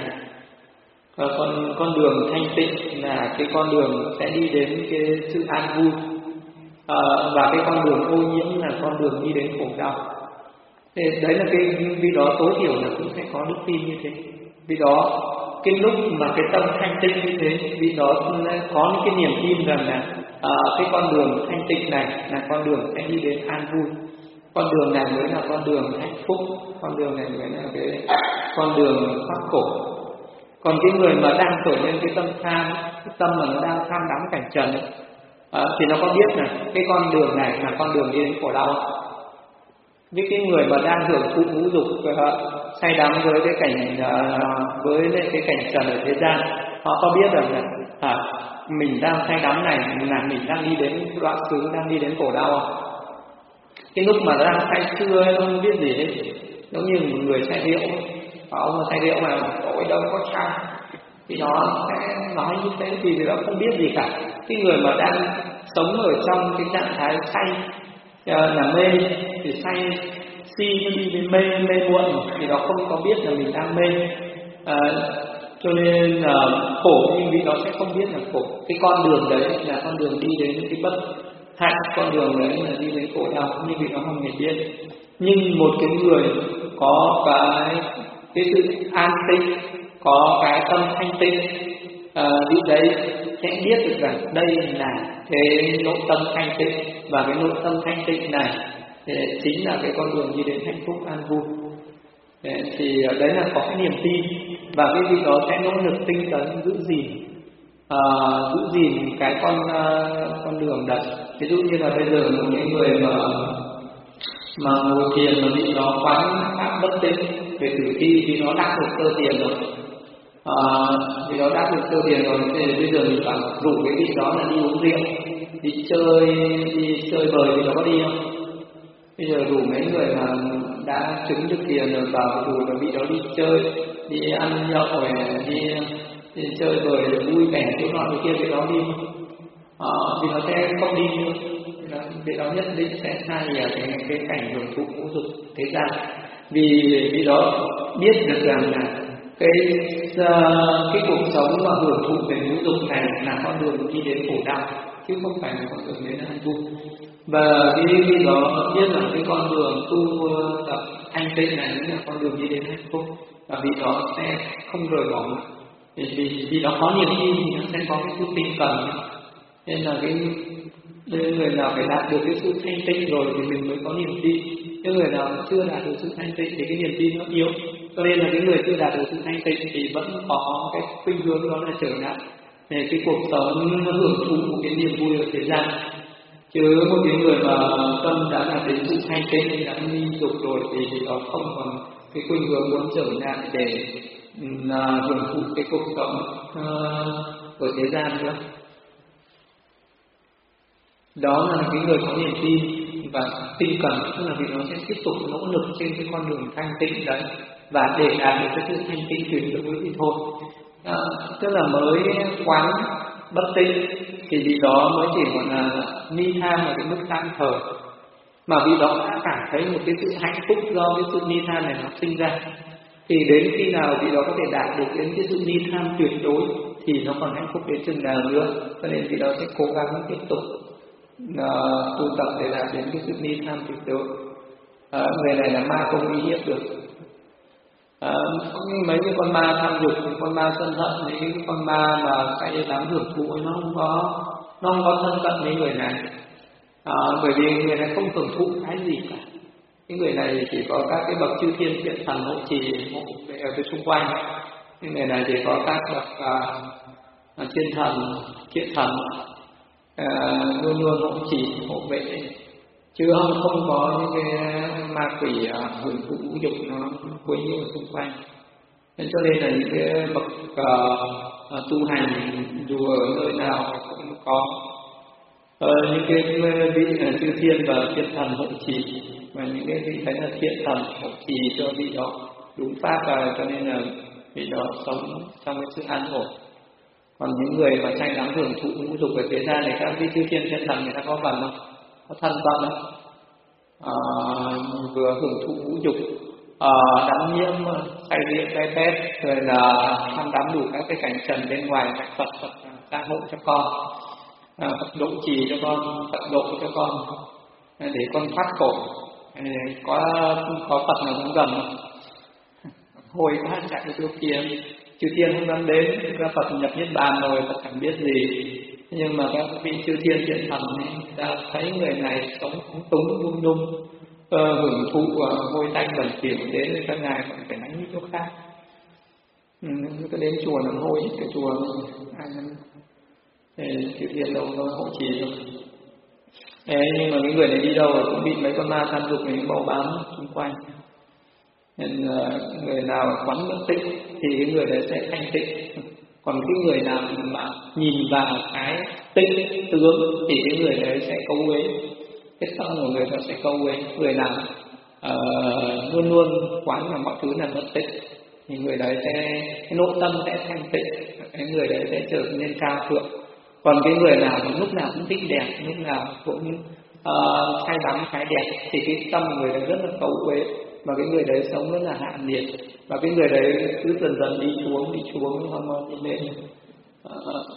Uh, con con đường thanh tịnh là cái con đường sẽ đi đến cái sự an vui. À, và cái con đường ô nhiễm là con đường đi đến khổ đau. Thế đấy là cái vì đó tối thiểu là cũng sẽ có đức tin như thế. Vì đó cái lúc mà cái tâm thanh tịnh như thế, vì đó có những cái niềm tin rằng là à, cái con đường thanh tịnh này là con đường sẽ đi đến an vui, con đường này mới là con đường hạnh phúc, con đường này mới là cái con đường thoát khổ. Còn cái người mà đang khởi lên cái tâm tham, cái tâm mà nó đang tham đắm cảnh trần ấy, À, thì nó có biết là cái con đường này là con đường đi đến khổ đau. Những cái người mà đang hưởng thụ ngũ dục, uh, say đắm với cái cảnh uh, với cái cảnh trần ở thế gian, họ có biết rằng là à, mình đang say đắm này là mình đang đi đến đoạn xứ, đang đi đến khổ đau không? Cái lúc mà đang say xưa không biết gì hết, giống như một người say rượu, và ông say rượu mà tội đâu có sao, thì nó sẽ nói như thế thì nó không biết gì cả. Cái người mà đang sống ở trong cái trạng thái say là mê, thì say si nó đi đến mê mê muộn thì nó không có biết là mình đang mê, à, cho nên là khổ, nhưng vì nó sẽ không biết là khổ. Cái con đường đấy là con đường đi đến cái bất hạnh, con đường đấy là đi đến khổ đau, nhưng vì nó không hề biết. Nhưng một cái người có cái cái sự an tịnh, có cái tâm thanh tịnh, à, vị đấy sẽ biết được rằng đây là cái nội tâm thanh tịnh, và cái nội tâm thanh tịnh này thì chính là cái con đường đi đến hạnh phúc an vui. Thì đấy là có cái niềm tin, và cái vị đó sẽ nỗ lực tinh tấn giữ gìn, à, giữ gìn cái con uh, con đường đấy. Ví dụ như là bây giờ một những người mà mà ngồi thiền mà vị đó quán pháp bất tịnh về tử thi thì nó đắc được cơ tiền rồi. À, vì đó đã được cơ tiền rồi, thì bây giờ mình bảo rủ cái vị đó là đi uống rượu, đi chơi đi chơi bời thì nó có đi không? Bây giờ đủ mấy người mà đã trứng được tiền rồi vào đủ là vị đó đi chơi, đi ăn nhậu rồi đi, đi chơi bời rồi vui vẻ chỗ nọ chỗ kia, vị đó đi à, vì nó sẽ không đi nữa. Vị đó nhất định sẽ thay ở cái, cái cảnh hưởng thụ ngũ dục thế gian, vì vì đó biết được rằng là cái uh, cái cuộc sống mà hưởng thụ về ngũ dục này là con đường đi đến khổ đau chứ không phải là con đường đến an vui. Và cái khi đó biết là cái con đường tu tập thanh tịnh này là con đường đi đến hạnh phúc, và vì đó sẽ không rời bỏ, vì vì, vì đó có niềm tin thì nó sẽ có cái sự tinh cần, nên là cái người nào phải đạt được cái sự thanh tịnh rồi thì mình mới có niềm tin. Những người nào chưa đạt được sự thanh tịnh thì cái niềm tin nó yếu, cho nên là cái người chưa đạt được sự thanh tịnh thì vẫn có cái khuynh hướng đó là trở lại về cái cuộc sống hưởng thụ một cái niềm vui ở thế gian. Chứ một cái người mà tâm đã đạt đến sự thanh tịnh, đã ly dục rồi thì đó không còn cái khuynh hướng muốn trở lại để uh, hưởng thụ cái cuộc sống uh, ở thế gian nữa. Đó là cái người có niềm tin và tinh cần, tức là vì nó sẽ tiếp tục nỗ lực trên cái con đường thanh tịnh đấy, và để đạt được cái sự thanh tịnh tuyệt đối thì thôi. À, tức là mới quán bất tịnh thì vì đó mới chỉ gọi là ni tham ở cái mức tạm thời, mà vì đó đã cảm thấy một cái sự hạnh phúc do cái sự ni tham này nó sinh ra, thì đến khi nào vì đó có thể đạt được đến cái sự ni tham tuyệt đối thì nó còn hạnh phúc đến chừng nào nữa. Cho nên vì đó sẽ cố gắng tiếp tục uh, tu tập để đạt đến cái sự ni tham tuyệt đối. Uh, người này là ma không uy hiếp được. À, mấy cái con ma tham dục, con ma sân hận, mấy cái con ma mà cái dám hưởng thụ nó không có nó không có thân cận với người này, à, bởi vì người này không hưởng thụ cái gì cả. Cái người này chỉ có các cái bậc chư thiên thiện thần hộ trì hộ vệ ở xung quanh. Cái người này chỉ có các bậc uh, thiên thần thiện thần uh, luôn luôn hộ trì hộ vệ, chứ không không có những cái ma quỷ uh, hưởng thụ ngũ dục nó quấy nhiễu xung quanh. Nên cho nên là những cái bậc uh, uh, tu hành dù ở nơi nào cũng có uh, những cái vị uh, chư thiên và thiên thần hộ trì, và những cái vị thấy là thiện thần hộ trì cho vị đó đúng pháp, và cho nên là vị đó sống trong cái sự an ổn. Còn những người mà say đắm hưởng thụ ngũ dục ở thế gian này, các vị chư thiên thiên thần người ta có phần không? Có thân cận không? À, vừa hưởng thụ ngũ dục, à, đắm nhiễm say rượu say phép, rồi là tham đắm đủ các cái cảnh trần bên ngoài, các Phật Phật gia hộ cho con, à, Phật độ trì cho con, Phật độ cho con để con thoát khổ. Có có Phật nào cũng gần không? Hồi quá chạy chỗ kia, chư thiên không dám đến, các Phật nhập niết bàn rồi, Phật chẳng biết gì. Nhưng mà các vị chư thiên thiện thần đã thấy người này sống phóng túng lung lung, uh, hưởng thụ uh, hôi tanh bẩn thỉu, đến thì các ngài còn phải đánh những chỗ khác. Ừ, cứ đến chùa làm hôi, cái chùa ai nên chư thiên đâu có hộ trì đâu. Ê, nhưng mà cái người này đi đâu rồi cũng bị mấy con ma tham dục này bao bám xung quanh. Nên uh, người nào quán bất tịnh thì cái người đấy sẽ thanh tịnh. Còn cái người nào mà nhìn vào cái tịnh tướng thì cái người đấy sẽ câu uế, cái tâm của người ta sẽ câu uế. Người nào uh, luôn luôn quán là mọi thứ là bất tịnh thì người đấy sẽ, cái nội tâm sẽ thanh tịnh, cái người đấy sẽ trở nên cao thượng. Còn cái người nào mà lúc nào cũng thích đẹp, lúc nào cũng uh, say đắm cái đẹp thì cái tâm người đấy rất là câu uế, và cái người đấy sống rất là hạ nhiệt, và cái người đấy cứ dần dần đi xuống đi xuống không đi lên. À,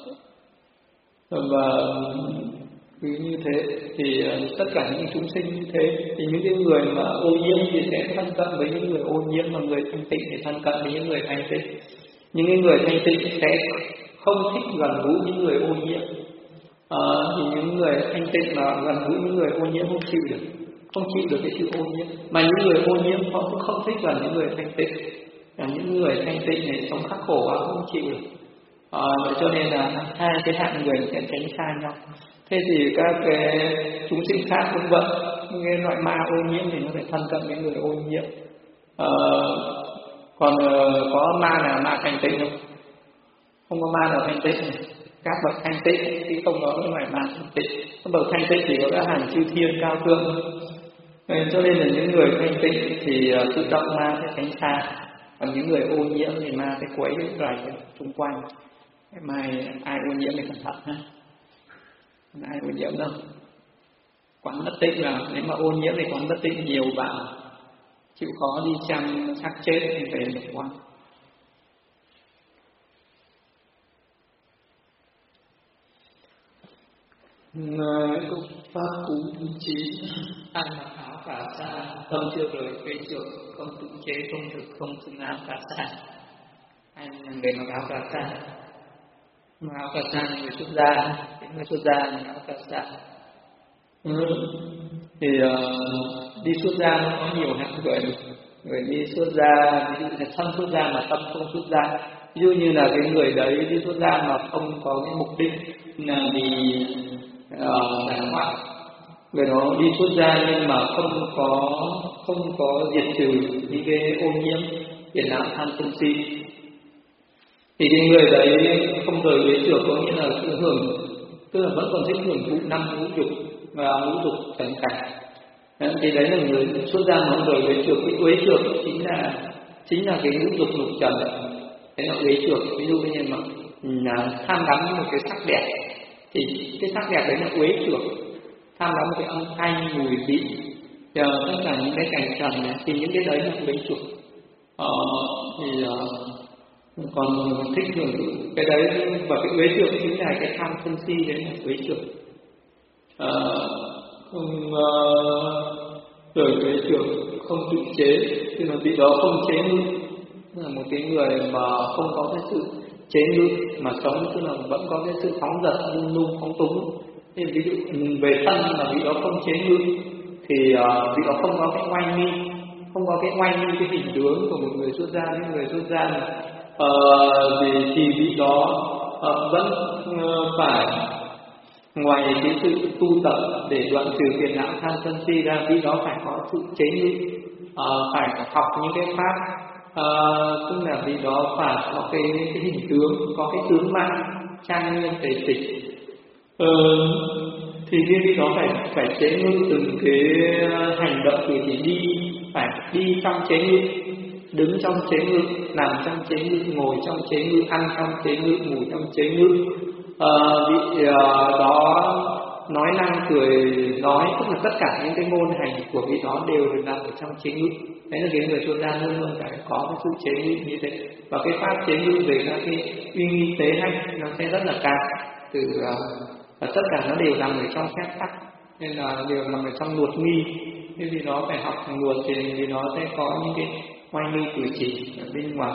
và cứ như thế thì tất cả những chúng sinh như thế thì những cái người mà ô nhiễm thì sẽ thân cận với những người ô nhiễm, mà người thanh tịnh thì thân cận với những người thanh tịnh. Những cái người thanh tịnh sẽ không thích gần gũi những người ô nhiễm, à, thì những người thanh tịnh mà gần gũi những người ô nhiễm không chịu được, không chịu được cái sự ô nhiễm. Mà những người ô nhiễm họ cũng không thích gần những người thanh tịnh, và những người thanh tịnh này sống khắc khổ quá không chịu được. À, cho nên là hai cái hạng người sẽ tránh xa nhau. Thế thì các cái chúng sinh khác cũng vậy, những cái loại ma ô nhiễm thì nó phải thân cận với người ô nhiễm. À, còn uh, có ma nào ma thanh tịnh không? Không có ma nào thanh tịnh. các bậc thanh tịnh thì không có cái ngoài màn thanh tịnh. Các bậc thanh tịnh chỉ có các hàng chư thiên cao thượng thôi. Cho nên là những người thanh tịnh thì uh, tự động ma sẽ tránh xa, còn những người ô nhiễm thì ma sẽ quấy rầy xung quanh. Mai ai ô nhiễm thì cẩn thận ha, ai ô nhiễm đâu. Quán bất tịnh là nếu mà ô nhiễm thì quán bất tịnh nhiều bạn chịu khó đi chăm xác chết thì về được quán. Công pháp cú trí ăn mặc áo cà sa, tâm chưa rời cây trượng, không tự chế không thực không xứng áo cà sa. Anh người mặc áo cà sa, mặc áo cà sa người xuất gia, những người xuất gia mặc áo cà sa. Ừ. Thì uh, đi xuất gia nó có nhiều hạng người. Người đi xuất gia, ví dụ là thân xuất gia mà tâm không xuất gia. Ví dụ như là cái người đấy đi xuất gia mà không có cái mục đích là vì giải uh, thoát, người đó đi xuất gia nhưng mà không có không có diệt trừ những cái ô nhiễm phiền não tham sân si, thì cái người đấy không rời ghế trượt, có nghĩa là sự hưởng, tức là vẫn còn thích hưởng thụ năm ngũ dục và ngũ dục trần cảnh. Thì đấy là người xuất gia mà không rời ghế trượt. Cái ghế trượt chính là chính là cái ngũ dục lục trần. Đấy là ghế trượt. Ví dụ như mà là tham đắm một cái sắc đẹp thì cái sắc đẹp đấy là uế trượt, tham đắm một cái âm thanh mùi vị, chờ tất cả những cái cảnh trần này, thì những cái đấy là uế trượt. Ờ, thì uh, còn thích hưởng cái đấy, và cái uế trượt chính là cái tham sân si, đấy là uế trượt. Uh, không uh, rồi uế trượt không tự chế, tức là vị đó không chế ngự, là một cái người mà không có cái sự chế ngự mà sống, tức là vẫn có cái sự phóng dật, lung lung phóng túng. Thì ví dụ về thân mà vị đó không chế ngự thì uh, vị đó không có cái oai nghi, không có cái oai nghi, cái hình tướng của một người xuất gia. Những người xuất gia này uh, thì, thì vị đó uh, vẫn uh, phải ngoài cái sự tu tập để đoạn trừ phiền não tham sân si ra, vị đó phải có sự chế ngự, uh, phải học những cái pháp. À, tức là vì đó phải có cái, cái hình tướng, có cái tướng mạo trang nghiêm tề tịch. Ờ, thì riêng đi đó phải phải chế ngự từng cái hành động cử chỉ, đi phải đi trong chế ngự, đứng trong chế ngự, nằm trong chế ngự, ngồi trong chế ngự, ăn trong chế ngự, ngủ trong chế ngự. Ờ, vị uh, đó nói năng cười nói, tức là tất cả những cái ngôn hành của vị đó đều được đặt ở trong chế ngự. Đấy là cái người xuất gia luôn luôn phải có cái sự chế ngự như thế, và cái pháp chế ngự về các cái uy nghi tế hạnh nó sẽ rất là cao. Từ uh, và tất cả nó đều nằm ở trong phép tắc, nên là đều nằm ở trong luật nghi. Thế vì nó phải học luật thì vì nó sẽ có những cái oai nghi cử chỉ ở bên ngoài.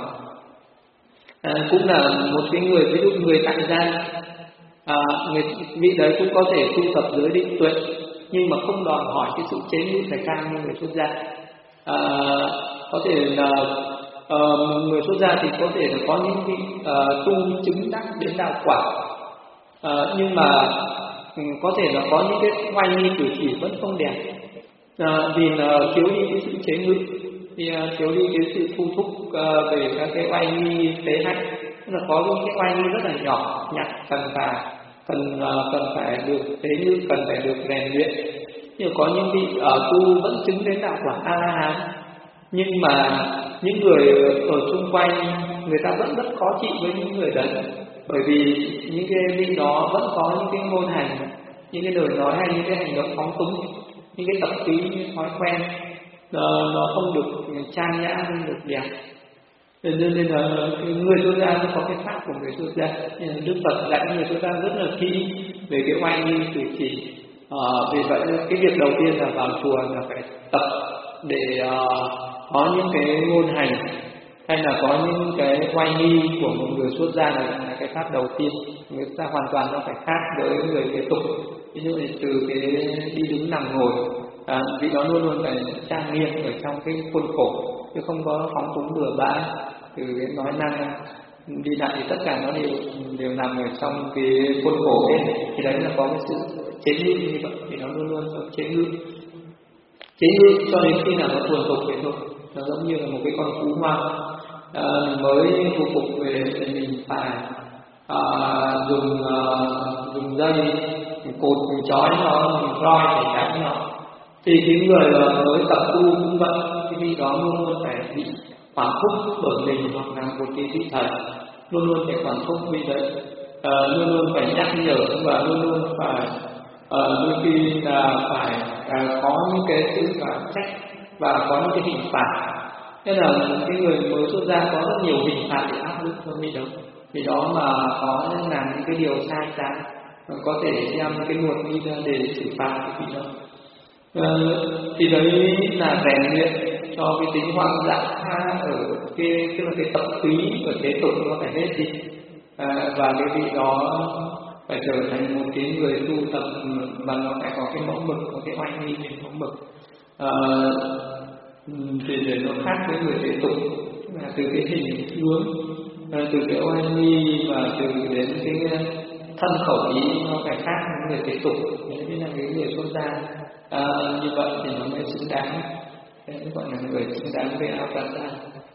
À, cũng là một cái người, ví dụ người tại gia, à, người vị đấy cũng có thể tu tập giới định tuệ, nhưng mà không đòi hỏi cái sự chế ngự phải cao như người xuất gia. À, có thể là uh, người xuất gia thì có thể là có những cái uh, tu chứng đắc đến đạo quả, uh, nhưng mà um, có thể là có những cái oai nghi cử chỉ vẫn không đẹp, uh, vì là thiếu đi cái sự chế ngự, thì uh, thiếu đi cái sự thu thúc uh, về các cái oai nghi tế hạnh. Tức là có những cái oai nghi rất là nhỏ nhặt, cần phải cần uh, cần phải được tế ngự, cần phải được rèn luyện. Nhưng có những vị ở tu vẫn chứng đến đạo quả A La Hán, nhưng mà những người ở xung quanh người ta vẫn rất khó chịu với những người đấy, bởi vì những cái vị đó vẫn có những cái ngôn hành, những cái lời nói hay những cái hành động phóng túng, những cái tập khí, những thói quen nó không được trang nhã, không được đẹp. Nên nên là người xuất gia nó có cái pháp của người xuất gia. Đức Phật dạy người xuất gia rất là kỹ về cái oai nghi cử chỉ. À, vì vậy cái việc đầu tiên là vào chùa là phải tập để uh, có những cái ngôn hành hay là có những cái oai nghi của một người xuất gia này là cái pháp đầu tiên. Người ta hoàn toàn nó phải khác với người kế tục. Ví dụ như từ cái đi đứng nằm ngồi, à, vị đó luôn luôn phải trang nghiêm ở trong cái khuôn khổ, chứ không có phóng túng bừa bãi. Từ cái nói năng đi lại thì tất cả nó đều đều nằm ở trong cái khuôn khổ ấy. Thì đấy là có cái sự chế ngự như vậy, thì nó luôn luôn trong chế ngự chế ngự cho đến khi nào nó thuần thục vậy thôi. Nó giống như là một cái con cú hoang à, mới thu phục về thì mình phải à, dùng à, dùng dây cột chói nó, dùng roi để đánh nó. Thì cái người mới tập tu cũng vậy, cái vị đó luôn luôn phải bị quản thúc bởi mình hoặc là một cái vị thầy luôn luôn phải quản thúc vì đấy, à, luôn luôn phải nhắc nhở và luôn luôn phải à, đôi khi là phải à, có những cái sự phạt trách và có những cái hình phạt. Nên là cái người mới xuất gia có rất nhiều hình phạt để áp dụng cho vị đó, vì đó mà có làm những cái điều sai trái có thể đem cái luật đi ra để xử phạt cái vị đó. À, thì đấy là rèn luyện cho cái tính hoang dã ở cái tức là cái tập khí ở thế tục nó phải hết đi, à, và cái vị đó phải trở thành một cái người tu tập mà nó phải có cái mẫu mực, có cái oai nghi, cái mẫu mực, à, thì để nó khác với người thế tục, là từ cái hình tướng, à, từ cái oai nghi và từ đến cái thân khẩu ý nó phải khác với người thế tục. Đấy là cái người xuất gia à, như vậy thì nó mới xứng đáng, đấy gọi là người xứng đáng với áo cà sa.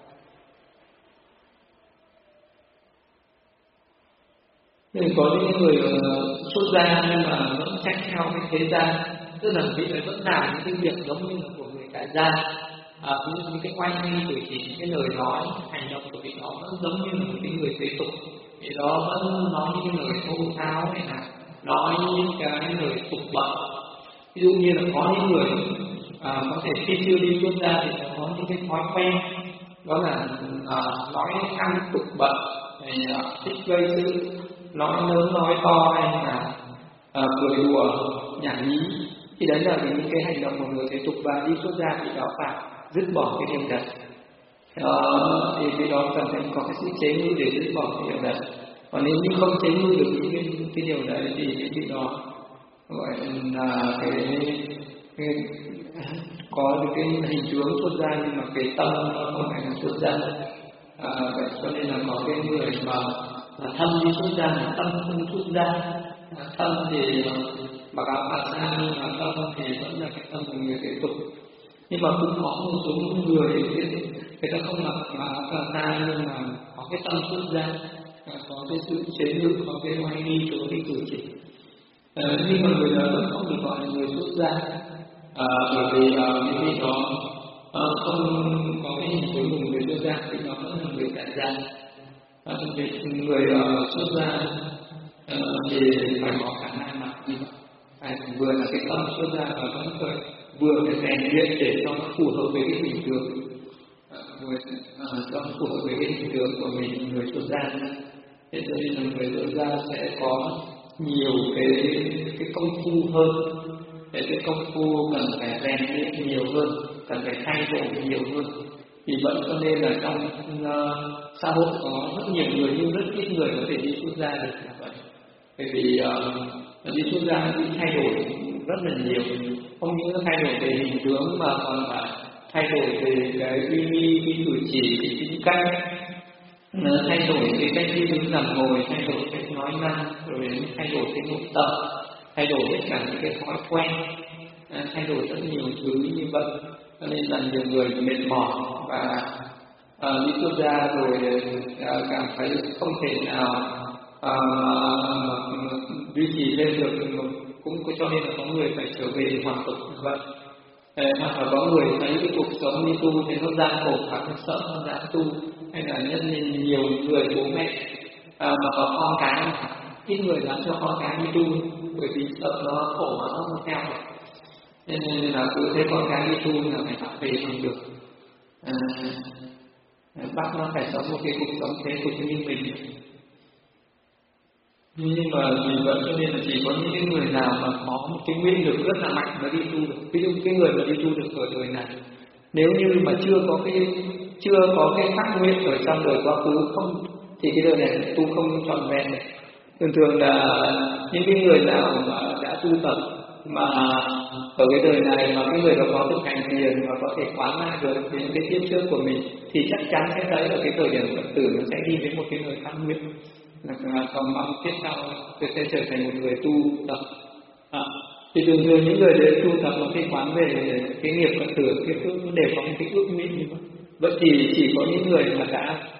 Nên có những người xuất gia nhưng mà vẫn trách theo cái thế gian, tức là vị ấy vẫn làm những cái việc giống như là của người tại gia, à, những cái oai nghi cử chỉ, những cái lời nói, hành động của vị đó vẫn giống như là một cái người thế tục. Vị đó vẫn nói những cái lời thô tháo hay là nói những cái lời tục bậy. Ví dụ như là có những người à, có thể khi chưa đi xuất gia thì có những cái thói quen đó là à, nói ăn tục bậy, hay à, thích gây sự, nói lớn nói to, hay là à, cười đùa nhảm nhí. Thì đấy là những cái hành động của người thế tục, và đi xuất gia thì đó phải dứt bỏ cái điều đấy. Ờ, thì cái đó cần phải có cái sự chế ngự để dứt bỏ cái điều đấy. Còn nếu như không chế ngự được những cái, cái điều đấy thì cái điều đó gọi là cái, cái có được cái hình tướng xuất gia nhưng mà cái tâm nó không phải là xuất gia. À, vậy cho nên là có cái người mà là thân đi xuất gia mà tâm không xuất gia, à, thân thì mặc áo cà sa nhưng mà tâm thì vẫn là cái tâm của người thế tục. Nhưng mà cũng có một số người người ta không mặc áo cà sa nhưng mà có cái tâm xuất gia, à, có cái sự chế ngự, có cái oai nghi, có cái cử chỉ. À, nhưng mà người đó vẫn không được gọi là người xuất gia, à, bởi vì à, cái vị đó à, không có cái hình tướng của người xuất gia thì nó vẫn là người tại gia. À, vì người uh, xuất gia uh, thì phải có khả năng mặc như vậy, phải vừa là cái tâm xuất gia và vẫn phải vừa phải rèn luyện để cho nó phù hợp với cái hình tướng, uh, vừa uh, cho nó phù hợp với cái hình tướng của mình, người xuất gia. Thế cho nên là người xuất gia sẽ có nhiều cái cái công phu hơn, để cái công phu cần phải rèn luyện nhiều hơn, cần phải thay đổi nhiều hơn. Vì vậy cho nên là trong uh, xã hội có rất nhiều người nhưng rất ít người có thể đi xuất gia được như vậy. Bởi vì uh, đi xuất gia bị thay đổi rất là nhiều, không những thay đổi về hình tướng mà còn phải thay đổi về cái uy nghi, cái cử chỉ, cái tính cách, uh, thay đổi cái cách đi đứng nằm ngồi, thay đổi cách nói năng, rồi thay đổi cái nội tâm, thay đổi tất cả những cái thói quen, uh, thay đổi rất nhiều thứ như vậy. Cho nên là nhiều người mệt mỏi và à, đi xuất gia rồi à, cảm thấy không thể nào à, duy trì lên được, cũng cho nên là có người phải trở về hoàn tục như vậy. À, hoặc là có người thấy cái cuộc sống đi tu thì nó gian khổ và nó sợ nó dám tu, hay là nhân nhiều người bố mẹ à, mà có con cái ít người dám cho con cái đi tu bởi vì sợ nó khổ mà nó không theo được. Nên là cứ thấy con cái đi tu là phải tạo về bằng được, à, bắt nó phải sống một cái cuộc sống thế tục như mình. Nhưng mà vì vậy cho nên là chỉ có những cái người nào mà có một cái nguyện lực rất là mạnh mới đi tu được. Ví dụ cái người mà đi tu được ở đời này, nếu như mà chưa có cái chưa có cái phát nguyện ở trong đời quá khứ không, thì cái đời này tu không trọn vẹn này. Thường thường là những cái người nào mà đã tu tập mà ở cái đời này mà cái người đó có thực hành thiền và có thể quán lại được những cái kiếp trước của mình thì chắc chắn sẽ thấy ở cái thời điểm Phật tử nó sẽ đi đến một cái nơi phát nguyện là còn mong tiếp sau tôi sẽ trở thành một người tu tập. À, thì thường thường những người đến tu tập mà khi quán về cái nghiệp Phật tử cái phước đều có một cái ước nguyện như vậy. Vậy thì chỉ có những người mà đã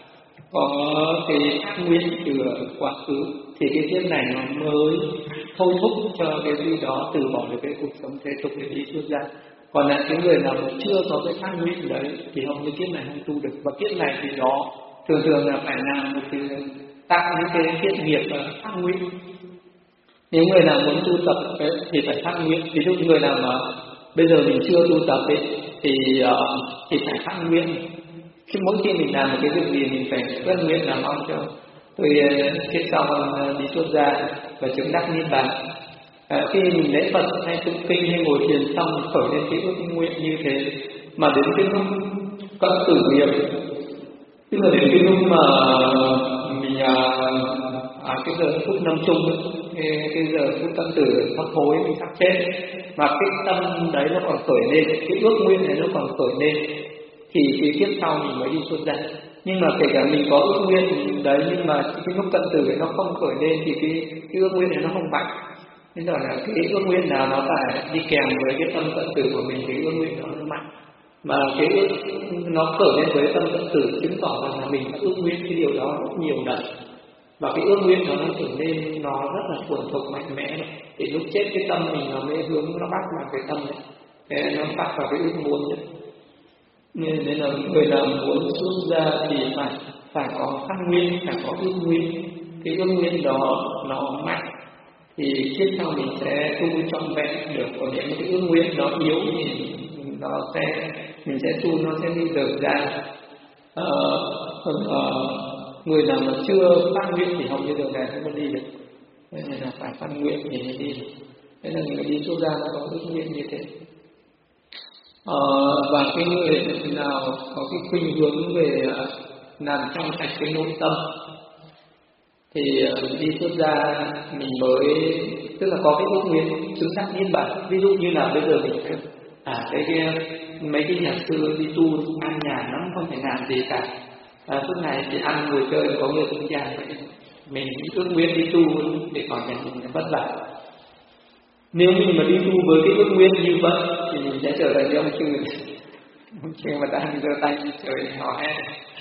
có cái ác nguyện từ quá khứ, thì cái kiếp này nó mới thôi thúc cho cái gì đó từ bỏ được cái cuộc sống thế tục để đi xuất gia. Còn lại cái người nào mà chưa có cái ác nguyện đấy thì hầu như kiếp này không tu được, và kiếp này thì đó thường thường là phải làm một cái tạo những cái thiện nghiệp và ác nguyện. Nếu người nào muốn tu tập ấy, thì phải phát nguyện. Ví dụ người nào mà bây giờ mình chưa tu tập ấy, thì uh, thì phải phát nguyện. Khi mỗi khi mình làm một cái việc gì mình phải phát nguyện là mong cho tôi kiếp sau uh, đi xuất gia và chứng đắc niết bàn. À, khi mình lễ Phật hay tụng kinh hay ngồi thiền xong khởi lên cái ước nguyện như thế, mà đến cái lúc cận tử nghiệp, tức là đến cái lúc mà mình à, à, cái giờ phút năm chung cái, cái giờ phút cận tử sắp hối mình sắp chết, mà cái tâm đấy nó còn khởi lên, cái ước nguyện này nó còn khởi lên, thì cái kiếp sau mình mới đi xuất gia. Nhưng mà kể cả mình có ước nguyện đấy, nhưng mà cái lúc cận tử này nó không khởi lên thì cái, cái ước nguyện này nó không mạnh. Thế rồi là cái ước nguyện nào nó phải đi kèm với cái tâm cận tử của mình, cái ước nguyện đó nó mạnh. Mà cái ước nó khởi lên với tâm cận tử chứng tỏ rằng là mình đã ước nguyện cái điều đó rất nhiều lần, và cái ước nguyện đó nó trở nên nó rất là thuần thục mạnh mẽ. Thì lúc chết cái tâm mình nó mới hướng nó bắt vào cái tâm này, thế nó bắt vào cái ước muốn đấy. Nên, nên là người nào muốn xuất gia thì phải phải có phát nguyện, phải có ước nguyện. Cái ước nguyện đó nó mạnh thì kiếp sau mình sẽ tu trọn vẹn được. Còn nếu cái ước nguyện nó yếu thì nó sẽ mình sẽ tu nó sẽ đi dở ra. Ờ, ờ, người nào mà chưa phát nguyện thì hầu như đường này không có đi được. Nên là phải phát nguyện thì mới đi được. Thế là người đi xuất gia nó có ước nguyện như thế. Ờ, và cái người nào có cái khuynh hướng về làm trong sạch cái nội tâm thì đi xuất gia mình mới, tức là có cái ước nguyện chứng đắc niết bàn. Ví dụ như là bây giờ mình à cái, cái mấy cái nhà sư đi tu ăn nhàn lắm, không phải làm gì cả, à, suốt ngày chỉ ăn ngồi chơi, có người cũng nhàn vậy. Mình ước nguyện đi tu để khỏi nhà mình vất vả. Nếu mình mà đi tu với cái ước nguyện như vậy thì mình sẽ trở thành ông chư ông chư mà đang giơ tay như trời hò hét.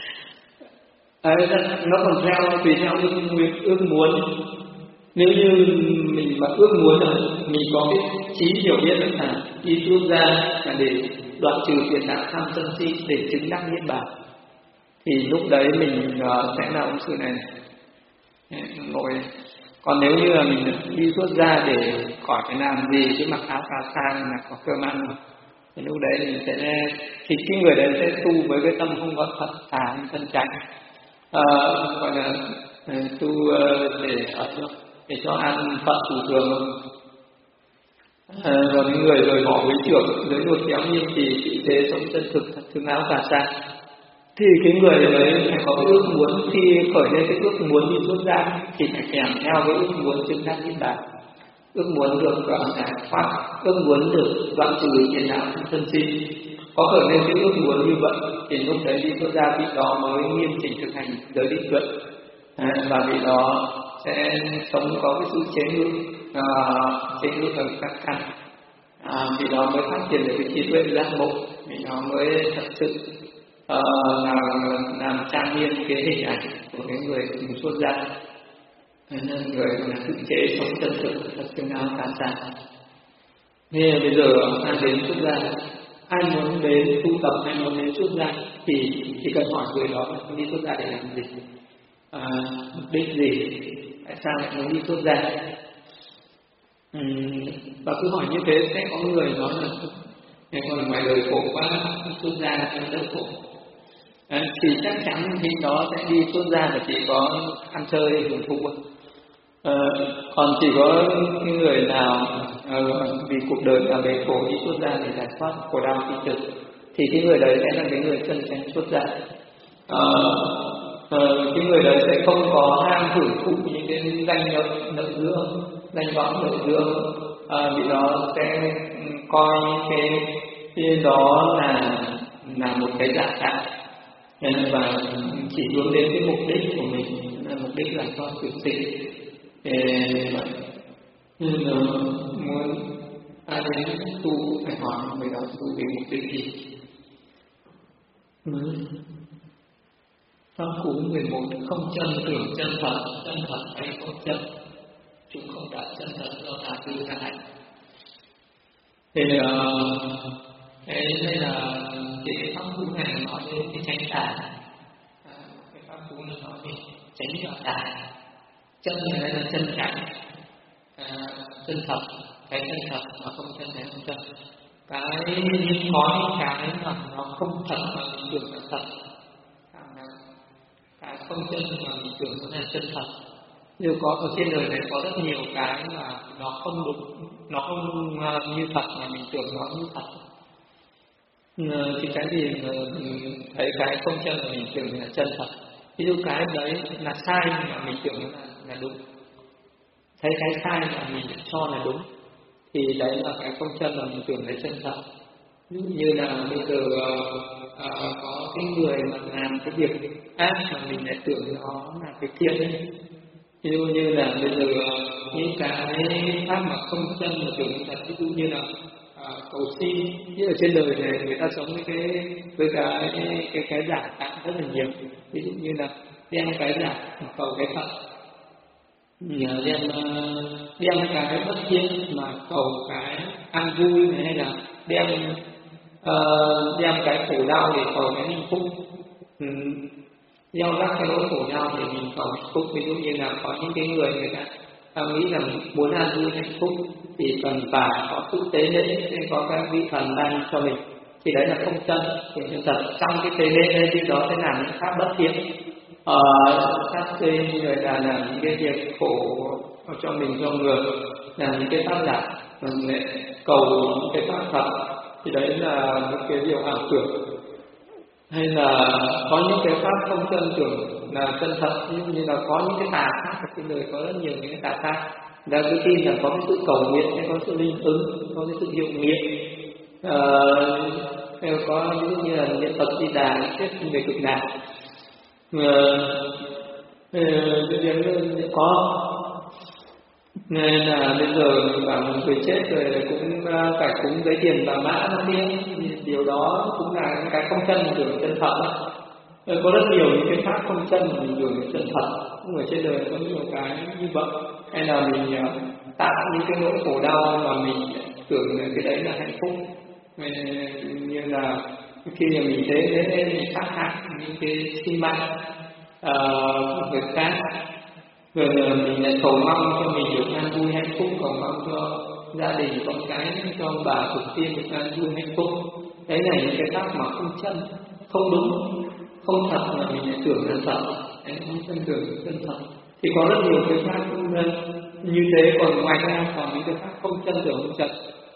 À, nó còn theo tùy theo ước nguyện ước muốn. Nếu như mình mà ước muốn là mình có cái trí hiểu biết là đi xuất gia là để đoạn trừ phiền não tham sân si, để chứng đắc niết bàn, thì lúc đấy mình uh, sẽ là ông sư này, này. Ngồi. Còn nếu như là mình đi xuất gia để khỏi phải làm gì, cái mặc áo cà sa là có cơm ăn, thì lúc đấy mình sẽ thì cái người đấy sẽ tu với cái tâm không có thật thà thân tránh, à, gọi là tu để ở để cho ăn phận thủ thường. À, và những người rời bỏ với trưởng dưới một kéo nghiêm trì trị thế sống chân thực thật thương áo cà sa, thì cái người đấy phải có ước muốn, khi khởi lên cái ước muốn đi xuất gia thì phải kèm theo cái ước muốn chứng đắc niết bàn, ước muốn được giải thoát, ước muốn được đoạn trừ phiền não thân si. Có khởi lên cái ước muốn như vậy thì lúc đấy đi xuất gia vị đó mới nghiêm chỉnh thực hành giới định tuệ, à, và vị đó sẽ sống có cái sự chế ngự, à, chế ngự ở các căn, à, vị đó mới phát triển được cái trí tuệ giác ngộ, vị đó mới thật sự uh, làm, làm trang nghiêm cái hình ảnh của cái người xuất gia. Nên người là tự chế sống chân thực thật sự áo cà sa. Nên bây giờ ai đến xuất gia, ai muốn đến tu tập, ai muốn đến xuất gia thì chỉ cần hỏi người đó là đi xuất gia để làm gì, à, mục đích gì, tại sao lại muốn đi xuất gia. Uhm, và cứ hỏi như thế sẽ có người nói là nhưng còn ngoài đời khổ quá, xuất gia là đỡ khổ. À, thì chắc chắn khi đó sẽ đi xuất gia là chỉ có ăn chơi hưởng thụ. À, còn chỉ có những người nào à, vì cuộc đời là bề khổ đi xuất gia để giải thoát khổ đau khi thực, thì cái người đấy sẽ là cái người chân chánh xuất gia. À, à, cái người đấy sẽ không có ham hưởng thụ những cái danh lợi nợ dưỡng, danh vọng nợ dưỡng. À, vì đó sẽ coi cái cái đó là là một cái giả tạo, và chỉ hướng đến cái mục đích của mình là mục đích là cho tự sinh. Nhưng mà muốn ai đến tu phải hỏi người đó tu vì mục đích gì. Pháp cú mười một, không chân tưởng chân thật, chân thật hay không chân, chúng không đạt chân thật do tà tư hại. Thì uh, cái đây là cái pháp cú này nói đến cái tránh tà, à, cái pháp cú này nói về tránh cho tà. Chân này đây là chân chánh, à, chân thật, cái chân thật mà không chân này không chân. Cái nhưng có những cái mà nó không thật mà mình tưởng là thật, cái không chân mà mình tưởng nó là chân thật. Nếu có ở trên đời này có rất nhiều cái mà nó không đúng, nó không như thật mà mình tưởng nó như thật. Thì cái gì mà thấy cái không chân mà mình tưởng là chân thật, ví dụ cái đấy là sai mà mình tưởng nó là, là đúng, thấy cái sai mà mình cho là đúng, thì đấy là cái không chân mà mình tưởng là chân thật. Ví dụ như là bây giờ à, có cái người mà làm cái việc ác mà mình lại tưởng nó là cái thiện ấy. Ví dụ như là bây giờ những cái pháp mà không chân mà tưởng thật, ví dụ như là à, cầu xin. Như ở trên đời này người ta sống với cái với cái cái cái giả tạm rất là nhiều. Ví dụ như là đem cái giả cầu cái thật, đem đem cái bất thiện mà cầu cái an vui này, hay là đem uh, đem cái khổ đau để cầu cái hạnh phúc. Ừ. Gieo rắc cái nỗi khổ đau để mình cầu hạnh phúc. Ví dụ như là có những cái người người ta, ta nghĩ rằng muốn an vui hạnh phúc thì cần phải có sự tế lễ, sẽ có các vị thần ban cho mình, thì đấy là không chân. Thì chân thật trong cái tế lễ đấy thì đó sẽ làm những pháp bất thiện, ờ, sát sinh, rồi là làm những cái việc khổ cho mình, cho người, làm những cái pháp giả, mình lại cầu những cái pháp thật, thì đấy là những cái điều ảo tưởng. Hay là có những cái pháp không chân tưởng là chân thật, nhưng như là có những cái tà pháp ở trên đời, có rất nhiều những cái tà pháp. Người ta cứ tin là có cái sự cầu nguyện, hay có sự linh ứng, có cái sự hiệu nghiệm, uh, có ví dụ như là niệm Phật Di Đà, thuyết về cực lạc, uh, có. Nên là bây giờ bảo một người chết rồi cũng phải cúng giấy tiền và mã nó kia, điều đó cũng là cái không chân mình tưởng chân thật. Có rất nhiều những cái pháp không chân mình tưởng chân thật. Cũng ở trên đời có nhiều cái như vậy. Hay là mình tạo những cái nỗi khổ đau mà mình tưởng là cái đấy là hạnh phúc, như là khi mà mình thế thế mình sát hại những cái sinh mạng uh, người khác, rồi mình lại cầu mong cho mình được an vui hạnh phúc, cầu mong cho gia đình con cái, cho ông bà tổ tiên được an vui hạnh phúc. Đấy là những cái pháp mà không chân, không đúng, không thật mà mình lại tưởng là thật. Đấy, không chân tưởng chân thật. Thì có rất nhiều cái pháp như thế. Còn ngoài ra còn những cái pháp không chân tưởng không thật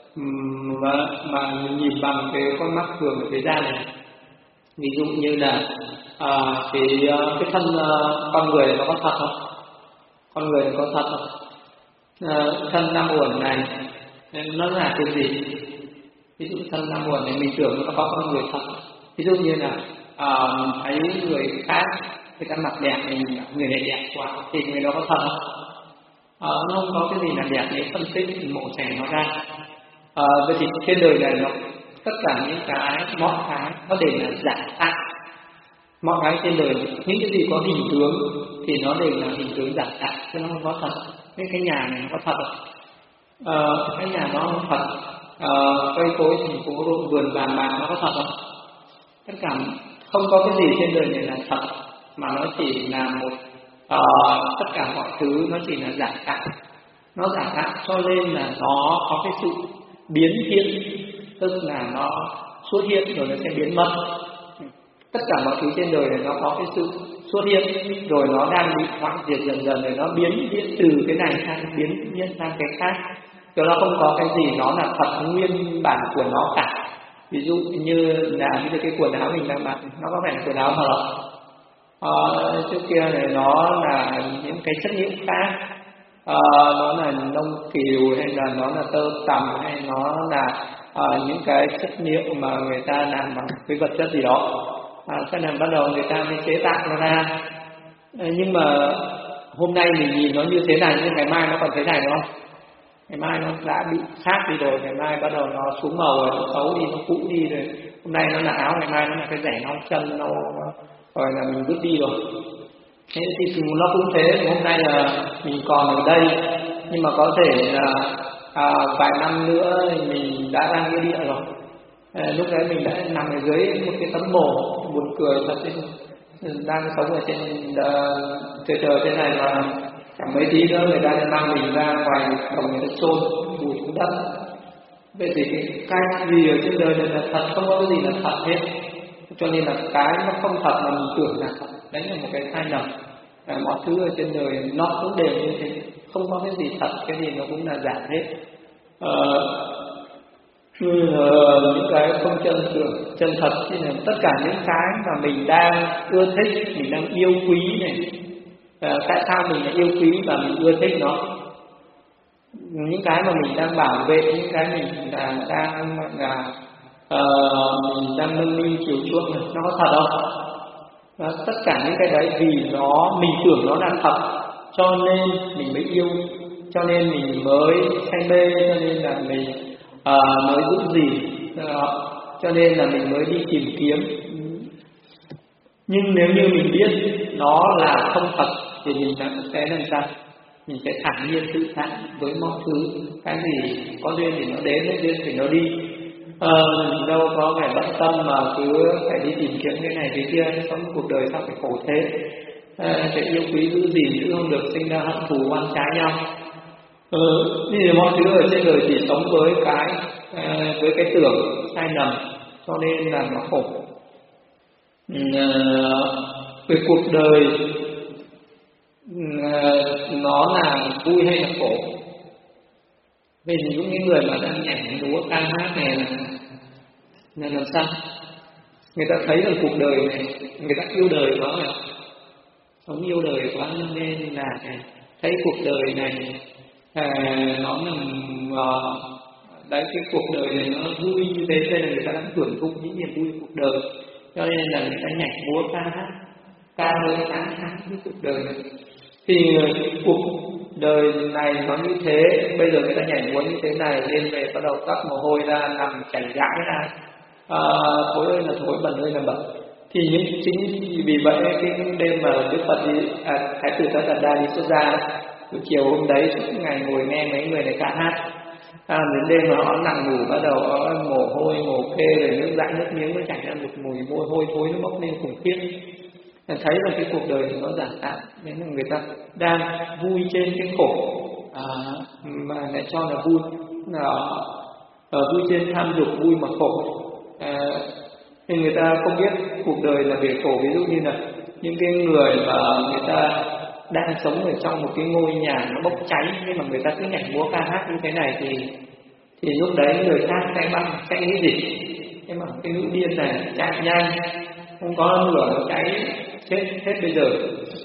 mà, mà nhìn bằng cái con mắt thường ở thế gian này. Ví dụ như là à, cái cái thân uh, con người nó có thật không? Con người có thật không? À, thân năm uẩn này nó là cái gì? Ví dụ thân năm uẩn này mình tưởng nó có con người thật. Ví dụ như là à, thấy người khác người ta mặc đẹp này, người này đẹp quá, thì người đó có thật không? À, nó không có cái gì là đẹp để phân tích mổ xẻ nó ra. À, vậy thì trên đời này nó tất cả những cái mọi cái nó đều là giả tạo. Mọi cái trên đời, những cái gì có hình tướng thì nó đều là hình tướng giả tạo, chứ nó không có thật. Cái cái nhà này nó có thật không? Ờ, cái nhà nó không thật. Ờ, cây cối thành phố ruộng vườn vàng bạc nó có thật không? Tất cả không có cái gì trên đời này là thật, mà nó chỉ là một uh, tất cả mọi thứ nó chỉ là giả tạo. Nó giả tạo cho nên là nó có cái sự biến hiện, tức là nó xuất hiện rồi nó sẽ biến mất. Tất cả mọi thứ trên đời này nó có cái sự xuất hiện rồi nó đang bị hoại diệt dần dần, rồi nó biến hiện từ cái này sang biến hiện sang cái khác, rồi nó không có cái gì nó là thật nguyên bản của nó cả. Ví dụ như là như cái quần áo mình đang mặc, nó có phải là quần áo thật không? Ờ, trước kia này nó là những cái chất liệu khác, ờ, nó là nông kiều, hay là nó là tơ tằm, hay nó là ờ, những cái chất liệu mà người ta làm bằng cái vật chất gì đó. À, sau này bắt đầu người ta mới chế tạo nó ra. À, nhưng mà hôm nay mình nhìn nó như thế này, nhưng ngày mai nó còn thế này đúng không? Ngày mai nó đã bị khác đi rồi, ngày mai bắt đầu nó xuống màu rồi, nó xấu đi, nó cũ đi rồi. Hôm nay nó là áo, ngày mai nó là cái rẻ non chân, nó rồi là mình vứt đi rồi. Thế thì nó cũng thế, hôm nay là mình còn ở đây, nhưng mà có thể là à, vài năm nữa mình đã ra nghĩa địa rồi. À, lúc đấy mình đã nằm ở dưới một cái tấm mồ, buồn cười thật đấy, đang sống ở trên trời trời thế này mà chẳng mấy tí nữa người ta sẽ mang mình ra ngoài đồng người ta chôn vùi xuống đất. Vậy thì cái gì ở trên đời này là thật, không có cái gì là thật hết. Cho nên là cái nó không thật mà mình tưởng là thật, đấy là một cái sai lầm. À, mọi thứ ở trên đời nó cũng đều như thế, không có cái gì thật, cái gì nó cũng là giả hết. À, những cái không chân tưởng chân thật thì là tất cả những cái mà mình đang ưa thích, mình đang yêu quý này. À, tại sao mình lại yêu quý và mình ưa thích nó? Những cái mà mình đang bảo vệ, những cái mình là đang là uh, mình đang nâng niu chiều chuộng này, nó có thật không? Đó, tất cả những cái đấy vì nó mình tưởng nó là thật, cho nên mình mới yêu, cho nên mình mới say mê, cho nên là mình uh, mới giữ gìn, uh, cho nên là mình mới đi tìm kiếm. Nhưng nếu như mình biết nó là không thật thì mình sẽ làm sao? Mình sẽ thản nhiên tự tại với mọi thứ. Cái gì có duyên thì nó đến, hết duyên thì nó đi. Ờ, mình đâu có phải bận tâm mà cứ phải đi tìm kiếm cái này cái kia, sống cuộc đời sao phải khổ thế. À, phải yêu quý giữ gìn chứ không được sinh ra hận thù oan trái nhau. Ờ, như mọi thứ ở trên đời chỉ sống với cái à, với cái tưởng sai lầm, cho nên là nó khổ. À, về cuộc đời nó là vui hay là khổ? Vì những cái người mà đang nhảy múa ca hát này là, là làm sao? Người ta thấy rằng cuộc đời này, người ta yêu đời quá rồi, sống yêu đời quá nên là thấy cuộc đời này à, nó nằm à, đấy, cái cuộc đời này nó vui như thế, nên là người ta đang hưởng thụ những niềm vui cuộc đời, cho nên là người ta nhảy múa ca hát, ca hơi ca hát với cuộc đời này. Thì cuộc đời này nó như thế, bây giờ người ta nhảy múa như thế này, lên về bắt đầu cắt mồ hôi ra, nằm chảy rãi ra, à, thối ơi là thối, bẩn ơi là bẩn. Thì những chính vì vậy cái đêm mà Đức Phật đi, à, Thái tử Tất Đạt Đa đi xuất gia, buổi chiều hôm đấy suốt ngày ngồi nghe mấy người này ca hát, à, đến đêm mà họ nằm ngủ bắt đầu có mồ hôi mồ kê rồi nước dãi nước miếng nó chảy ra một mùi môi hôi thối nó bốc lên khủng khiếp. Thấy là cái cuộc đời nó giả tạm, nên là người ta đang vui trên cái khổ, à, mà lại cho là vui, là à, vui trên tham dục, vui mà khổ. À, thì người ta không biết cuộc đời là về khổ. Ví dụ như là những cái người mà người ta đang sống ở trong một cái ngôi nhà nó bốc cháy, nhưng mà người ta cứ nhảy múa ca hát như thế này thì thì lúc đấy người khác sẽ băng sẽ nghĩ gì? Nhưng mà cái nữ điên này chạy nhanh, không có lửa nó cháy chết hết bây giờ,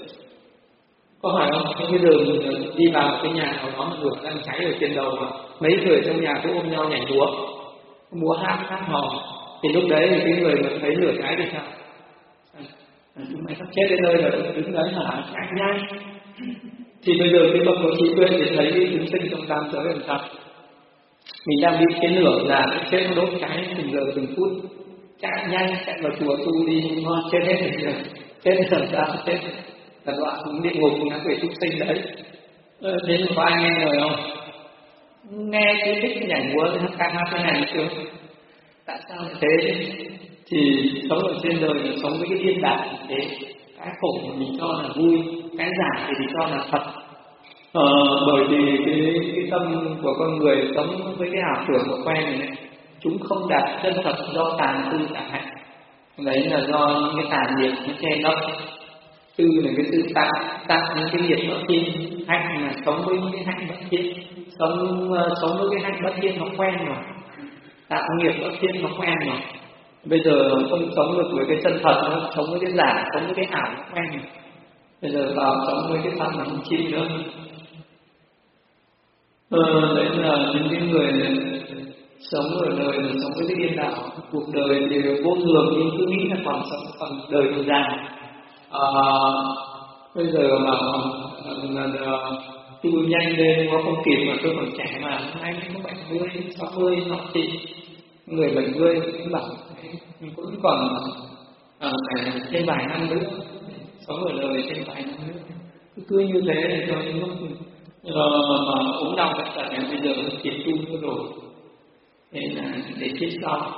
có phải không? Bây giờ mình đi vào cái nhà nào đó lửa đang cháy ở trên đầu mà mấy người trong nhà cứ ôm nhau nhảy múa, múa hát hát hò, thì lúc đấy thì cái người mà thấy lửa cháy thì sao? Chúng mày sắp chết đến nơi rồi, đứng đấy hả? Chạy nhanh. Thì bây giờ cái bậc có trí tuệ thì thấy cái chúng sinh trong tam giới làm sao? Mình đang bị cái lửa là cái chết nó đốt cháy từng giờ từng phút, chạy nhanh chạy vào chùa tu đi, ngon chết hết rồi, chết làm sao chết, là đoạn xuống địa ngục ngã quỷ súc sinh đấy. Thế mà có ai nghe lời không? Nghe cái thích nhảy múa hát ca hát thế này chưa? Tại sao lại thế? Thì sống ở trên đời là sống với cái điên đảo thế, cái khổ mà mình cho là vui, cái giả thì mình cho là thật. Ờ, bởi vì cái, cái tâm của con người sống với cái ảo tưởng của quen này, này chúng không đạt chân thật do tàn tư tà hạnh. Đấy là do những cái tà nghiệp nó che lấp. Tư là cái sự tạo tạo những cái nghiệp bất thiên, hạnh là sống với những cái hạnh bất thiên, sống uh, sống với cái hạnh bất thiên nó quen rồi, tạo nghiệp bất thiên nó quen rồi. Bây giờ không sống được với cái chân thật, nó sống với cái giả, sống với cái ảo nó quen rồi. Bây giờ vào sống với cái thật mà không chịu nữa. Ờ, đấy là những cái người này, sống ở đời là sống với cái điên đảo. Cuộc đời thì vô thường nhưng cứ nghĩ là còn sống, còn đời còn dài. À, bây giờ mà tu nhanh lên nó không kịp, mà tôi còn trẻ mà anh có bảy mươi sáu mươi họ thì người bảy mươi cũng bảo mình cũng còn à, phải thêm vài năm nữa, sống ở đời thêm vài năm nữa, cứ như thế thì cho đến lúc mà ốm đau tất cả ngày bây giờ nó tiền tu nữa rồi, nên là để chết sau.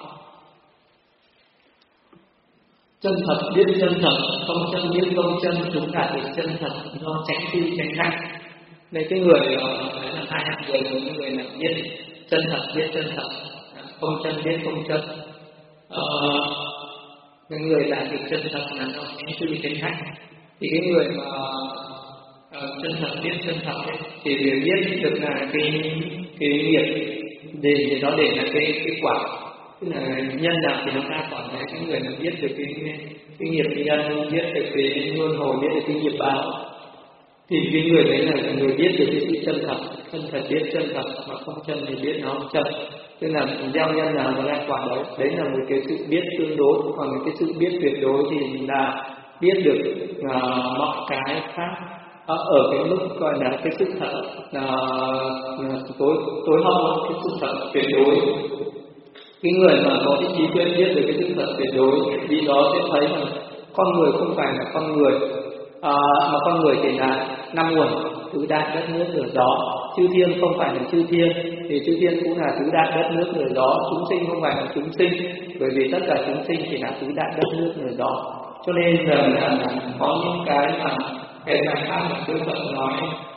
Chân thật biết chân thật, không chân biết không chân, chúng ta được chân thật do tránh tư tránh năng. Đây cái người đấy là hai hạng người, một người là biết chân thật biết chân thật, không chân biết không chân. Ờ, cái người đạt được chân thật là do tránh tư tránh năng. Thì cái người mà uh, chân thật biết chân thật ấy, thì đều biết được là cái cái nghiệp để thì nó để là cái cái quả. Tức là nhân nào thì nó ra quả đấy, cái người mà biết được cái cái nghiệp nhân, biết được cái luân hồi, biết được cái nghiệp báo, thì cái người đấy là người biết được cái sự chân thật, chân thật biết chân thật, mà không chân thì biết nó không chân. Tức là gieo nhân nào nó ra quả đấy, đấy là một cái sự biết tương đối. Còn cái sự biết tuyệt đối thì là biết được uh, mọi cái khác ở cái mức gọi là cái sự thật uh, tối tối hậu, cái sự thật tuyệt đối. Cái người mà có cái trí tuệ biết được cái sự thật tuyệt đối, vì đó sẽ thấy là con người không phải là con người, à, mà con người chỉ là năm nguồn tứ đại đất nước lửa gió. Chư thiên không phải là chư thiên, thì chư thiên cũng là tứ đại đất nước lửa gió. Chúng sinh không phải là chúng sinh, bởi vì tất cả chúng sinh chỉ là tứ đại đất nước lửa gió. Cho nên là, là, là có những cái mà cái bài pháp mà tôi Phật nói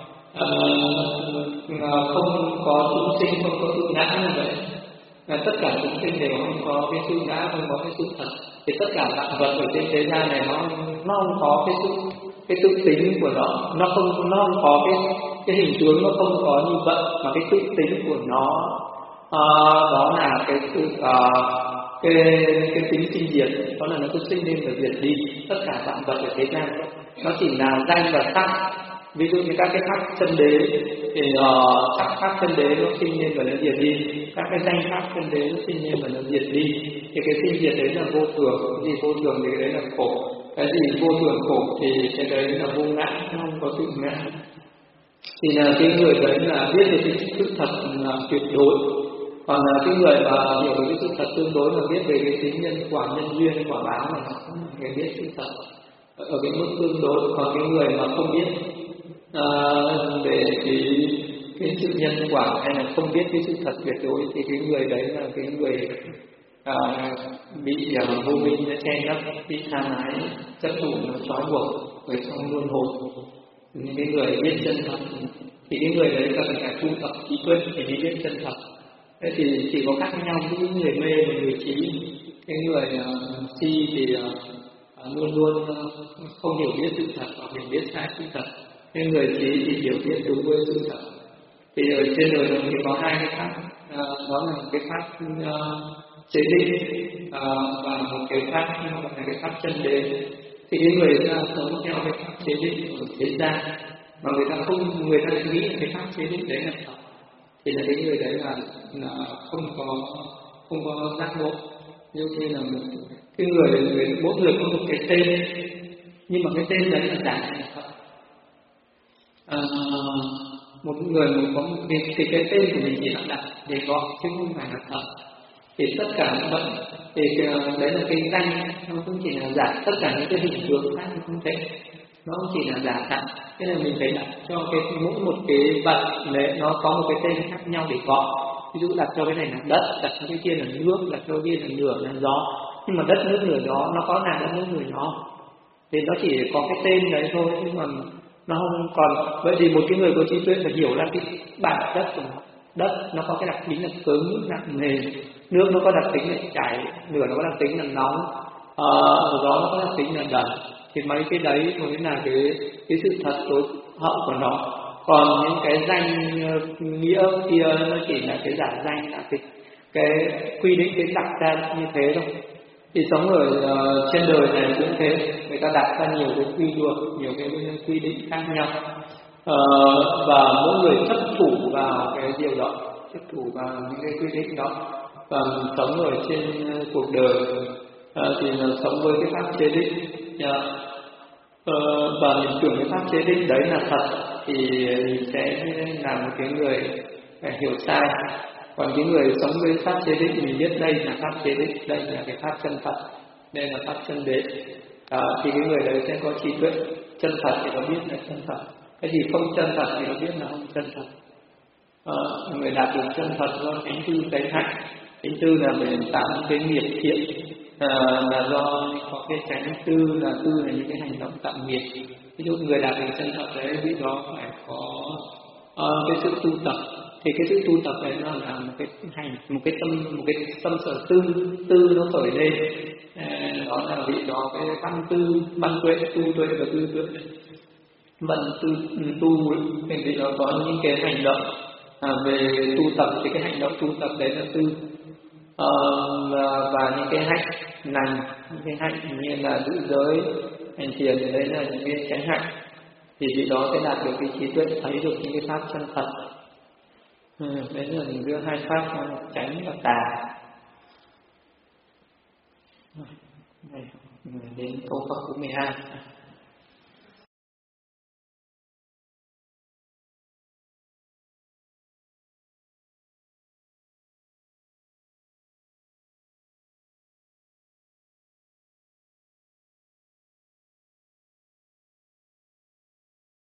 uh, không có chúng sinh, không có tự ngã như vậy. Là tất cả chúng sinh đều không có cái sự ngã, không có cái sự thật. Thì tất cả vạn vật ở trên thế gian này nó nó không có cái sự cái tự tính của nó, nó không nó không có cái cái hình tướng, nó không có như vậy, mà cái tự tính của nó à, đó là cái sự à, cái cái tính sinh diệt, đó là nó cứ sinh lên và diệt đi. Tất cả vạn vật ở thế gian nó chỉ là danh và sắc. Ví dụ như các cái pháp chân đế thì uh, các pháp chân đế nó sinh lên và nó diệt đi, các cái danh pháp chân đế nó sinh lên và nó diệt đi. Thì cái sinh diệt đấy là vô thường. Cái gì vô thường thì cái đấy là khổ, cái gì vô thường khổ thì cái đấy là vô ngã, nó không có sự ngã. Thì là cái người đấy là biết được cái sự thật là tuyệt đối. Còn là cái người mà hiểu được cái sự thật tương đối, mà biết về cái tính nhân quả, nhân duyên, quả báo là nó không phải biết sự thật ở cái mức tương đối. Còn cái người mà không biết À, về cái, cái sự nhân quả hay là không biết cái sự thật tuyệt đối, thì cái người đấy là cái người à, bị uh, vô minh nó che lấp, bị tha ái chấp thủ nó trói buộc với trong luân hồi. Những cái người biết chân thật thì cái người đấy cần phải tu tập trí tuệ thì mới biết chân thật. Thế thì chỉ có khác nhau với những người mê và người trí. Cái người uh, si thì uh, luôn luôn uh, không hiểu biết sự thật hoặc hiểu biết sai sự thật. Cái người trí thì hiểu biết đúng với sự thật. Thì ở trên đời này thì có hai cái pháp, à, đó là cái pháp uh, chế định uh, và một cái pháp gọi là cái pháp chân đế. Thì cái người ta sống theo cái pháp chế định ở thế gian mà người ta không, người ta nghĩ cái pháp chế định đấy là thật, thì là cái người đấy là, là không có không có giác ngộ. Như như là một cái người, người mỗi người có một cái tên, nhưng mà cái tên đấy là giả là thật. À, một người mà có một cái, thì cái tên của mình chỉ là đặt để gọi chứ không phải là thật. Thì tất cả những bệnh thì đấy là cái danh, nó cũng chỉ là giả. Tất cả những cái hình tướng khác không thể, nó cũng chỉ là giả tạo. Thế là mình phải đặt cho cái mỗi một cái vật đấy nó có một cái tên khác nhau để gọi. Ví dụ đặt cho cái này là đất, đặt cho cái kia là nước, đặt cho cái kia là lửa, là gió. Nhưng mà đất nước lửa gió nó có là đất nước lửa gió, thì nó chỉ có cái tên đấy thôi, nhưng mà nó không còn. Vậy thì một cái người có trí tuệ phải hiểu ra cái bản đất của nó. Đất nó có cái đặc tính là cứng, nặng nề. Nước nó có đặc tính là chảy, lửa nó có đặc tính là nóng, ờ, gió nó có đặc tính là đần. Thì mấy cái đấy mới là cái cái sự thật tối hậu của nó. Còn những cái danh nghĩa kia nó chỉ là cái giả danh, là cái cái quy định, cái đặt ra như thế thôi. Thì sống ở uh, trên đời này cũng thế, người ta đặt ra nhiều cái quy luật, nhiều cái quy định khác nhau, uh, và mỗi người chấp thủ vào cái điều đó, chấp thủ vào những cái quy định đó. Và sống ở trên uh, cuộc đời uh, thì là sống với cái pháp chế định, yeah. uh, và mình tưởng cái pháp chế định đấy là thật thì mình sẽ là một cái người phải hiểu sai. Còn những người sống với pháp chế định mình biết đây là pháp chế định, đây là cái pháp chân thật. nên là pháp chân đế. À, thì cái người đấy sẽ có trí tuệ chân thật thì nó biết là chân thật, cái gì không chân thật thì nó biết là không chân thật. À, người đạt được chân thật do chánh tư chánh hạnh. Chánh tư là về tạo cái nghiệp thiện, à, là do có cái chánh tư, là tư là những cái hành động tạo nghiệp. Ví dụ người đạt được chân thật đấy, vị đó phải có uh, cái sự tu tập. Thì cái sự tu tập này nó là một cái hành, một cái tâm, một cái tâm sở tư, tư nó khởi lên. À, đó là vị đó cái văn tư, văn tuệ, tu tuệ và tư tuệ. Văn tư tu thì vị đó có những cái hành động à, về tu tập, thì cái hành động tu tập đấy là tư. À, và, và những cái hạnh lành, những cái hạnh như là giữ giới, hành thiền thì đấy là những cái chánh hạnh. Thì vị đó sẽ đạt được cái trí tuệ, thấy được những cái pháp chân thật. Ừ, đấy là mình đưa hai pháp là chánh và tà. Đây, đến câu pháp thứ mười hai.